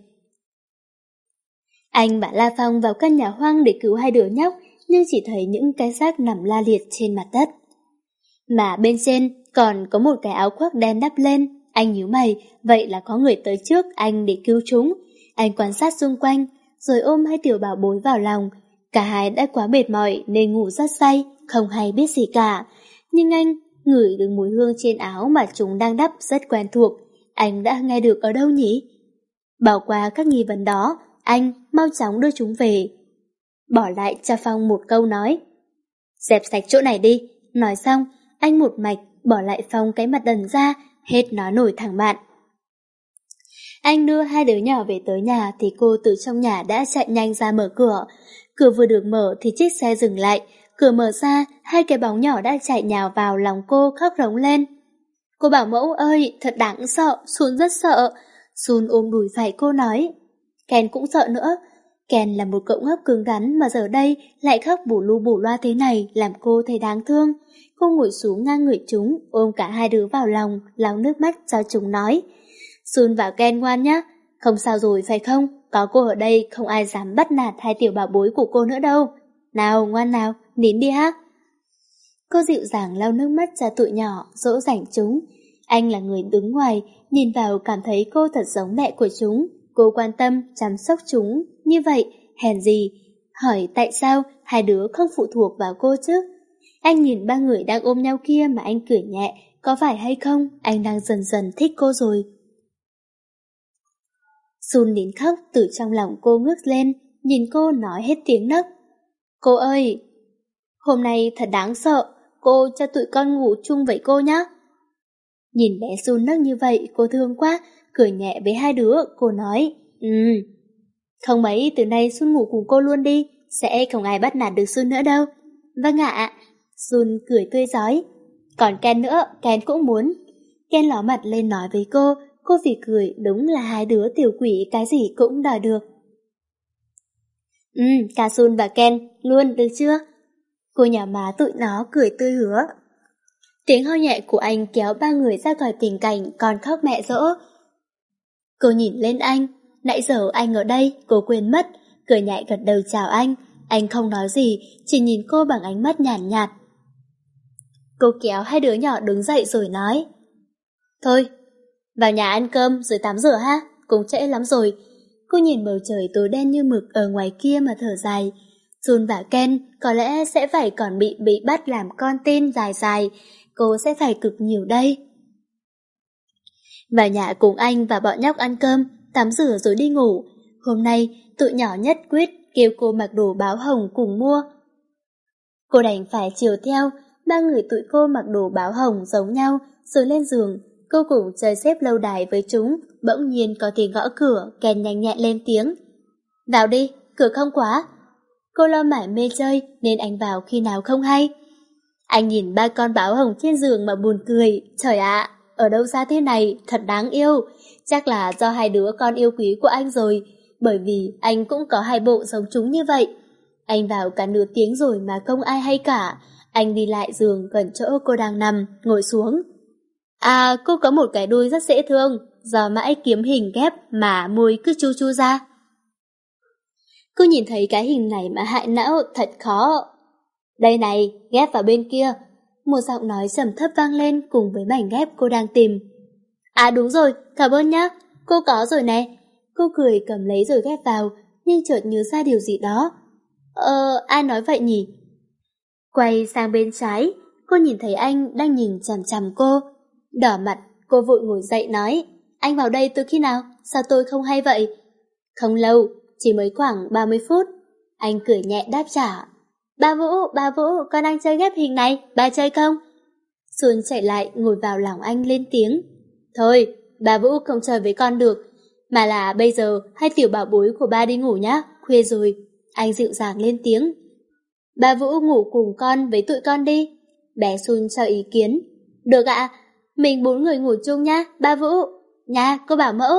Anh bảo La Phong vào căn nhà hoang để cứu hai đứa nhóc, nhưng chỉ thấy những cái xác nằm la liệt trên mặt đất. Mà bên trên còn có một cái áo khoác đen đắp lên. Anh nhíu mày, vậy là có người tới trước anh để cứu chúng. Anh quan sát xung quanh, rồi ôm hai tiểu bảo bối vào lòng. Cả hai đã quá mệt mỏi nên ngủ rất say, không hay biết gì cả. Nhưng anh ngửi được mùi hương trên áo mà chúng đang đắp rất quen thuộc. Anh đã nghe được ở đâu nhỉ? Bỏ qua các nghi vấn đó, anh mau chóng đưa chúng về. Bỏ lại cho Phong một câu nói, dẹp sạch chỗ này đi. Nói xong, anh một mạch bỏ lại Phong cái mặt đần ra, hết nói nổi thẳng bạn. Anh đưa hai đứa nhỏ về tới nhà thì cô từ trong nhà đã chạy nhanh ra mở cửa. Cửa vừa được mở thì chiếc xe dừng lại. Cửa mở ra, hai cái bóng nhỏ đã chạy nhào vào lòng cô khóc rống lên. Cô bảo mẫu ơi, thật đáng sợ, Sun rất sợ. Sun ôm đùi phải cô nói. Ken cũng sợ nữa. Ken là một cậu ngốc cứng rắn mà giờ đây lại khóc bù lu bù loa thế này làm cô thấy đáng thương. Cô ngồi xuống ngang người chúng, ôm cả hai đứa vào lòng, lau nước mắt cho chúng nói. Sun và Ken ngoan nhá, không sao rồi phải không? Có cô ở đây không ai dám bắt nạt hai tiểu bảo bối của cô nữa đâu. Nào ngoan nào, nín đi ha. Cô dịu dàng lau nước mắt cho tụi nhỏ, dỗ dành chúng. Anh là người đứng ngoài, nhìn vào cảm thấy cô thật giống mẹ của chúng. Cô quan tâm, chăm sóc chúng, như vậy, hèn gì. Hỏi tại sao hai đứa không phụ thuộc vào cô chứ? Anh nhìn ba người đang ôm nhau kia mà anh cười nhẹ, có phải hay không, anh đang dần dần thích cô rồi. Sun nín khóc từ trong lòng cô ngước lên, nhìn cô nói hết tiếng nấc. Cô ơi, hôm nay thật đáng sợ, cô cho tụi con ngủ chung với cô nhé. Nhìn bé Sun nấc như vậy, cô thương quá, cười nhẹ với hai đứa, cô nói, Ừ, không mấy, từ nay Sun ngủ cùng cô luôn đi, sẽ không ai bắt nạt được Sun nữa đâu. Vâng ạ, Sun cười tươi rói. Còn Ken nữa, Ken cũng muốn. Ken ló mặt lên nói với cô, cô phì cười, đúng là hai đứa tiểu quỷ cái gì cũng đòi được. Ừ, cả Sun và Ken, luôn được chưa? Cô nhỏ má tụi nó cười tươi hứa. Tiếng ho nhẹ của anh kéo ba người ra khỏi tình cảnh còn khóc mẹ dỗ. Cô nhìn lên anh, nãy giờ anh ở đây, cô quên mất, cười nhẹ gật đầu chào anh. Anh không nói gì, chỉ nhìn cô bằng ánh mắt nhàn nhạt, nhạt. Cô kéo hai đứa nhỏ đứng dậy rồi nói. Thôi, vào nhà ăn cơm rồi tắm rửa ha, cũng trễ lắm rồi. Cô nhìn bầu trời tối đen như mực ở ngoài kia mà thở dài. Sun và Ken có lẽ sẽ phải còn bị bị bắt làm con tin dài dài, cô sẽ phải cực nhiều đây. Vào nhà cùng anh và bọn nhóc ăn cơm, tắm rửa rồi đi ngủ. Hôm nay, tụi nhỏ nhất quyết kêu cô mặc đồ báo hồng cùng mua. Cô đành phải chiều theo, ba người tụi cô mặc đồ báo hồng giống nhau, rồi lên giường. Cô cùng chơi xếp lâu đài với chúng, bỗng nhiên có tiếng gõ cửa, Ken nhanh nhẹn lên tiếng. Vào đi, cửa không khóa. Cô lo mải mê chơi nên anh vào khi nào không hay. Anh nhìn ba con báo hồng trên giường mà buồn cười. Trời ạ, ở đâu ra thế này, thật đáng yêu. Chắc là do hai đứa con yêu quý của anh rồi, bởi vì anh cũng có hai bộ giống chúng như vậy. Anh vào cả nửa tiếng rồi mà không ai hay cả. Anh đi lại giường gần chỗ cô đang nằm, ngồi xuống. À, cô có một cái đuôi rất dễ thương, do mãi kiếm hình ghép mà môi cứ chu chu ra. Cô nhìn thấy cái hình này mà hại não thật khó. Đây này, ghép vào bên kia. Một giọng nói trầm thấp vang lên cùng với mảnh ghép cô đang tìm. À đúng rồi, cảm ơn nhá, cô có rồi nè. Cô cười cầm lấy rồi ghép vào, nhưng chợt nhớ ra điều gì đó. Ờ, ai nói vậy nhỉ? Quay sang bên trái, cô nhìn thấy anh đang nhìn chằm chằm cô. Đỏ mặt, cô vội ngồi dậy nói. Anh vào đây từ khi nào? Sao tôi không hay vậy? Không lâu, chỉ mới khoảng ba mươi phút. Anh cười nhẹ đáp trả. Ba Vũ, ba Vũ, con đang chơi ghép hình này, ba chơi không? Xuân chạy lại ngồi vào lòng anh lên tiếng. Thôi, ba Vũ không chơi với con được, mà là bây giờ hai tiểu bảo bối của ba đi ngủ nhá, khuya rồi. Anh dịu dàng lên tiếng. Ba Vũ ngủ cùng con với tụi con đi. Bé Xuân cho ý kiến. Được ạ, mình bốn người ngủ chung nhá, ba Vũ. Nha, cô bảo mẫu.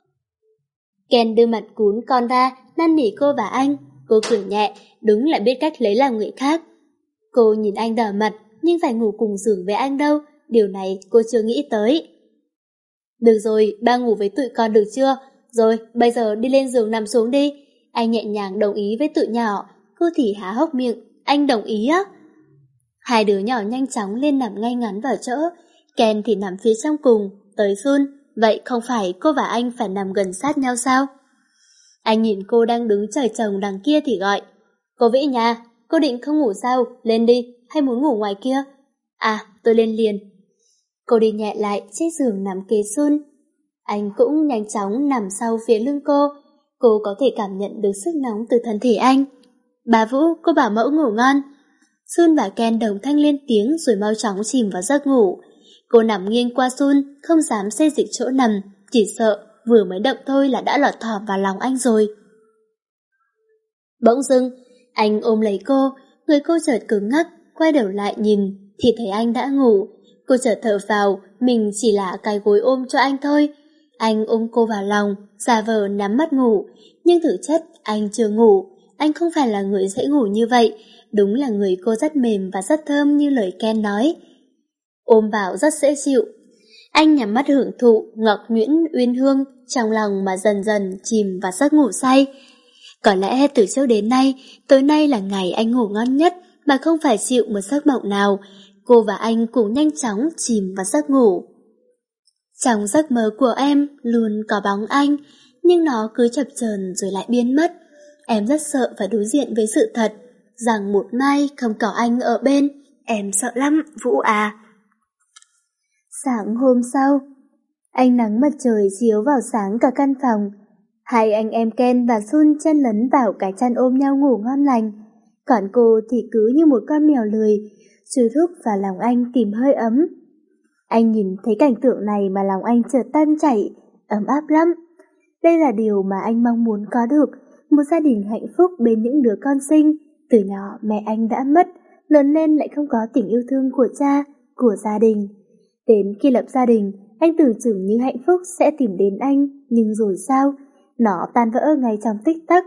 Ken đưa mặt cún con ra, năn nỉ cô và anh. Cô cười nhẹ, đúng là biết cách lấy lòng người khác. Cô nhìn anh đỏ mặt, nhưng phải ngủ cùng giường với anh đâu, điều này cô chưa nghĩ tới. Được rồi, ba ngủ với tụi con được chưa? Rồi, bây giờ đi lên giường nằm xuống đi. Anh nhẹ nhàng đồng ý với tụi nhỏ, cô thì há hốc miệng, anh đồng ý á? Hai đứa nhỏ nhanh chóng lên nằm ngay ngắn vào chỗ, Ken thì nằm phía trong cùng, tới Sun. Vậy không phải cô và anh phải nằm gần sát nhau sao? Anh nhìn cô đang đứng trời trồng đằng kia thì gọi. Cô Vĩ nha, cô định không ngủ sao? Lên đi, hay muốn ngủ ngoài kia? À, tôi lên liền. Cô đi nhẹ lại chiếc giường nằm kế Sun. Anh cũng nhanh chóng nằm sau phía lưng cô. Cô có thể cảm nhận được sức nóng từ thân thể anh. Bà Vũ, cô bảo mẫu ngủ ngon. Sun và Ken đồng thanh lên tiếng rồi mau chóng chìm vào giấc ngủ. Cô nằm nghiêng qua Sun, không dám xê dịch chỗ nằm, chỉ sợ vừa mới động thôi là đã lọt thỏm vào lòng anh rồi. Bỗng dưng, anh ôm lấy cô, người cô chợt cứng ngắc, quay đầu lại nhìn, thì thấy anh đã ngủ. Cô chợt thở phào, mình chỉ là cái gối ôm cho anh thôi. Anh ôm cô vào lòng, giả vờ nhắm mắt ngủ, nhưng thực chất anh chưa ngủ. Anh không phải là người dễ ngủ như vậy, đúng là người cô rất mềm và rất thơm như lời Ken nói. Ôm vào rất dễ chịu. Anh nhắm mắt hưởng thụ ngọt nhuyễn uyên hương, trong lòng mà dần dần chìm vào giấc ngủ say. Có lẽ từ trước đến nay, tối nay là ngày anh ngủ ngon nhất mà không phải chịu một giấc mộng nào. Cô và anh cùng nhanh chóng chìm vào giấc ngủ. Trong giấc mơ của em luôn có bóng anh, nhưng nó cứ chập chờn rồi lại biến mất. Em rất sợ phải đối diện với sự thật, rằng một mai không có anh ở bên. Em sợ lắm, Vũ à. Sáng hôm sau, ánh nắng mặt trời chiếu vào sáng cả căn phòng. Hai anh em Ken và Sun chen lấn vào cái chăn ôm nhau ngủ ngon lành. Còn cô thì cứ như một con mèo lười, chui rúc vào lòng anh tìm hơi ấm. Anh nhìn thấy cảnh tượng này mà lòng anh chợt tan chảy, ấm áp lắm. Đây là điều mà anh mong muốn có được, một gia đình hạnh phúc bên những đứa con sinh. Từ nhỏ mẹ anh đã mất, lớn lên lại không có tình yêu thương của cha, của gia đình. Đến khi lập gia đình, anh tưởng chừng như hạnh phúc sẽ tìm đến anh, nhưng rồi sao? Nó tan vỡ ngay trong tích tắc.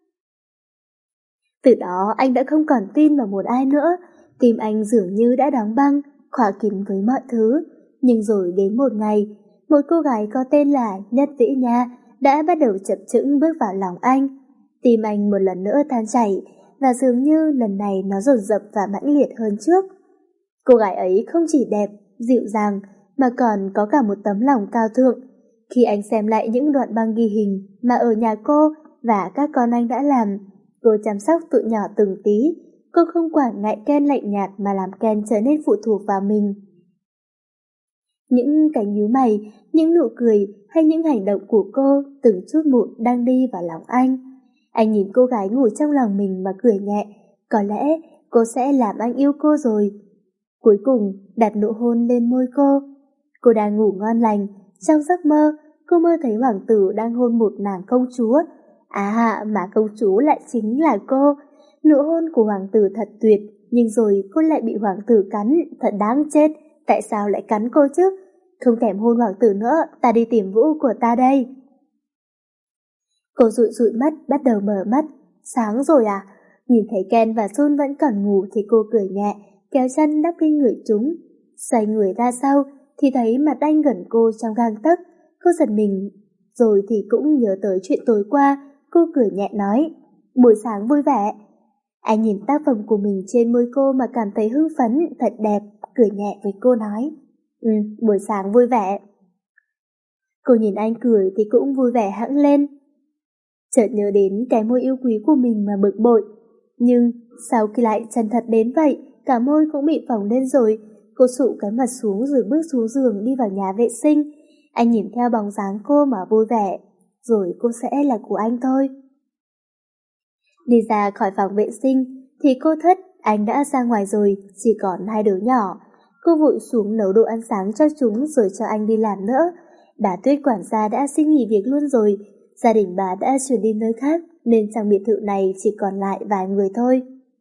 Từ đó anh đã không còn tin vào một ai nữa, tim anh dường như đã đóng băng, khóa kín với mọi thứ. Nhưng rồi đến một ngày, một cô gái có tên là Nhất Vĩ Nha đã bắt đầu chập chững bước vào lòng anh. Tim anh một lần nữa tan chảy, và dường như lần này nó dồn dập và mãnh liệt hơn trước. Cô gái ấy không chỉ đẹp, dịu dàng, mà còn có cả một tấm lòng cao thượng. Khi anh xem lại những đoạn băng ghi hình mà ở nhà cô và các con anh đã làm, cô chăm sóc tụi nhỏ từng tí, cô không quản ngại Ken lạnh nhạt mà làm Ken trở nên phụ thuộc vào mình. Những cái nhíu mày, những nụ cười hay những hành động của cô từng chút một đang đi vào lòng anh. Anh nhìn cô gái ngủ trong lòng mình mà cười nhẹ, có lẽ cô sẽ làm anh yêu cô rồi. Cuối cùng đặt nụ hôn lên môi cô. Cô đang ngủ ngon lành, trong giấc mơ cô mơ thấy hoàng tử đang hôn một nàng công chúa. À, mà công chúa lại chính là cô. Nụ hôn của hoàng tử thật tuyệt, nhưng rồi cô lại bị hoàng tử cắn, thật đáng chết. Tại sao lại cắn cô chứ? Không thèm hôn hoàng tử nữa, ta đi tìm Vũ của ta đây. Cô dụi dụi mắt, bắt đầu mở mắt. Sáng rồi à? Nhìn thấy Ken và Sun vẫn còn ngủ thì cô cười nhẹ, kéo chân đắp lên người chúng. Xoay người ra sau thì thấy mặt anh gần cô trong gang tấc. Cô giật mình, rồi thì cũng nhớ tới chuyện tối qua. Cô cười nhẹ nói, buổi sáng vui vẻ. Anh nhìn tác phẩm của mình trên môi cô mà cảm thấy hưng phấn, thật đẹp, cười nhẹ với cô nói, ừ, buổi sáng vui vẻ. Cô nhìn anh cười thì cũng vui vẻ hẳn lên. Chợt nhớ đến cái môi yêu quý của mình mà bực bội. Nhưng sao khi lại chân thật đến vậy, cả môi cũng bị phồng lên rồi. Cô sụ cái mặt xuống rồi bước xuống giường đi vào nhà vệ sinh. Anh nhìn theo bóng dáng cô mà vui vẻ, rồi cô sẽ là của anh thôi. Đi ra khỏi phòng vệ sinh thì cô thất anh đã ra ngoài rồi, chỉ còn hai đứa nhỏ. Cô vội xuống nấu đồ ăn sáng cho chúng rồi cho anh đi làm nữa. Bà Tuyết quản gia đã xin nghỉ việc luôn rồi. Gia đình bà đã chuyển đi nơi khác nên trong biệt thự này chỉ còn lại vài người thôi.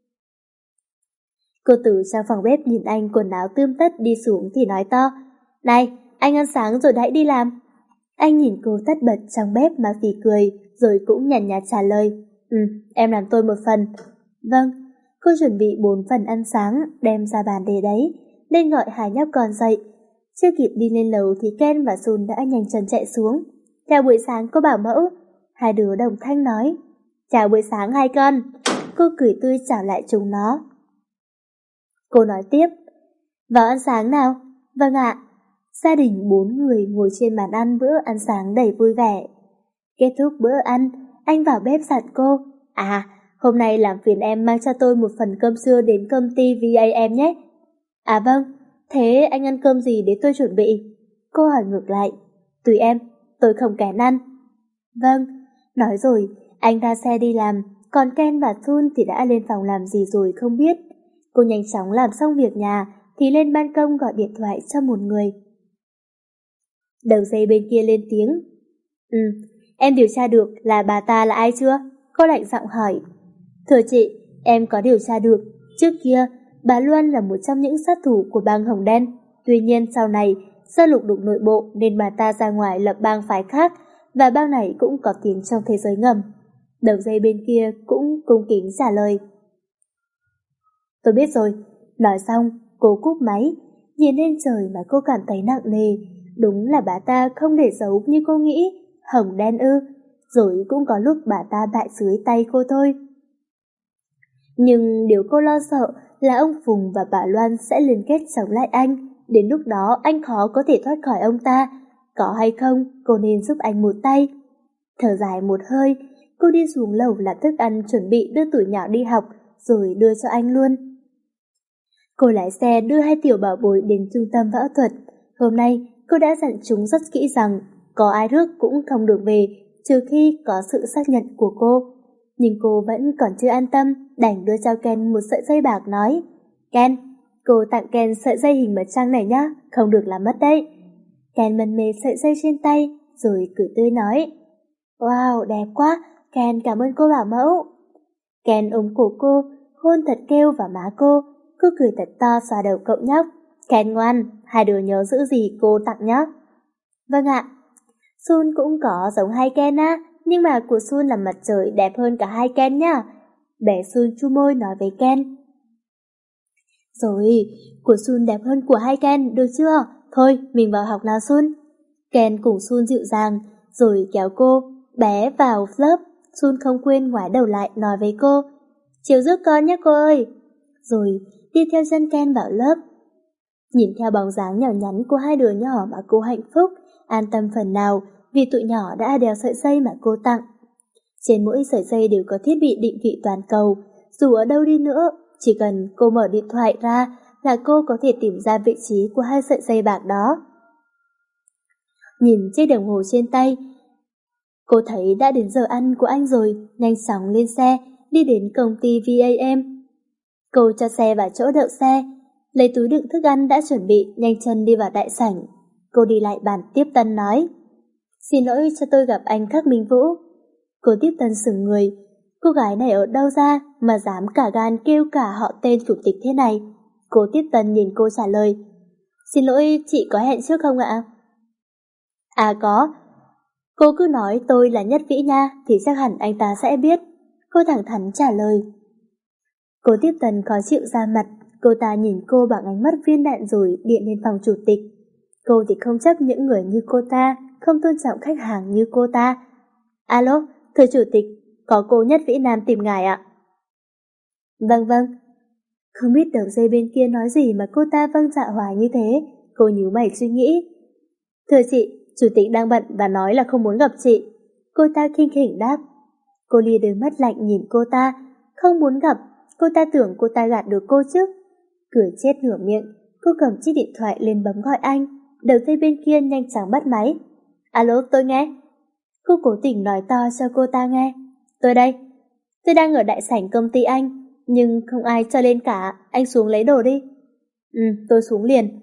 Cô từ trong phòng bếp nhìn anh quần áo tươm tất đi xuống thì nói to, này, anh ăn sáng rồi hãy đi làm. Anh nhìn cô tất bật trong bếp mà phì cười, rồi cũng nhàn nhạt trả lời, ừ, em làm tôi một phần. Vâng, cô chuẩn bị bốn phần ăn sáng, đem ra bàn để đấy, nên gọi hai nhóc con dậy. Chưa kịp đi lên lầu thì Ken và Sun đã nhanh chân chạy xuống. Chào buổi sáng cô bảo mẫu. Hai đứa đồng thanh nói, chào buổi sáng hai con. Cô cười tươi chào lại chúng nó. Cô nói tiếp, vào ăn sáng nào. Vâng ạ. Gia đình bốn người ngồi trên bàn ăn bữa ăn sáng đầy vui vẻ. Kết thúc bữa ăn, anh vào bếp dặn cô, à, hôm nay làm phiền em mang cho tôi một phần cơm trưa đến công ty vê a em nhé. À vâng, thế anh ăn cơm gì để tôi chuẩn bị? Cô hỏi ngược lại, tùy em, tôi không kén ăn. Vâng, nói rồi, anh ra xe đi làm, còn Ken và Sun thì đã lên phòng làm gì rồi không biết. Cô nhanh chóng làm xong việc nhà thì lên ban công gọi điện thoại cho một người. Đầu dây bên kia lên tiếng, ừ, em điều tra được là bà ta là ai chưa? Cô lạnh giọng hỏi. Thưa chị, em có điều tra được. Trước kia, bà Loan là một trong những sát thủ của bang Hồng Đen. Tuy nhiên sau này, do lục đục nội bộ nên bà ta ra ngoài lập bang phái khác, và bang này cũng có tiếng trong thế giới ngầm. Đầu dây bên kia cũng cung kính trả lời. Tôi biết rồi. Nói xong, cô cúp máy, nhìn lên trời mà cô cảm thấy nặng nề. Đúng là bà ta không để giấu như cô nghĩ, hồng đen ư, rồi cũng có lúc bà ta bại dưới tay cô thôi. Nhưng điều cô lo sợ là ông Phùng và bà Loan sẽ liên kết chống lại anh, đến lúc đó anh khó có thể thoát khỏi ông ta. Có hay không, cô nên giúp anh một tay. Thở dài một hơi, cô đi xuống lầu làm thức ăn chuẩn bị đưa tụi nhỏ đi học, rồi đưa cho anh luôn. Cô lái xe đưa hai tiểu bảo bối đến trung tâm võ thuật. Hôm nay, cô đã dặn chúng rất kỹ rằng có ai rước cũng không được về, trừ khi có sự xác nhận của cô. Nhưng cô vẫn còn chưa an tâm, đành đưa cho Ken một sợi dây bạc nói: Ken, cô tặng Ken sợi dây hình mặt trăng này nhá, không được làm mất đấy. Ken mân mê sợi dây trên tay, rồi cười tươi nói: Wow, đẹp quá, Ken cảm ơn cô bảo mẫu. Ken ôm cổ cô, hôn thật kêu vào má cô, cô cười thật to xoa đầu cậu nhóc. Ken ngoan, hai đứa nhớ giữ gì cô tặng nhé. Vâng ạ. Sun cũng có giống hai Ken á, nhưng mà của Sun là mặt trời đẹp hơn cả hai Ken nhá. Bé Sun chu môi nói với Ken. Rồi, của Sun đẹp hơn của hai Ken, được chưa? Thôi, mình vào học nào Sun. Ken cùng Sun dịu dàng, rồi kéo cô, bé vào lớp. Sun không quên ngoái đầu lại nói với cô: Chiều giúp con nhé cô ơi. Rồi đi theo chân Ken vào lớp. Nhìn theo bóng dáng nhỏ nhắn của hai đứa nhỏ mà cô hạnh phúc, an tâm phần nào vì tụi nhỏ đã đeo sợi dây mà cô tặng. Trên mỗi sợi dây đều có thiết bị định vị toàn cầu, dù ở đâu đi nữa, chỉ cần cô mở điện thoại ra là cô có thể tìm ra vị trí của hai sợi dây bạc đó. Nhìn chiếc đồng hồ trên tay, cô thấy đã đến giờ ăn của anh rồi, nhanh chóng lên xe, đi đến công ty vê a em. Cô cho xe vào chỗ đậu xe, lấy túi đựng thức ăn đã chuẩn bị, nhanh chân đi vào đại sảnh. Cô đi lại bàn tiếp tân nói: Xin lỗi cho tôi gặp anh Khắc Minh Vũ. Cô tiếp tân sững người, cô gái này ở đâu ra mà dám cả gan kêu cả họ tên chủ tịch thế này. Cô tiếp tân nhìn cô trả lời: Xin lỗi, chị có hẹn trước không ạ? À có. Cô cứ nói tôi là Nhất Vĩ nha, thì chắc hẳn anh ta sẽ biết. Cô thẳng thắn trả lời. Cô tiếp tân khó chịu ra mặt, cô ta nhìn cô bằng ánh mắt viên đạn rồi điện lên phòng chủ tịch. Cô thì không chấp những người như cô ta, không tôn trọng khách hàng như cô ta. Alo, thưa chủ tịch, có cô Nhất Vĩ Nam tìm ngài ạ. Vâng vâng. Không biết đầu dây bên kia nói gì mà cô ta vâng dạ hoài như thế. Cô nhíu mày suy nghĩ. Thưa chị, chủ tịch đang bận và nói là không muốn gặp chị. Cô ta khinh khỉnh đáp. Cô lia đôi mắt lạnh nhìn cô ta. Không muốn gặp, cô ta tưởng cô ta gạt được cô chứ. Cười chết nửa miệng, cô cầm chiếc điện thoại lên bấm gọi anh. Đầu dây bên kia nhanh chóng bắt máy. Alo, tôi nghe. Cô cố tình nói to cho cô ta nghe. Tôi đây. Tôi đang ở đại sảnh công ty anh, nhưng không ai cho lên cả. Anh xuống lấy đồ đi. Ừ, tôi xuống liền.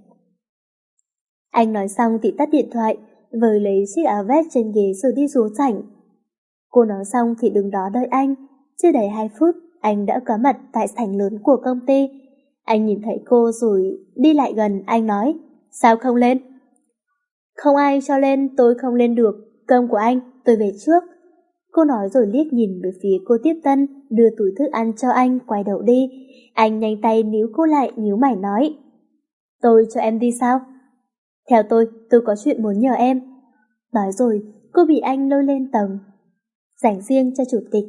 Anh nói xong thì tắt điện thoại, vời lấy chiếc áo vest trên ghế rồi đi xuống sảnh. Cô nói xong thì đứng đó đợi anh. Chưa đầy hai phút, anh đã có mặt tại sảnh lớn của công ty. Anh nhìn thấy cô rồi đi lại gần, anh nói: Sao không lên? Không ai cho lên, tôi không lên được. Cơm của anh, tôi về trước. Cô nói rồi liếc nhìn về phía cô tiếp tân, đưa túi thức ăn cho anh, quay đầu đi. Anh nhanh tay níu cô lại, nhíu mày nói: Tôi cho em đi sao? Theo tôi, tôi có chuyện muốn nhờ em. Nói rồi, cô bị anh lôi lên tầng, dành riêng cho chủ tịch.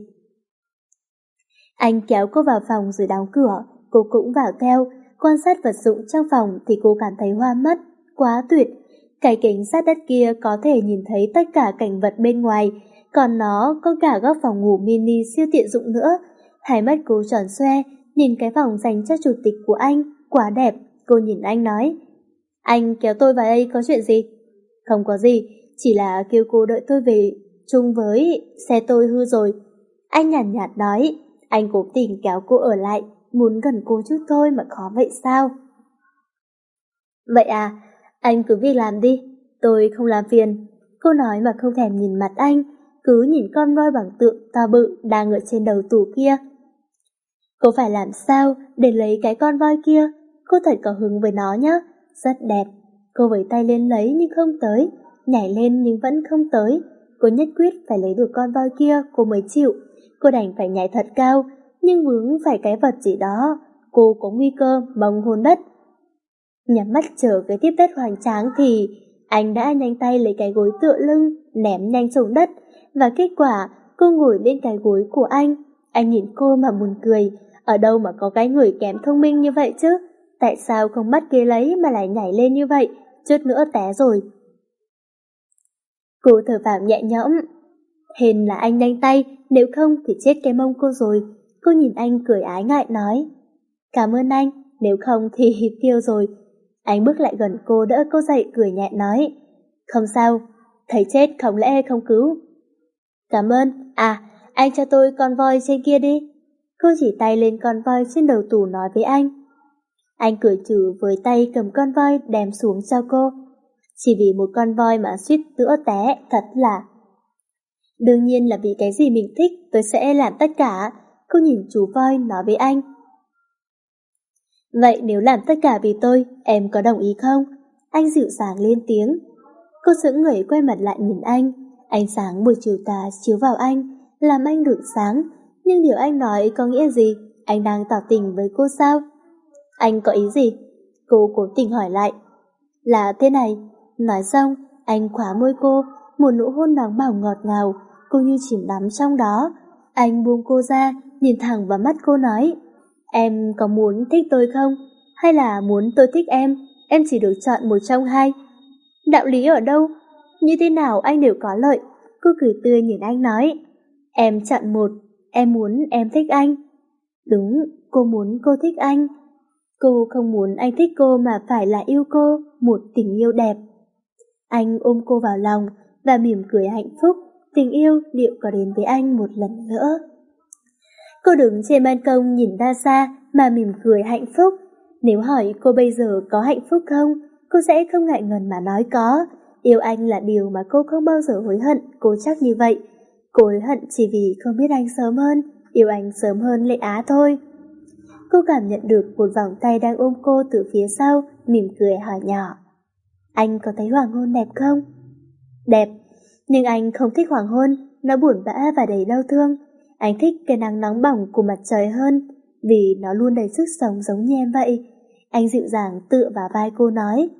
Anh kéo cô vào phòng rồi đóng cửa, cô cũng vào theo. Quan sát vật dụng trong phòng thì cô cảm thấy hoa mắt, quá tuyệt. Cái kính sát đất kia có thể nhìn thấy tất cả cảnh vật bên ngoài, còn nó có cả góc phòng ngủ mini siêu tiện dụng nữa. Hai mắt cô tròn xoe, nhìn cái phòng dành cho chủ tịch của anh, quá đẹp. Cô nhìn anh nói: Anh kéo tôi vào đây có chuyện gì? Không có gì, chỉ là kêu cô đợi tôi về chung với, xe tôi hư rồi. Anh nhàn nhạt, nhạt nói. Anh cố tình kéo cô ở lại, muốn gần cô chút thôi mà khó vậy sao? Vậy à, anh cứ việc làm đi, tôi không làm phiền. Cô nói mà không thèm nhìn mặt anh, cứ nhìn con voi bằng tượng to bự đang ở trên đầu tủ kia. Cô phải làm sao để lấy cái con voi kia? Cô thật có hứng với nó nhá. rất đẹp. Cô với tay lên lấy nhưng không tới, nhảy lên nhưng vẫn không tới. Cô nhất quyết phải lấy được con voi kia cô mới chịu. Cô đành phải nhảy thật cao, nhưng vướng phải cái vật gì đó. Cô có nguy cơ mông hôn đất. Nhắm mắt chờ cái tiếp đất hoành tráng thì anh đã nhanh tay lấy cái gối tựa lưng, ném nhanh xuống đất. Và kết quả cô ngồi lên cái gối của anh. Anh nhìn cô mà buồn cười. Ở đâu mà có cái người kém thông minh như vậy chứ? Tại sao không bắt kia lấy mà lại nhảy lên như vậy? Chút nữa té rồi. Cô thở phào nhẹ nhõm. Hên là anh nhanh tay, nếu không thì chết cái mông cô rồi. Cô nhìn anh cười ái ngại nói. Cảm ơn anh, nếu không thì tiêu rồi. Anh bước lại gần cô đỡ cô dậy cười nhẹ nói. Không sao, thấy chết không lẽ không cứu. Cảm ơn, à, anh cho tôi con voi trên kia đi. Cô chỉ tay lên con voi trên đầu tủ nói với anh. Anh cười trừ với tay cầm con voi đem xuống cho cô. Chỉ vì một con voi mà suýt nữa té, thật là... Đương nhiên là vì cái gì mình thích tôi sẽ làm tất cả. Cô nhìn chú voi nói với anh. Vậy nếu làm tất cả vì tôi, em có đồng ý không? Anh dịu dàng lên tiếng. Cô sững người quay mặt lại nhìn anh. Ánh sáng buổi chiều tà chiếu vào anh, làm anh rực sáng. Nhưng điều anh nói có nghĩa gì? Anh đang tỏ tình với cô sao? Anh có ý gì? Cô cố tình hỏi lại. Là thế này. Nói xong, anh khóa môi cô, một nụ hôn nóng bỏng ngọt ngào. Cô như chìm đắm trong đó. Anh buông cô ra, nhìn thẳng vào mắt cô nói. Em có muốn thích tôi không? Hay là muốn tôi thích em? Em chỉ được chọn một trong hai. Đạo lý ở đâu? Như thế nào anh đều có lợi. Cô cười tươi nhìn anh nói. Em chọn một. Em muốn em thích anh. Đúng, cô muốn cô thích anh. Cô không muốn anh thích cô mà phải là yêu cô, một tình yêu đẹp. Anh ôm cô vào lòng và mỉm cười hạnh phúc. Tình yêu liệu có đến với anh một lần nữa? Cô đứng trên ban công nhìn ra xa mà mỉm cười hạnh phúc. Nếu hỏi cô bây giờ có hạnh phúc không, cô sẽ không ngại ngần mà nói có. Yêu anh là điều mà cô không bao giờ hối hận, cô chắc như vậy. Cô hối hận chỉ vì không biết anh sớm hơn, yêu anh sớm hơn Lệ Á thôi. Cô cảm nhận được một vòng tay đang ôm cô từ phía sau, mỉm cười hỏi nhỏ. Anh có thấy hoàng hôn đẹp không? Đẹp, nhưng anh không thích hoàng hôn, nó buồn bã và đầy đau thương. Anh thích cái nắng nóng bỏng của mặt trời hơn, vì nó luôn đầy sức sống giống như em vậy. Anh dịu dàng tựa vào vai cô nói.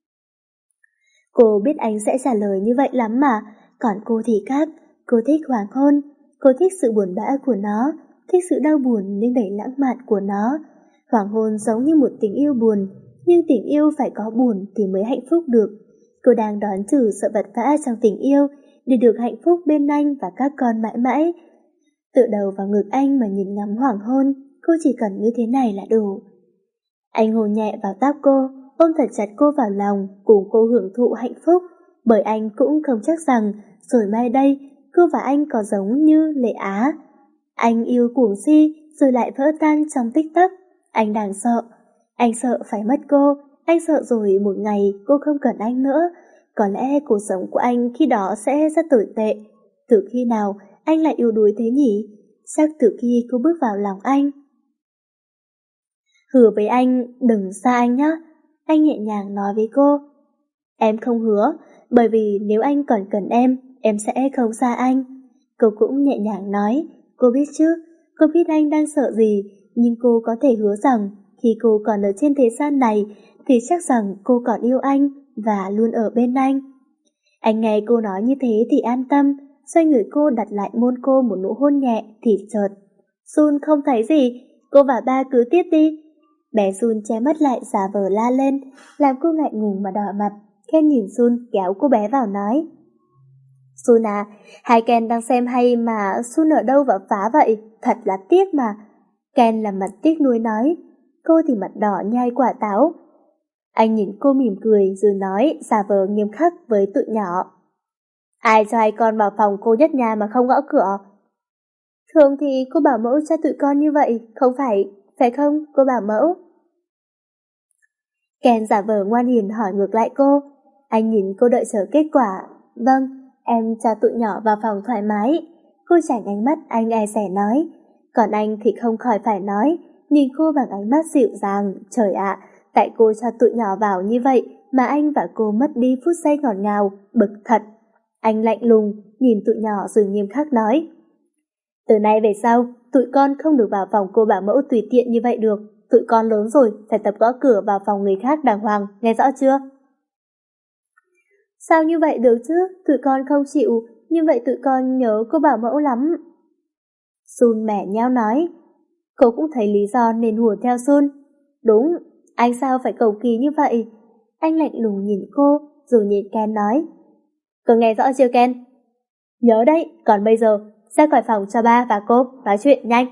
Cô biết anh sẽ trả lời như vậy lắm mà, còn cô thì khác. Cô thích hoàng hôn, cô thích sự buồn bã của nó, thích sự đau buồn nhưng đầy lãng mạn của nó. Hoàng hôn giống như một tình yêu buồn, nhưng tình yêu phải có buồn thì mới hạnh phúc được. Cô đang đón trừ sự vật vã trong tình yêu để được hạnh phúc bên anh và các con mãi mãi. Tựa đầu vào ngực anh mà nhìn ngắm hoàng hôn, cô chỉ cần như thế này là đủ. Anh hôn nhẹ vào tóc cô, ôm thật chặt cô vào lòng, cùng cô hưởng thụ hạnh phúc, bởi anh cũng không chắc rằng rồi mai đây cô và anh có giống như Lệ Á. Anh yêu cuồng si rồi lại vỡ tan trong tích tắc. Anh đang sợ, anh sợ phải mất cô, anh sợ rồi một ngày cô không cần anh nữa. Có lẽ cuộc sống của anh khi đó sẽ rất tồi tệ. Từ khi nào anh lại yếu đuối thế nhỉ? Chắc từ khi cô bước vào lòng anh. Hứa với anh đừng xa anh nhé. Anh nhẹ nhàng nói với cô. Em không hứa, bởi vì nếu anh còn cần em, em sẽ không xa anh. Cô cũng nhẹ nhàng nói. Cô biết chứ, cô biết anh đang sợ gì, nhưng cô có thể hứa rằng khi cô còn ở trên thế gian này thì chắc rằng cô còn yêu anh và luôn ở bên anh. Anh nghe cô nói như thế thì an tâm, xoay người cô đặt lại môn cô một nụ hôn nhẹ thì chợt. Sun không thấy gì, cô và ba cứ tiếp đi. Bé Sun che mắt lại giả vờ la lên, làm cô ngại ngùng mà đỏ mặt. Ken nhìn Sun kéo cô bé vào nói. Sun à, hai Ken đang xem hay mà Sun ở đâu và phá vậy, thật là tiếc mà. Ken làm mặt tiếc nuối nói, cô thì mặt đỏ nhai quả táo. Anh nhìn cô mỉm cười rồi nói giả vờ nghiêm khắc với tụi nhỏ. Ai cho hai con vào phòng cô nhất nhà mà không gõ cửa? Thường thì cô bảo mẫu cho tụi con như vậy, không phải, phải không cô bảo mẫu? Ken giả vờ ngoan hiền hỏi ngược lại cô. Anh nhìn cô đợi chờ kết quả. Vâng, em cho tụi nhỏ vào phòng thoải mái. Cô tránh ánh mắt anh e dè nói. Còn anh thì không khỏi phải nói, nhìn cô bằng ánh mắt dịu dàng. Trời ạ, tại cô cho tụi nhỏ vào như vậy mà anh và cô mất đi phút giây ngọt ngào, bực thật. Anh lạnh lùng, nhìn tụi nhỏ rồi nghiêm khắc nói. Từ nay về sau, tụi con không được vào phòng cô bảo mẫu tùy tiện như vậy được. Tụi con lớn rồi, phải tập gõ cửa vào phòng người khác đàng hoàng, nghe rõ chưa? Sao như vậy được chứ? Tụi con không chịu, như vậy tụi con nhớ cô bảo mẫu lắm. Sun mẻ nhao nói. Cô cũng thấy lý do nên hùa theo Sun. Đúng, anh sao phải cầu kỳ như vậy? Anh lạnh lùng nhìn cô, rồi nhìn Ken nói. Cô nghe rõ chưa Ken? Nhớ đấy, còn bây giờ, ra khỏi phòng cho ba và cô nói chuyện nhanh.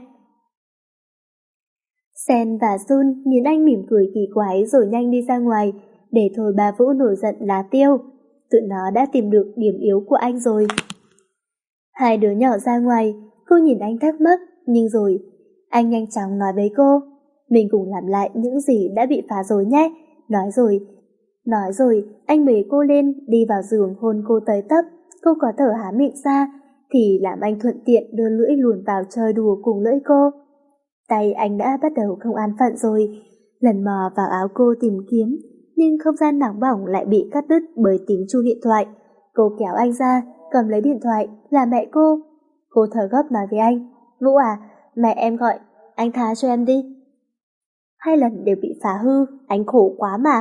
Sen và Sun nhìn anh mỉm cười kỳ quái rồi nhanh đi ra ngoài, để thôi bà Vũ nổi giận lá tiêu. Tụi nó đã tìm được điểm yếu của anh rồi. Hai đứa nhỏ ra ngoài, cô nhìn anh thắc mắc, nhưng rồi anh nhanh chóng nói với cô. Mình cùng làm lại những gì đã bị phá rồi nhé. Nói rồi, nói rồi, anh bế cô lên, đi vào giường hôn cô tới tấp. Cô có thở há miệng ra, thì làm anh thuận tiện đưa lưỡi luồn vào chơi đùa cùng lưỡi cô. Tay anh đã bắt đầu không an phận rồi, lần mò vào áo cô tìm kiếm, nhưng không gian nóng bỏng lại bị cắt đứt bởi tiếng chuông điện thoại. Cô kéo anh ra, cầm lấy điện thoại, là mẹ cô. Cô thở gấp nói với anh, Vũ à, mẹ em gọi, anh tha cho em đi. Hai lần đều bị phá hư, anh khổ quá mà.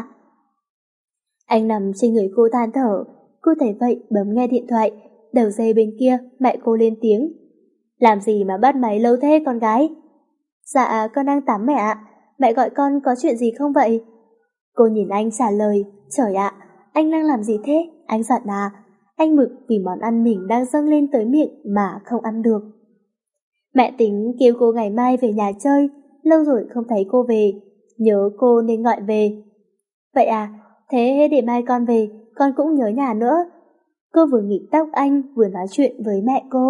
Anh nằm trên người cô than thở, cô thấy vậy bấm nghe điện thoại, đầu dây bên kia mẹ cô lên tiếng. Làm gì mà bắt máy lâu thế con gái? Dạ con đang tắm mẹ ạ, mẹ gọi con có chuyện gì không vậy? Cô nhìn anh trả lời, trời ạ, anh đang làm gì thế? Anh giận à? Anh bực vì món ăn mình đang dâng lên tới miệng mà không ăn được. Mẹ tính kêu cô ngày mai về nhà chơi, lâu rồi không thấy cô về, nhớ cô nên gọi về. Vậy à, thế để mai con về, con cũng nhớ nhà nữa. Cô vừa nghịch tóc anh vừa nói chuyện với mẹ cô.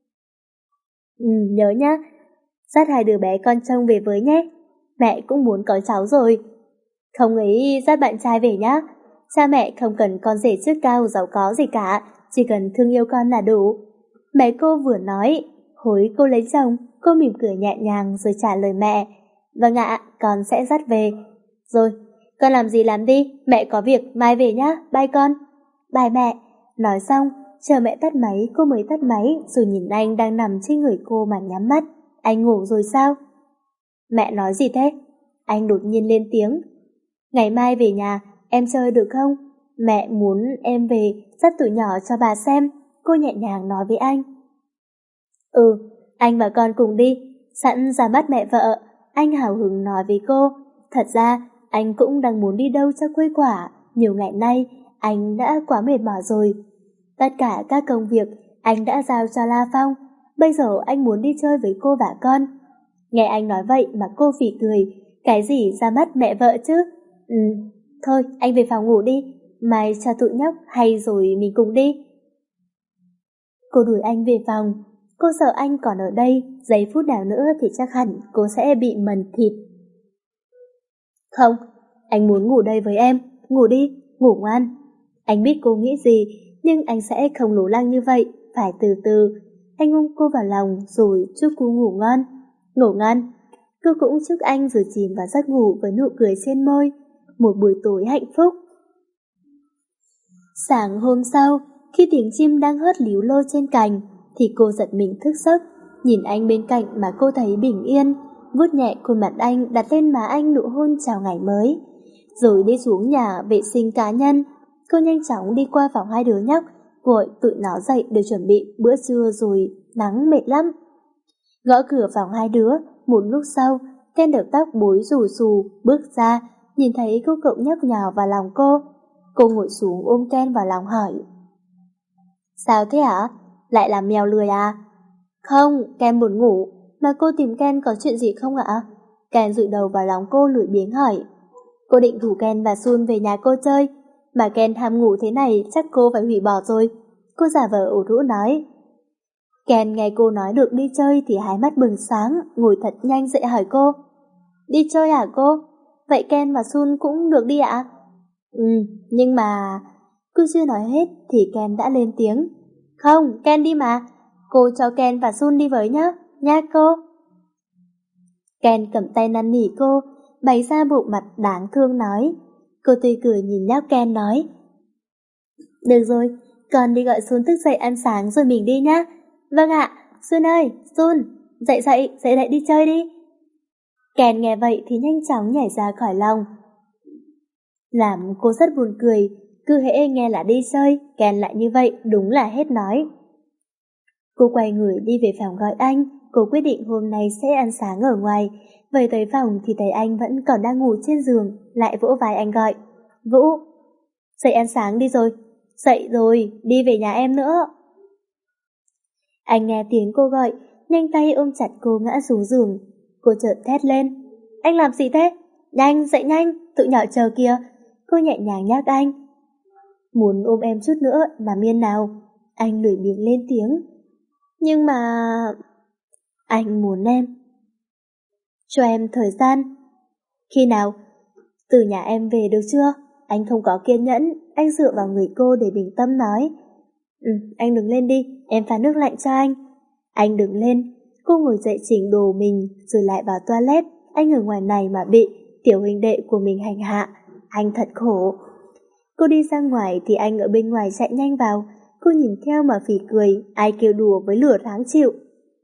Ừ, nhớ nhá, dắt hai đứa bé con trông về với nhé. Mẹ cũng muốn có cháu rồi. Không ấy dắt bạn trai về nhá. Cha mẹ không cần con rể chức cao giàu có gì cả, chỉ cần thương yêu con là đủ. Mẹ cô vừa nói, hối cô lấy chồng, cô mỉm cười nhẹ nhàng rồi trả lời mẹ. Vâng ạ, con sẽ dắt về. Rồi, con làm gì làm đi, mẹ có việc mai về nhá, bye con. Bye mẹ. Nói xong, chờ mẹ tắt máy cô mới tắt máy rồi nhìn anh đang nằm trên người cô mà nhắm mắt. Anh ngủ rồi sao? Mẹ nói gì thế? Anh đột nhiên lên tiếng. Ngày mai về nhà, em chơi được không? Mẹ muốn em về dắt tụi nhỏ cho bà xem. Cô nhẹ nhàng nói với anh. Ừ, anh và con cùng đi. Sẵn ra mắt mẹ vợ. Anh hào hứng nói với cô. Thật ra, anh cũng đang muốn đi đâu cho khuây khỏa. Nhiều ngày nay, anh đã quá mệt mỏi rồi. Tất cả các công việc anh đã giao cho La Phong. Bây giờ anh muốn đi chơi với cô và con. Nghe anh nói vậy mà cô phì cười. Cái gì ra mắt mẹ vợ chứ? Ừ, thôi anh về phòng ngủ đi. Mai cho tụi nhóc hay rồi mình cùng đi. Cô đuổi anh về phòng. Cô sợ anh còn ở đây, giây phút nào nữa thì chắc hẳn cô sẽ bị mần thịt. Không, anh muốn ngủ đây với em. Ngủ đi, ngủ ngoan. Anh biết cô nghĩ gì, nhưng anh sẽ không lố lăng như vậy, phải từ từ. Anh ôm cô vào lòng rồi chúc cô ngủ ngon. Ngủ ngon. Cô cũng chúc anh rồi chìm vào giấc ngủ với nụ cười trên môi. Một buổi tối hạnh phúc. Sáng hôm sau, khi tiếng chim đang hót líu lô trên cành, thì cô giật mình thức giấc, nhìn anh bên cạnh mà cô thấy bình yên, vuốt nhẹ khuôn mặt anh, đặt lên má anh nụ hôn chào ngày mới. Rồi đi xuống nhà vệ sinh cá nhân, cô nhanh chóng đi qua phòng hai đứa nhóc, gọi tụi nó dậy để chuẩn bị bữa trưa rồi, nắng mệt lắm. Gõ cửa phòng hai đứa, một lúc sau, Ken đầu tóc búi rủ xù, bước ra, nhìn thấy cô cậu nhóc nhào vào lòng cô. Cô ngồi xuống ôm Ken vào lòng hỏi. Sao thế hả? Lại làm mèo lười à? Không, Ken buồn ngủ, mà cô tìm Ken có chuyện gì không ạ? Ken dụi đầu vào lòng cô lười biếng hỏi. Cô định rủ Ken và Sun về nhà cô chơi, mà Ken ham ngủ thế này chắc cô phải hủy bỏ rồi. Cô giả vờ ủ rũ nói. Ken nghe cô nói được đi chơi thì hai mắt bừng sáng, ngồi thật nhanh dậy hỏi cô. Đi chơi hả cô? Vậy Ken và Sun cũng được đi ạ? Ừ, nhưng mà... Cô chưa nói hết thì Ken đã lên tiếng. Không, Ken đi mà. Cô cho Ken và Sun đi với nhá, nha cô. Ken cầm tay năn nỉ cô, bày ra bộ mặt đáng thương nói. Cô tươi cười nhìn nhóc Ken nói. Được rồi, con đi gọi Sun thức dậy ăn sáng rồi mình đi nhá. Vâng ạ, Sun ơi, Sun, dậy dậy, dậy dậy đi chơi đi. Ken nghe vậy thì nhanh chóng nhảy ra khỏi lòng. Làm cô rất buồn cười, cứ hễ nghe là đi chơi, Ken lại như vậy, đúng là hết nói. Cô quay người đi về phòng gọi anh, cô quyết định hôm nay sẽ ăn sáng ở ngoài. Về tới phòng thì thấy anh vẫn còn đang ngủ trên giường, lại vỗ vai anh gọi. Vũ, dậy ăn sáng đi rồi. Dậy rồi, đi về nhà em nữa. Anh nghe tiếng cô gọi, nhanh tay ôm chặt cô ngã xuống giường. Cô chợt thét lên. Anh làm gì thế? Nhanh, dậy nhanh, tụi nhỏ chờ kìa. Cô nhẹ nhàng nhắc anh. Muốn ôm em chút nữa mà miên nào. Anh lười biếng lên tiếng. Nhưng mà... Anh muốn em. Cho em thời gian. Khi nào? Từ nhà em về được chưa? Anh không có kiên nhẫn. Anh dựa vào người cô để bình tâm nói. Ừ, anh đứng lên đi, em pha nước lạnh cho anh. Anh đứng lên. Cô ngồi dậy chỉnh đồ mình rồi lại vào toilet. Anh ở ngoài này mà bị tiểu huynh đệ của mình hành hạ. Anh thật khổ. Cô đi ra ngoài thì anh ở bên ngoài chạy nhanh vào. Cô nhìn theo mà phì cười. Ai kêu đùa với lửa tháng chịu.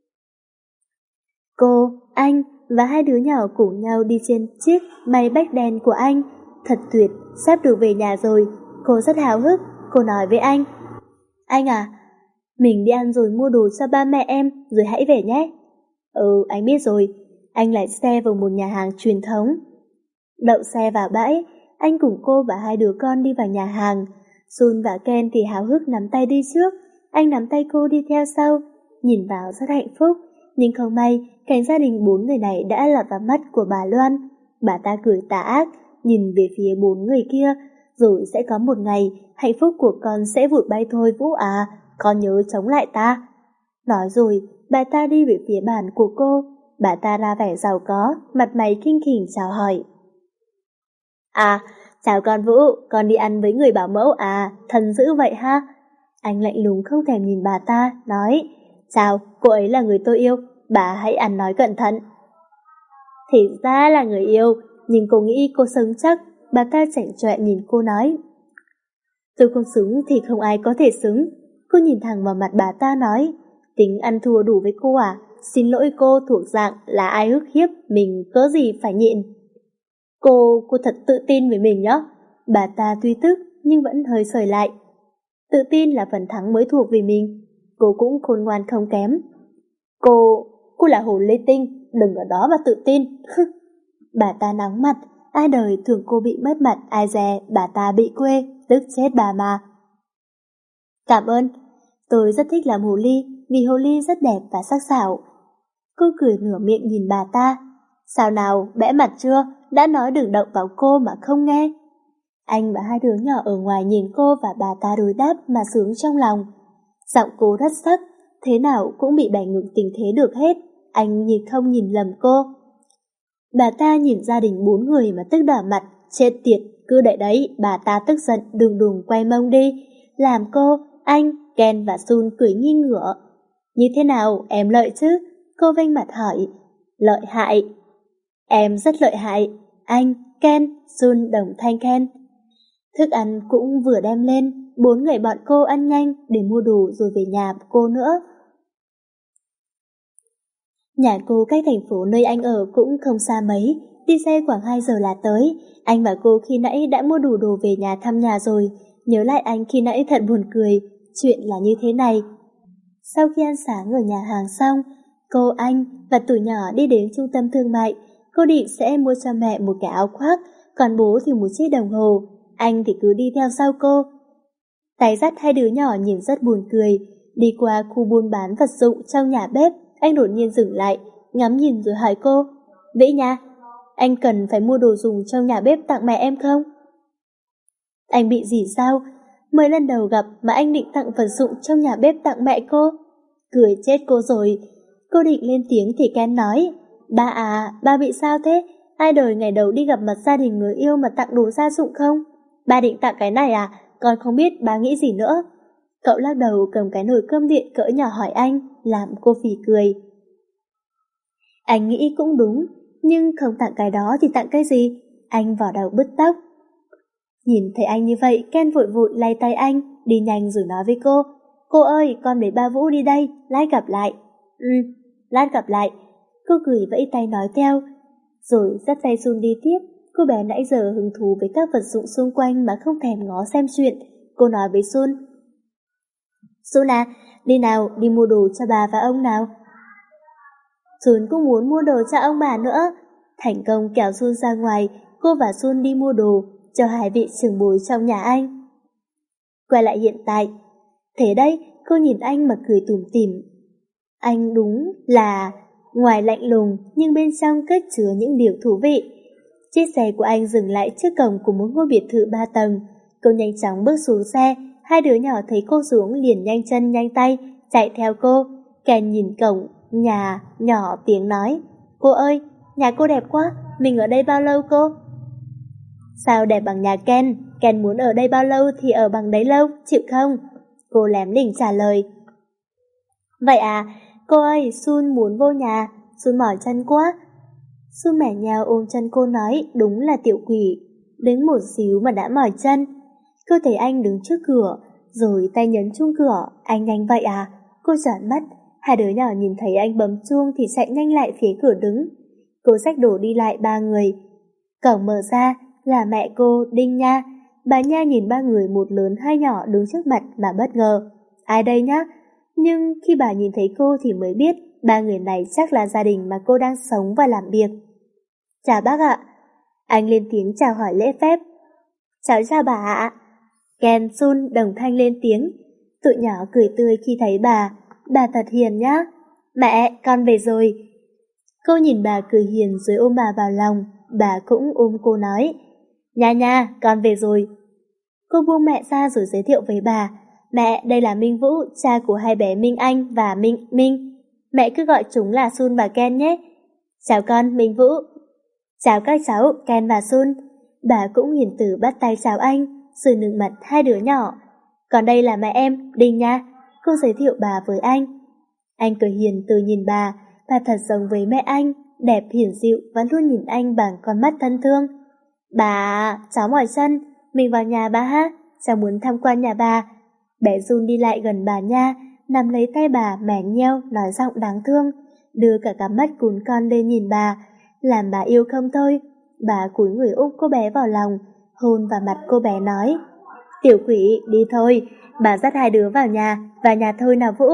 Cô, anh và hai đứa nhỏ cùng nhau đi trên chiếc máy bách đen của anh. Thật tuyệt, sắp được về nhà rồi. Cô rất háo hức. Cô nói với anh. Anh à, mình đi ăn rồi mua đồ cho ba mẹ em rồi hãy về nhé. Ừ, anh biết rồi. Anh lái xe vào một nhà hàng truyền thống. Đậu xe vào bãi, anh cùng cô và hai đứa con đi vào nhà hàng. Sun và Ken thì háo hức nắm tay đi trước. Anh nắm tay cô đi theo sau. Nhìn vào rất hạnh phúc. Nhưng không may, cảnh gia đình bốn người này đã lọt vào mắt của bà Loan. Bà ta cười tà ác, nhìn về phía bốn người kia. Rồi sẽ có một ngày, hạnh phúc của con sẽ vụt bay thôi Vũ à, con nhớ chống lại ta. Nói rồi, bà ta đi về phía bàn của cô. Bà ta ra vẻ giàu có, mặt mày khinh khỉnh chào hỏi. À, chào con Vũ, con đi ăn với người bảo mẫu à, thân dữ vậy ha. Anh lạnh lùng không thèm nhìn bà ta, nói. Chào, cô ấy là người tôi yêu, bà hãy ăn nói cẩn thận. Thì ra là người yêu, nhưng cô nghĩ cô sống chắc. Bà ta chảnh chọe nhìn cô nói. Tôi không xứng thì không ai có thể xứng. Cô nhìn thẳng vào mặt bà ta nói. Tính ăn thua đủ với cô à? Xin lỗi cô thuộc dạng là ai ức hiếp mình cớ gì phải nhịn. Cô, cô thật tự tin về mình nhá. Bà ta tuy tức nhưng vẫn hơi sởi lại. Tự tin là phần thắng mới thuộc về mình. Cô cũng khôn ngoan không kém. Cô, cô là hồ ly tinh, đừng ở đó mà tự tin. Bà ta nóng mặt. Ai đời thường cô bị mất mặt, ai dè bà ta bị quê, tức chết bà mà. Cảm ơn, tôi rất thích làm hồ ly, vì hồ ly rất đẹp và sắc sảo. Cô cười nửa miệng nhìn bà ta. Sao nào, bẽ mặt chưa, đã nói đừng động vào cô mà không nghe. Anh và hai đứa nhỏ ở ngoài nhìn cô và bà ta đối đáp mà sướng trong lòng. Giọng cô rất sắc, thế nào cũng bị bẻ ngược tình thế được hết. Anh nhìn không nhìn lầm cô. Bà ta nhìn gia đình bốn người mà tức đỏ mặt, chết tiệt, cứ để đấy, bà ta tức giận đùng đùng quay mông đi, làm cô, anh, Ken và Sun cười nghi ngửa. Như thế nào, em lợi chứ? Cô vênh mặt hỏi. Lợi hại. Em rất lợi hại. Anh, Ken, Sun đồng thanh khen. Thức ăn cũng vừa đem lên, bốn người bọn cô ăn nhanh để mua đồ rồi về nhà cô nữa. Nhà cô cách thành phố nơi anh ở cũng không xa mấy, đi xe khoảng hai giờ là tới. Anh và cô khi nãy đã mua đủ đồ về nhà thăm nhà rồi. Nhớ lại anh khi nãy thật buồn cười. Chuyện là như thế này. Sau khi ăn sáng ở nhà hàng xong, cô, anh và tụi nhỏ đi đến trung tâm thương mại. Cô định sẽ mua cho mẹ một cái áo khoác, còn bố thì một chiếc đồng hồ. Anh thì cứ đi theo sau cô. Tay dắt hai đứa nhỏ nhìn rất buồn cười. Đi qua khu buôn bán vật dụng trong nhà bếp, anh đột nhiên dừng lại, ngắm nhìn rồi hỏi cô. Vĩ Nha, anh cần phải mua đồ dùng trong nhà bếp tặng mẹ em không? Anh bị gì sao? Mới lần đầu gặp mà anh định tặng vật dụng trong nhà bếp tặng mẹ cô. Cười chết cô rồi. Cô định lên tiếng thì Ken nói. Ba à, ba bị sao thế? Ai đời ngày đầu đi gặp mặt gia đình người yêu mà tặng đồ gia dụng không? Ba định tặng cái này à? Con không biết ba nghĩ gì nữa. Cậu lắc đầu cầm cái nồi cơm điện cỡ nhỏ hỏi anh, làm cô phì cười. Anh nghĩ cũng đúng, nhưng không tặng cái đó thì tặng cái gì? Anh vò đầu bứt tóc. Nhìn thấy anh như vậy, Ken vội vội lay tay anh, đi nhanh rồi nói với cô. Cô ơi, con với ba Vũ đi đây, lát gặp lại. Ừ, lát gặp lại. Cô cười vẫy tay nói theo, rồi dắt tay Sun đi tiếp. Cô bé nãy giờ hứng thú với các vật dụng xung quanh mà không thèm ngó xem chuyện. Cô nói với Sun. Sun à, đi nào, đi mua đồ cho bà và ông nào. Sun cũng muốn mua đồ cho ông bà nữa. Thành công kéo Sun ra ngoài, cô và Sun đi mua đồ cho hai vị trưởng bối trong nhà anh. Quay lại hiện tại. Thế đây, cô nhìn anh mà cười tủm tỉm. Anh đúng là ngoài lạnh lùng nhưng bên trong cất chứa những điều thú vị. Chiếc xe của anh dừng lại trước cổng của một ngôi biệt thự ba tầng. Cô nhanh chóng bước xuống xe, hai đứa nhỏ thấy cô xuống liền nhanh chân nhanh tay chạy theo cô. Ken nhìn cổng nhà nhỏ tiếng nói, cô ơi, nhà cô đẹp quá, mình ở đây bao lâu cô? Sao đẹp bằng nhà Ken? Ken muốn ở đây bao lâu thì ở bằng đấy lâu, chịu không? Cô lém lỉnh trả lời. Vậy à, cô ơi, Sun muốn vô nhà, Sun mỏi chân quá. Sun mẻ nhào ôm chân cô nói, đúng là tiểu quỷ, đứng một xíu mà đã mỏi chân. Cô thấy anh đứng trước cửa, rồi tay nhấn chuông cửa, anh nhanh vậy à? Cô trợn mắt, hai đứa nhỏ nhìn thấy anh bấm chuông thì chạy nhanh lại phía cửa đứng. Cô xách đồ đi lại ba người. Cổng mở ra là mẹ cô, Đinh Nha. Bà Nha nhìn ba người một lớn hai nhỏ đứng trước mặt mà bất ngờ. Ai đây nhá? Nhưng khi bà nhìn thấy cô thì mới biết ba người này chắc là gia đình mà cô đang sống và làm việc. Chào bác ạ. Anh lên tiếng chào hỏi lễ phép. Cháu chào bà ạ. Ken, Sun đồng thanh lên tiếng. Tụi nhỏ cười tươi khi thấy bà. Bà thật hiền nhá. Mẹ, con về rồi. Cô nhìn bà cười hiền rồi ôm bà vào lòng. Bà cũng ôm cô nói. Nha nha, con về rồi. Cô buông mẹ ra rồi giới thiệu với bà. Mẹ, đây là Minh Vũ, cha của hai bé Minh Anh và Minh Minh. Mẹ cứ gọi chúng là Sun và Ken nhé. Chào con, Minh Vũ. Chào các cháu, Ken và Sun. Bà cũng hiền từ bắt tay chào anh, rồi nựng mặt hai đứa nhỏ. Còn đây là mẹ em, Đinh nha. Cô giới thiệu bà với anh. Anh cười hiền từ nhìn bà, bà thật giống với mẹ anh, đẹp hiền dịu và luôn nhìn anh bằng con mắt thân thương. Bà, cháu mỏi chân, mình vào nhà bà ha, cháu muốn tham quan nhà bà. Bé Jun đi lại gần bà Nha, nắm lấy tay bà mẻ nheo, nói giọng đáng thương, đưa cả cặp mắt cún con lên nhìn bà, làm bà yêu không thôi. Bà cúi người ôm cô bé vào lòng, hôn vào mặt cô bé nói, tiểu quỷ, đi thôi, bà dắt hai đứa vào nhà, vào nhà thôi nào Vũ.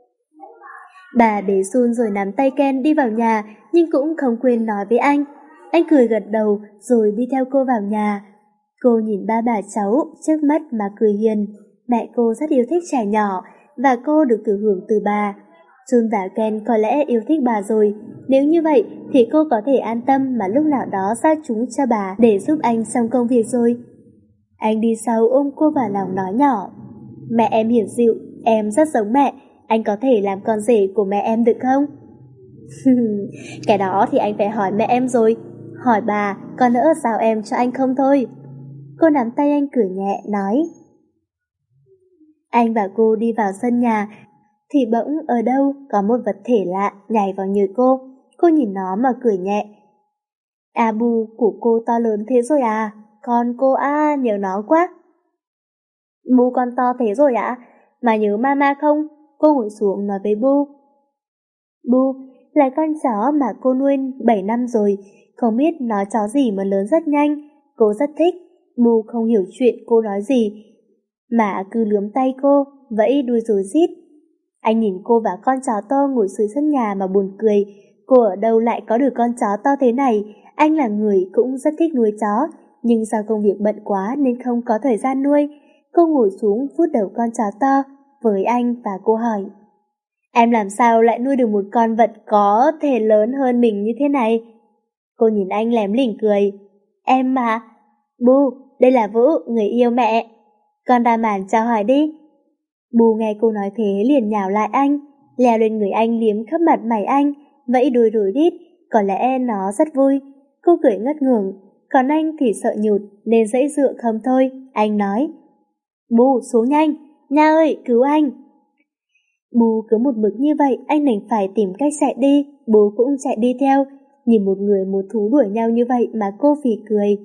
Bà bế Jun rồi nắm tay Ken đi vào nhà, nhưng cũng không quên nói với anh. Anh cười gật đầu rồi đi theo cô vào nhà. Cô nhìn ba bà cháu trước mắt mà cười hiền. Mẹ cô rất yêu thích trẻ nhỏ và cô được thừa hưởng từ bà. Jun và Ken có lẽ yêu thích bà rồi. Nếu như vậy thì cô có thể an tâm mà lúc nào đó giao chúng cho bà để giúp anh xong công việc rồi. Anh đi sau ôm cô vào lòng nói nhỏ. Mẹ em hiền dịu, em rất giống mẹ. Anh có thể làm con rể của mẹ em được không? Cái đó thì anh phải hỏi mẹ em rồi. Hỏi bà, con nỡ giao em cho anh không thôi. Cô nắm tay anh cười nhẹ, nói. Anh và cô đi vào sân nhà, thì bỗng ở đâu có một vật thể lạ nhảy vào người cô. Cô nhìn nó mà cười nhẹ. À bù của cô to lớn thế rồi à? Con cô à, nhớ nó quá. Bu con to thế rồi ạ? À? Mà nhớ mama không? Cô ngồi xuống nói với Bu. Bu là con chó mà cô nuôi bảy năm rồi, không biết nó chó gì mà lớn rất nhanh. Cô rất thích. Bu không hiểu chuyện cô nói gì, mà cứ lướm tay cô, vẫy đuôi rồi rít. Anh nhìn cô và con chó to ngồi dưới sân nhà mà buồn cười. Cô ở đâu lại có được con chó to thế này? Anh là người cũng rất thích nuôi chó, nhưng do công việc bận quá nên không có thời gian nuôi. Cô ngồi xuống vuốt đầu con chó to với anh và cô hỏi. Em làm sao lại nuôi được một con vật có thể lớn hơn mình như thế này? Cô nhìn anh lém lỉnh cười. Em mà. Bu, đây là Vũ, người yêu mẹ. Con ra màn chào hỏi đi. Bu nghe cô nói thế liền nhào lại anh, leo lên người anh liếm khắp mặt mày anh, vẫy đuôi rồi rít. Có lẽ nó rất vui. Cô cười ngất ngưởng, còn anh thì sợ nhụt nên dãy dựa không thôi. Anh nói. Bu, xuống nhanh. Nha ơi, cứu anh. Bu cứ một mực như vậy, anh đành phải tìm cách chạy đi. Bu cũng chạy đi theo, nhìn một người một thú đuổi nhau như vậy mà cô phì cười.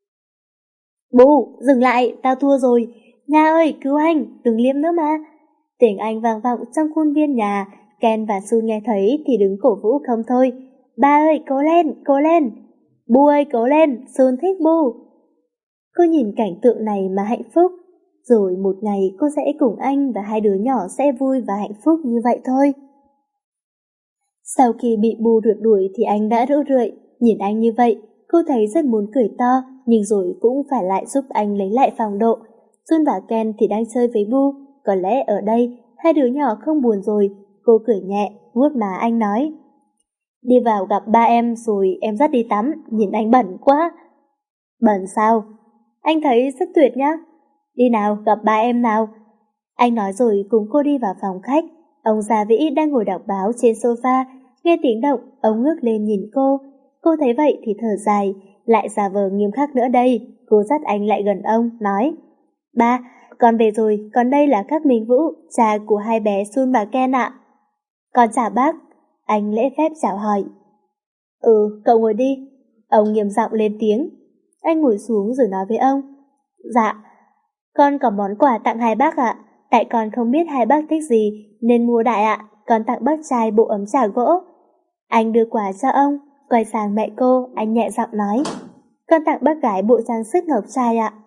Bố, dừng lại, tao thua rồi. Nga ơi, cứu anh, đừng liếm nữa mà. Tiếng Anh vang vọng trong khuôn viên nhà. Ken và Sun nghe thấy thì đứng cổ vũ không thôi. Ba ơi, cố lên, cố lên. Bu ơi, cố lên, Sun thích Bu. Cô nhìn cảnh tượng này mà hạnh phúc. Rồi một ngày cô sẽ cùng anh và hai đứa nhỏ sẽ vui và hạnh phúc như vậy thôi. Sau khi bị Bu rượt đuổi thì anh đã rũ rượi. Nhìn anh như vậy, cô thấy rất muốn cười to, nhưng rồi cũng phải lại giúp anh lấy lại phong độ. Sun và Ken thì đang chơi với Bu. Có lẽ ở đây, hai đứa nhỏ không buồn rồi. Cô cười nhẹ, vuốt má anh nói. Đi vào gặp ba em rồi em dắt đi tắm, nhìn anh bẩn quá. Bẩn sao? Anh thấy rất tuyệt nhá. Đi nào, gặp ba em nào. Anh nói rồi cùng cô đi vào phòng khách. Ông Gia Vĩ đang ngồi đọc báo trên sofa, nghe tiếng động, ông ngước lên nhìn cô. Cô thấy vậy thì thở dài, lại giả vờ nghiêm khắc nữa đây. Cô dắt anh lại gần ông, nói. Ba, con về rồi, còn đây là các Minh Vũ, cha của hai bé Sun và Ken ạ. Con chào bác. Anh lễ phép chào hỏi. Ừ, cậu ngồi đi. Ông nghiêm giọng lên tiếng. Anh ngồi xuống rồi nói với ông. Dạ, con có món quà tặng hai bác ạ. Tại con không biết hai bác thích gì nên mua đại ạ. Con tặng bác trai bộ ấm trà gỗ. Anh đưa quà cho ông, quay sang mẹ cô, anh nhẹ giọng nói. Con tặng bác gái bộ trang sức ngọc trai ạ.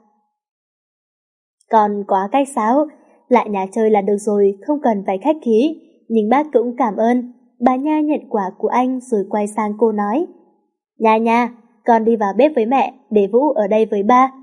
Con quá cách sáo, lại nhà chơi là được rồi, không cần phải khách khí. Nhưng bác cũng cảm ơn. Bà Nha nhận quà của anh rồi quay sang cô nói. Nha nha, con đi vào bếp với mẹ, để Vũ ở đây với ba.